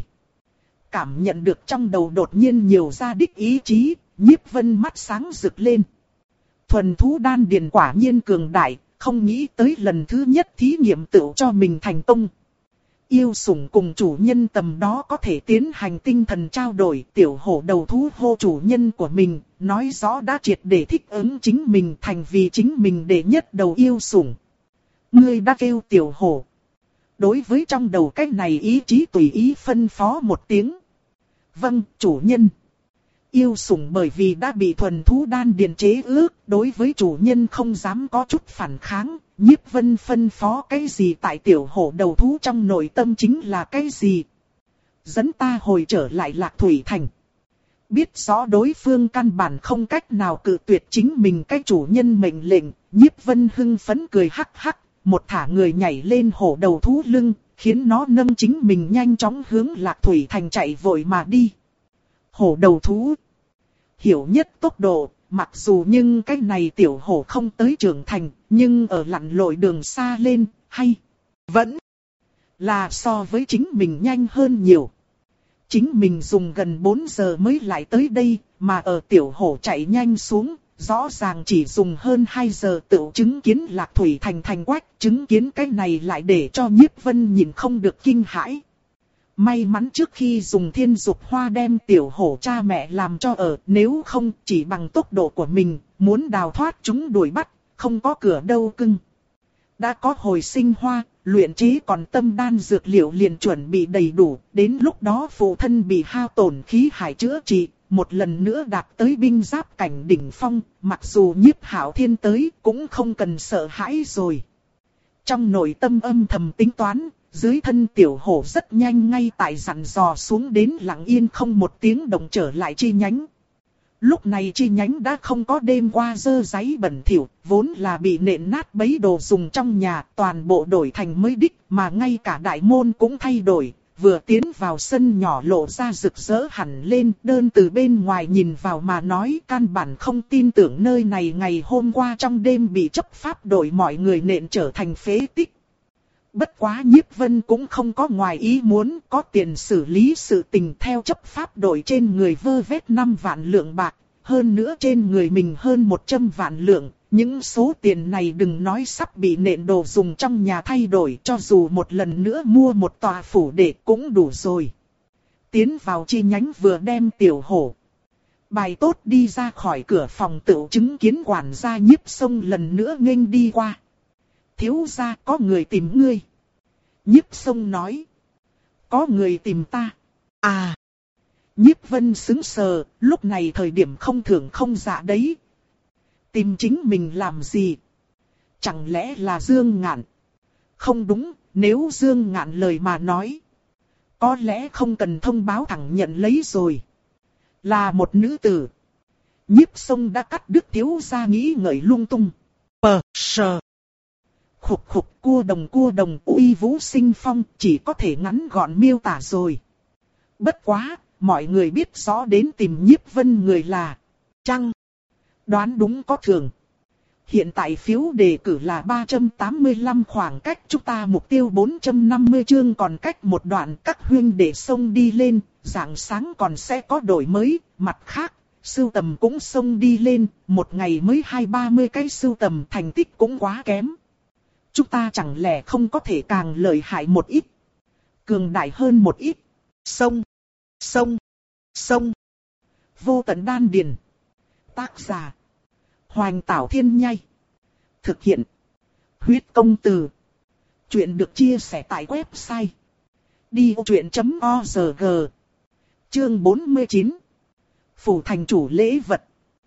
Cảm nhận được trong đầu đột nhiên nhiều ra đích ý chí, Nhiếp Vân mắt sáng rực lên. Thuần thú đan điền quả nhiên cường đại, không nghĩ tới lần thứ nhất thí nghiệm tự cho mình thành công. Yêu sủng cùng chủ nhân tầm đó có thể tiến hành tinh thần trao đổi, tiểu hổ đầu thú hô chủ nhân của mình, nói rõ đã triệt để thích ứng chính mình thành vì chính mình để nhất đầu yêu sủng. Ngươi đã kêu tiểu hổ. Đối với trong đầu cái này ý chí tùy ý phân phó một tiếng. Vâng, chủ nhân. Yêu sủng bởi vì đã bị thuần thú đan điền chế ước, đối với chủ nhân không dám có chút phản kháng. Nhiếp Vân phân phó cái gì tại tiểu hổ đầu thú trong nội tâm chính là cái gì. Dẫn ta hồi trở lại Lạc Thủy Thành. Biết rõ đối phương căn bản không cách nào cự tuyệt chính mình cái chủ nhân mệnh lệnh. Nhiếp Vân hưng phấn cười hắc hắc, một thả người nhảy lên hổ đầu thú lưng, khiến nó nâng chính mình nhanh chóng hướng Lạc Thủy Thành chạy vội mà đi. Hổ đầu thú hiểu nhất tốc độ. Mặc dù nhưng cái này tiểu hổ không tới trưởng thành, nhưng ở lặn lội đường xa lên, hay vẫn là so với chính mình nhanh hơn nhiều. Chính mình dùng gần bốn giờ mới lại tới đây, mà ở tiểu hổ chạy nhanh xuống, rõ ràng chỉ dùng hơn hai giờ tự chứng kiến Lạc Thủy Thành thành quách, chứng kiến cái này lại để cho Nhiếp Vân nhìn không được kinh hãi. May mắn trước khi dùng thiên dục hoa đem tiểu hổ cha mẹ làm cho ở, nếu không chỉ bằng tốc độ của mình, muốn đào thoát chúng đuổi bắt, không có cửa đâu cưng. Đã có hồi sinh hoa, luyện chế còn tâm đan dược liệu liền chuẩn bị đầy đủ, đến lúc đó phụ thân bị hao tổn khí hải chữa trị, một lần nữa đạt tới binh giáp cảnh đỉnh phong, mặc dù Nhiếp Hạo Thiên tới cũng không cần sợ hãi rồi. Trong nội tâm âm thầm tính toán, dưới thân tiểu hổ rất nhanh ngay tại dặn dò xuống đến lặng yên không một tiếng động trở lại chi nhánh. Lúc này chi nhánh đã không có đêm qua dơ giấy bẩn thỉu, vốn là bị nện nát bấy đồ dùng trong nhà, toàn bộ đổi thành mới đích, mà ngay cả đại môn cũng thay đổi. Vừa tiến vào sân nhỏ lộ ra rực rỡ hẳn lên, đơn từ bên ngoài nhìn vào mà nói căn bản không tin tưởng nơi này ngày hôm qua trong đêm bị chấp pháp đổi mọi người nện trở thành phế tích. Bất quá Nhiếp Vân cũng không có ngoài ý muốn, có tiền xử lý sự tình theo chấp pháp đổi trên người vơ vét năm vạn lượng bạc, hơn nữa trên người mình hơn một trăm vạn lượng. Những số tiền này đừng nói sắp bị nện đồ dùng trong nhà thay đổi, cho dù một lần nữa mua một tòa phủ đệ cũng đủ rồi. Tiến vào chi nhánh vừa đem tiểu hổ bài tốt đi ra khỏi cửa phòng tựu chứng kiến quản gia Nhiếp Sông lần nữa nghênh đi qua. Thiếu gia, có người tìm ngươi. Nhiếp Sông nói. Có người tìm ta. À. Nhiếp Vân sững sờ, lúc này thời điểm không thưởng không dạ đấy. Tìm chính mình làm gì? Chẳng lẽ là Dương Ngạn? Không đúng, nếu Dương Ngạn lời mà nói, có lẽ không cần thông báo thẳng nhận lấy rồi. Là một nữ tử. Nhiếp Sông đã cắt đứt thiếu gia nghĩ ngợi lung tung. Pờ, sờ. Khục khục, cua đồng cua đồng uy vũ sinh phong, chỉ có thể ngắn gọn miêu tả rồi. Bất quá, mọi người biết rõ đến tìm Nhiếp Vân người là Trăng. Đoán đúng có thường. Hiện tại phiếu đề cử là ba trăm tám mươi lăm, khoảng cách chúng ta mục tiêu bốn trăm năm mươi chương còn cách một đoạn, các huynh đệ xông đi lên, rạng sáng còn sẽ có đổi mới. Mặt khác, sưu tầm cũng xông đi lên, một ngày mới hai ba mươi cái sưu tầm, thành tích cũng quá kém. Chúng ta chẳng lẽ không có thể càng lợi hại một ít, cường đại hơn một ít. Xông, xông, xông. Vô tận đan điền. Tác giả Hoành Tảo Thiên Nhai. Thực hiện Huyết Công Từ. Chuyện được chia sẻ tại website đi vô chuyện chấm org. Chương bốn mươi chín. Phủ thành chủ lễ vật.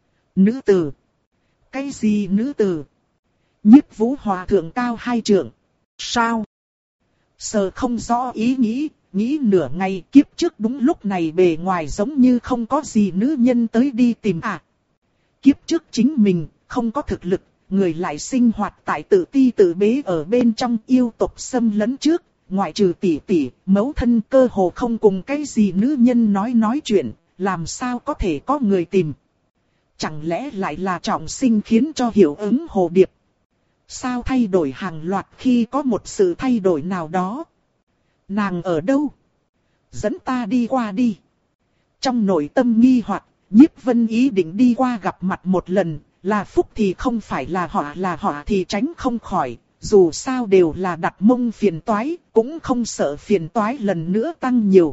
Nữ tử. Cái gì nữ tử? Nhiếp Vũ Hòa thượng cao hai trượng. Sao? Sờ không rõ ý nghĩ, nghĩ nửa ngày, kiếp trước đúng lúc này bề ngoài giống như không có gì nữ nhân tới đi tìm à. Kiếp trước chính mình, không có thực lực, người lại sinh hoạt tại tự ti tự bế ở bên trong yêu tộc xâm lấn trước, ngoại trừ tỷ tỷ, mẫu thân cơ hồ không cùng cái gì nữ nhân nói nói chuyện, làm sao có thể có người tìm. Chẳng lẽ lại là trọng sinh khiến cho hiệu ứng hồ điệp? Sao thay đổi hàng loạt khi có một sự thay đổi nào đó? Nàng ở đâu? Dẫn ta đi qua đi. Trong nội tâm nghi hoặc, Nhiếp Vân ý định đi qua gặp mặt một lần, là phúc thì không phải là họ, là họ thì tránh không khỏi, dù sao đều là đặt mông phiền toái, cũng không sợ phiền toái lần nữa tăng nhiều.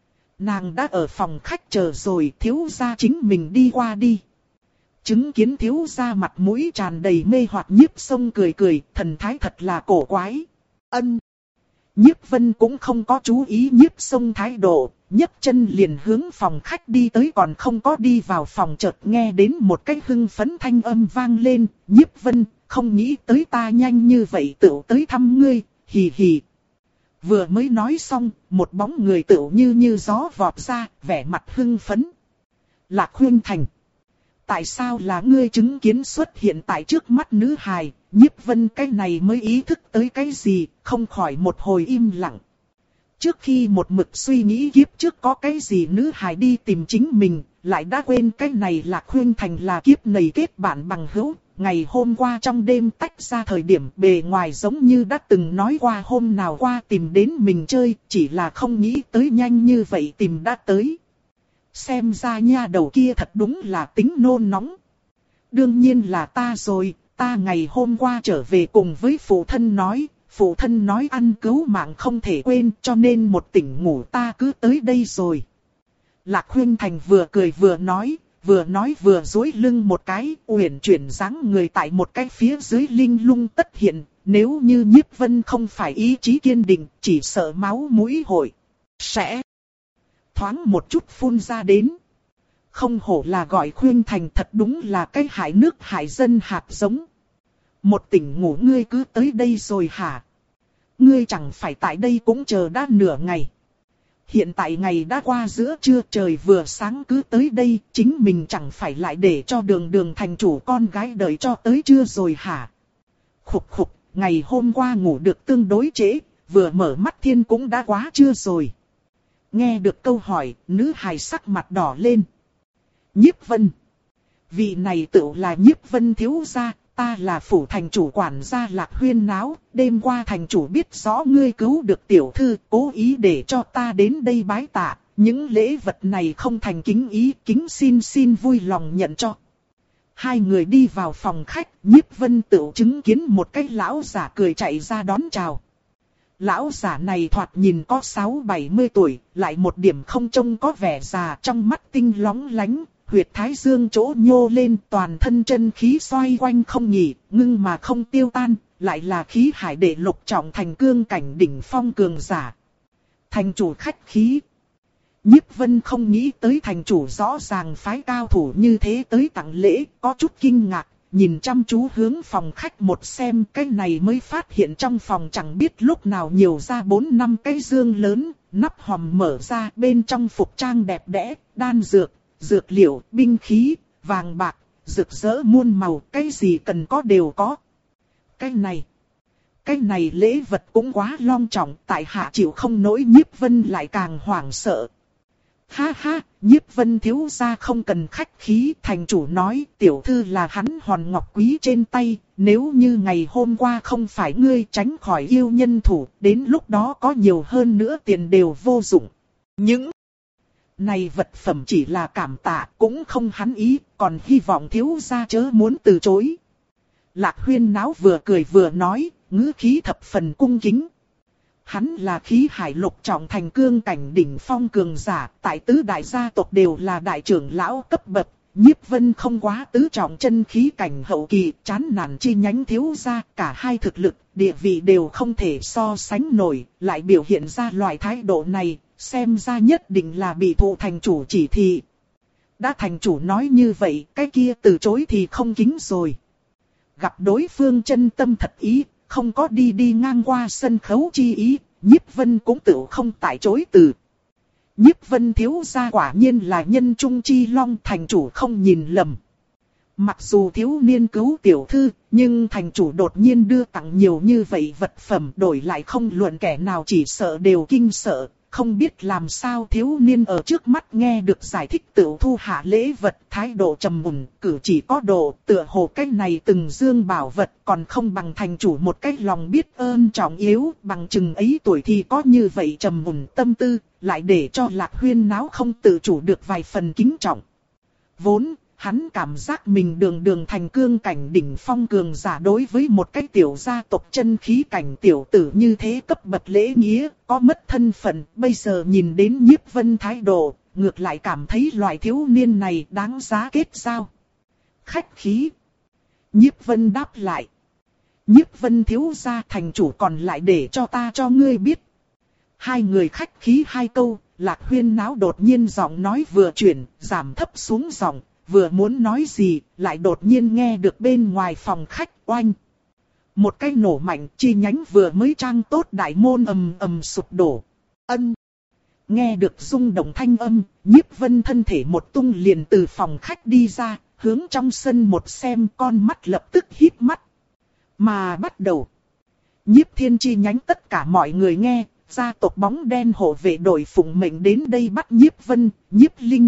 Nàng đã ở phòng khách chờ rồi, thiếu gia chính mình đi qua đi. Chứng kiến thiếu gia mặt mũi tràn đầy mê hoặc, Nhiếp Sông cười cười, thần thái thật là cổ quái. Ân. Nhiếp Vân cũng không có chú ý Nhiếp Sông thái độ, nhấc chân liền hướng phòng khách đi tới, còn không có đi vào phòng chợt nghe đến một cái hưng phấn thanh âm vang lên. Nhiếp Vân, không nghĩ tới ta nhanh như vậy tựu tới thăm ngươi, hì hì. Vừa mới nói xong, một bóng người tựu như như gió vọt ra, vẻ mặt hưng phấn. Lạc Huyên Thành. Tại sao là ngươi chứng kiến xuất hiện tại trước mắt nữ hài? Nhiếp Vân cái này mới ý thức tới cái gì, không khỏi một hồi im lặng. Trước khi một mực suy nghĩ kiếp trước có cái gì nữ hài đi tìm chính mình, lại đã quên cái này là Khuyên Thành là kiếp này kết bạn bằng hữu. Ngày hôm qua trong đêm tách ra thời điểm bề ngoài giống như đã từng nói qua hôm nào qua tìm đến mình chơi, chỉ là không nghĩ tới nhanh như vậy tìm đã tới. Xem ra nha đầu kia thật đúng là tính nôn nóng. Đương nhiên là ta rồi, ta ngày hôm qua trở về cùng với phụ thân nói, phụ thân nói ăn cứu mạng không thể quên, cho nên một tỉnh ngủ ta cứ tới đây rồi. Lạc Huyên Thành vừa cười vừa nói, vừa nói vừa duỗi lưng một cái, uyển chuyển dáng người tại một cái phía dưới linh lung tất hiện, nếu như Nhiếp Vân không phải ý chí kiên định, chỉ sợ máu mũi hội sẽ thoáng một chút phun ra đến. Không hổ là gọi Khuyên Thành, thật đúng là cái hại nước hại dân hạt giống. Một tỉnh ngủ ngươi cứ tới đây rồi hả? Ngươi chẳng phải tại đây cũng chờ đã nửa ngày. Hiện tại ngày đã qua giữa trưa, trời vừa sáng cứ tới đây, chính mình chẳng phải lại để cho Đường Đường thành chủ con gái đợi cho tới trưa rồi hả? Khục khục, ngày hôm qua ngủ được tương đối trễ, vừa mở mắt thiên cũng đã quá trưa rồi. Nghe được câu hỏi, nữ hài sắc mặt đỏ lên. Nhiếp Vân. Vị này tự là Nhiếp Vân thiếu gia, ta là phủ thành chủ quản gia Lạc Huyên Náo. Đêm qua thành chủ biết rõ ngươi cứu được tiểu thư, cố ý để cho ta đến đây bái tạ. Những lễ vật này không thành kính ý, kính xin xin vui lòng nhận cho. Hai người đi vào phòng khách, Nhiếp Vân tự chứng kiến một cái lão giả cười chạy ra đón chào. Lão giả này thoạt nhìn có sáu bảy mươi tuổi, lại một điểm không trông có vẻ già, trong mắt tinh lóng lánh, huyệt thái dương chỗ nhô lên, toàn thân chân khí xoay quanh không nghỉ, ngưng mà không tiêu tan, lại là khí hải đệ lục trọng thành cương cảnh đỉnh phong cường giả. Thành chủ khách khí. Nhiếp Vân không nghĩ tới thành chủ rõ ràng phái cao thủ như thế tới tặng lễ, có chút kinh ngạc. Nhìn chăm chú hướng phòng khách một xem, cái này mới phát hiện trong phòng chẳng biết lúc nào nhiều ra bốn năm cái dương lớn, nắp hòm mở ra, bên trong phục trang đẹp đẽ, đan dược, dược liệu, binh khí, vàng bạc, rực rỡ muôn màu, cái gì cần có đều có. Cái này, cái này lễ vật cũng quá long trọng, tại hạ chịu không nổi. Nhiếp Vân lại càng hoảng sợ. Ha ha, Nhiếp Vân thiếu gia không cần khách khí, thành chủ nói tiểu thư là hắn hòn ngọc quý trên tay, nếu như ngày hôm qua không phải ngươi tránh khỏi yêu nhân thủ, đến lúc đó có nhiều hơn nữa tiền đều vô dụng. Những này vật phẩm chỉ là cảm tạ, cũng không hắn ý, còn hy vọng thiếu gia chớ muốn từ chối. Lạc Huyên Náo vừa cười vừa nói, ngữ khí thập phần cung kính. Hắn là khí hải lục trọng thành cương cảnh đỉnh phong cường giả, tại tứ đại gia tộc đều là đại trưởng lão cấp bậc. Nhiếp Vân không quá tứ trọng chân khí cảnh hậu kỳ, chán nản chi nhánh thiếu gia, cả hai thực lực, địa vị đều không thể so sánh nổi, lại biểu hiện ra loại thái độ này, xem ra nhất định là bị thụ thành chủ chỉ thị. Đã thành chủ nói như vậy, cái kia từ chối thì không kính rồi. Gặp đối phương chân tâm thật ý, không có đi đi ngang qua sân khấu chi ý, Nhiếp Vân cũng tự không tại chối từ. Nhiếp Vân thiếu gia quả nhiên là nhân trung chi long, thành chủ không nhìn lầm. Mặc dù thiếu niên cứu tiểu thư, nhưng thành chủ đột nhiên đưa tặng nhiều như vậy vật phẩm, đổi lại không luận kẻ nào chỉ sợ đều kinh sợ. Không biết làm sao thiếu niên ở trước mắt nghe được giải thích tự thu hạ lễ vật, thái độ trầm mùn, cử chỉ có độ, tựa hồ cái này từng dương bảo vật còn không bằng thành chủ một cái lòng biết ơn trọng yếu, bằng chừng ấy tuổi thì có như vậy trầm mùn tâm tư, lại để cho Lạc Huyên Náo không tự chủ được vài phần kính trọng. Vốn, hắn cảm giác mình đường đường thành cương cảnh đỉnh phong cường giả đối với một cái tiểu gia tộc chân khí cảnh tiểu tử như thế cấp bậc lễ nghĩa, có mất thân phận, bây giờ nhìn đến Nhiếp Vân thái độ, ngược lại cảm thấy loại thiếu niên này đáng giá kết giao. Khách khí. Nhiếp Vân đáp lại. Nhiếp Vân thiếu gia thành chủ còn lại để cho ta cho ngươi biết. Hai người khách khí hai câu, Lạc Huyên Náo đột nhiên giọng nói vừa chuyển, giảm thấp xuống giọng. Vừa muốn nói gì, lại đột nhiên nghe được bên ngoài phòng khách oanh. Một cái nổ mạnh, chi nhánh vừa mới trang tốt đại môn ầm ầm sụp đổ. Ân. Nghe được rung động thanh âm, Nhiếp Vân thân thể một tung liền từ phòng khách đi ra, hướng trong sân một xem, con mắt lập tức híp mắt. Mà bắt đầu. Nhiếp Thiên chi nhánh tất cả mọi người nghe, gia tộc bóng đen hộ vệ đội phụng mệnh đến đây bắt Nhiếp Vân, Nhiếp Linh.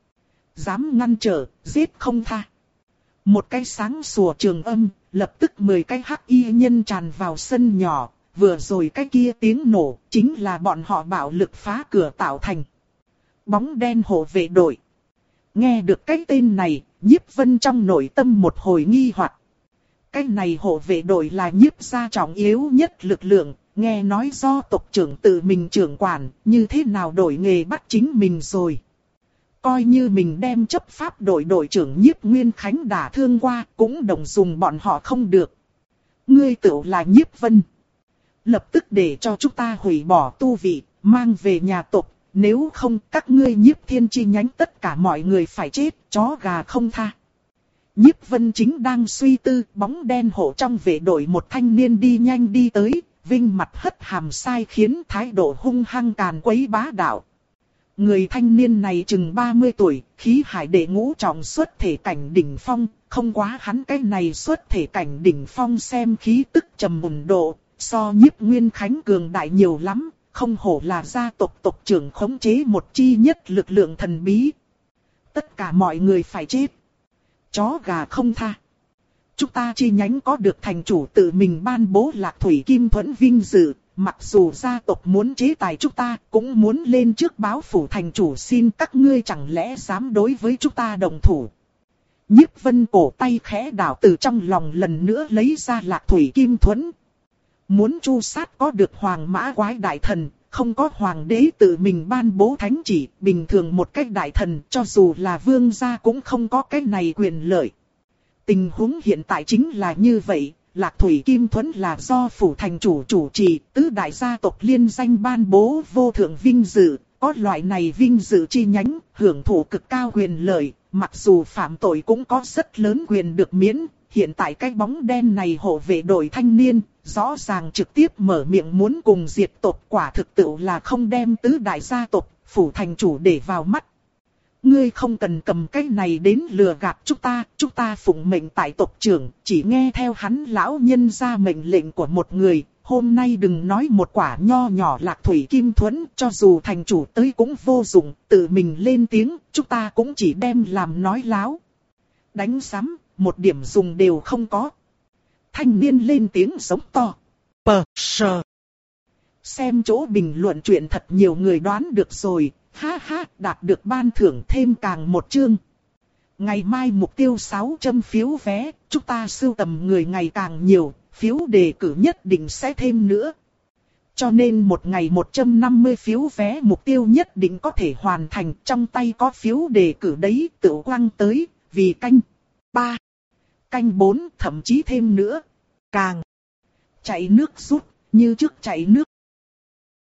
Dám ngăn trở, giết không tha. Một cái sáng sủa trường âm, lập tức mười cái hắc y nhân tràn vào sân nhỏ, vừa rồi cái kia tiếng nổ, chính là bọn họ bạo lực phá cửa tạo thành. Bóng đen hộ vệ đội. Nghe được cái tên này, Nhiếp Vân trong nội tâm một hồi nghi hoặc. Cái này hộ vệ đội là Nhiếp gia trọng yếu nhất lực lượng, nghe nói do tộc trưởng tự mình trưởng quản, như thế nào đổi nghề bắt chính mình rồi. Coi như mình đem chấp pháp đội đội trưởng Nhiếp Nguyên Khánh đả thương qua, cũng đồng dùng bọn họ không được. Ngươi tự là Nhiếp Vân. Lập tức để cho chúng ta hủy bỏ tu vị, mang về nhà tộc, nếu không các ngươi Nhiếp Thiên chi nhánh tất cả mọi người phải chết, chó gà không tha. Nhiếp Vân chính đang suy tư, bóng đen hộ trong vệ đội một thanh niên đi nhanh đi tới, Vinh mặt hất hàm sai khiến thái độ hung hăng càn quấy bá đạo. Người thanh niên này chừng ba mươi tuổi, khí hải đệ ngũ trọng xuất thể cảnh đỉnh phong, không quá hắn cái này xuất thể cảnh đỉnh phong xem khí tức trầm mùn độ, so Nhiếp Nguyên Khánh cường đại nhiều lắm, không hổ là gia tộc tộc trưởng khống chế một chi nhất lực lượng thần bí. Tất cả mọi người phải chết. Chó gà không tha. Chúng ta chi nhánh có được thành chủ tự mình ban bố Lạc Thủy Kim Thuẫn vinh dự, mặc dù gia tộc muốn chế tài chúng ta, cũng muốn lên trước báo phủ thành chủ xin các ngươi chẳng lẽ dám đối với chúng ta đồng thủ. Nhiếp Vân cổ tay khẽ đảo từ trong lòng lần nữa lấy ra Lạc Thủy Kim Thuẫn. Muốn chu sát có được hoàng mã quái đại thần, không có hoàng đế tự mình ban bố thánh chỉ, bình thường một cách đại thần cho dù là vương gia cũng không có cái này quyền lợi. Tình huống hiện tại chính là như vậy, Lạc Thủy Kim Thuẫn là do phủ thành chủ chủ trì, tứ đại gia tộc liên danh ban bố vô thượng vinh dự, có loại này vinh dự chi nhánh, hưởng thụ cực cao quyền lợi, mặc dù phạm tội cũng có rất lớn quyền được miễn. Hiện tại cái bóng đen này hộ vệ đội thanh niên, rõ ràng trực tiếp mở miệng muốn cùng diệt tộc, quả thực tự là không đem tứ đại gia tộc, phủ thành chủ để vào mắt. Ngươi không cần cầm cái này đến lừa gạt chúng ta, chúng ta phụng mệnh tại tộc trưởng, chỉ nghe theo hắn lão nhân ra mệnh lệnh của một người. Hôm nay đừng nói một quả nho nhỏ Lạc Thủy Kim Thuẫn, cho dù thành chủ tới cũng vô dụng, tự mình lên tiếng, chúng ta cũng chỉ đem làm nói láo. Đánh sắm, một điểm dùng đều không có. Thanh niên lên tiếng giống to. Pờ sờ. Xem chỗ bình luận chuyện thật nhiều người đoán được rồi. Ha ha, đạt được ban thưởng thêm càng một chương. Ngày mai mục tiêu sáu trăm phiếu vé, chúng ta sưu tầm người ngày càng nhiều, phiếu đề cử nhất định sẽ thêm nữa. Cho nên một ngày một trăm năm mươi phiếu vé mục tiêu nhất định có thể hoàn thành, trong tay có phiếu đề cử đấy tự quăng tới, vì canh ba, canh bốn thậm chí thêm nữa. Càng chạy nước rút, như trước chạy nước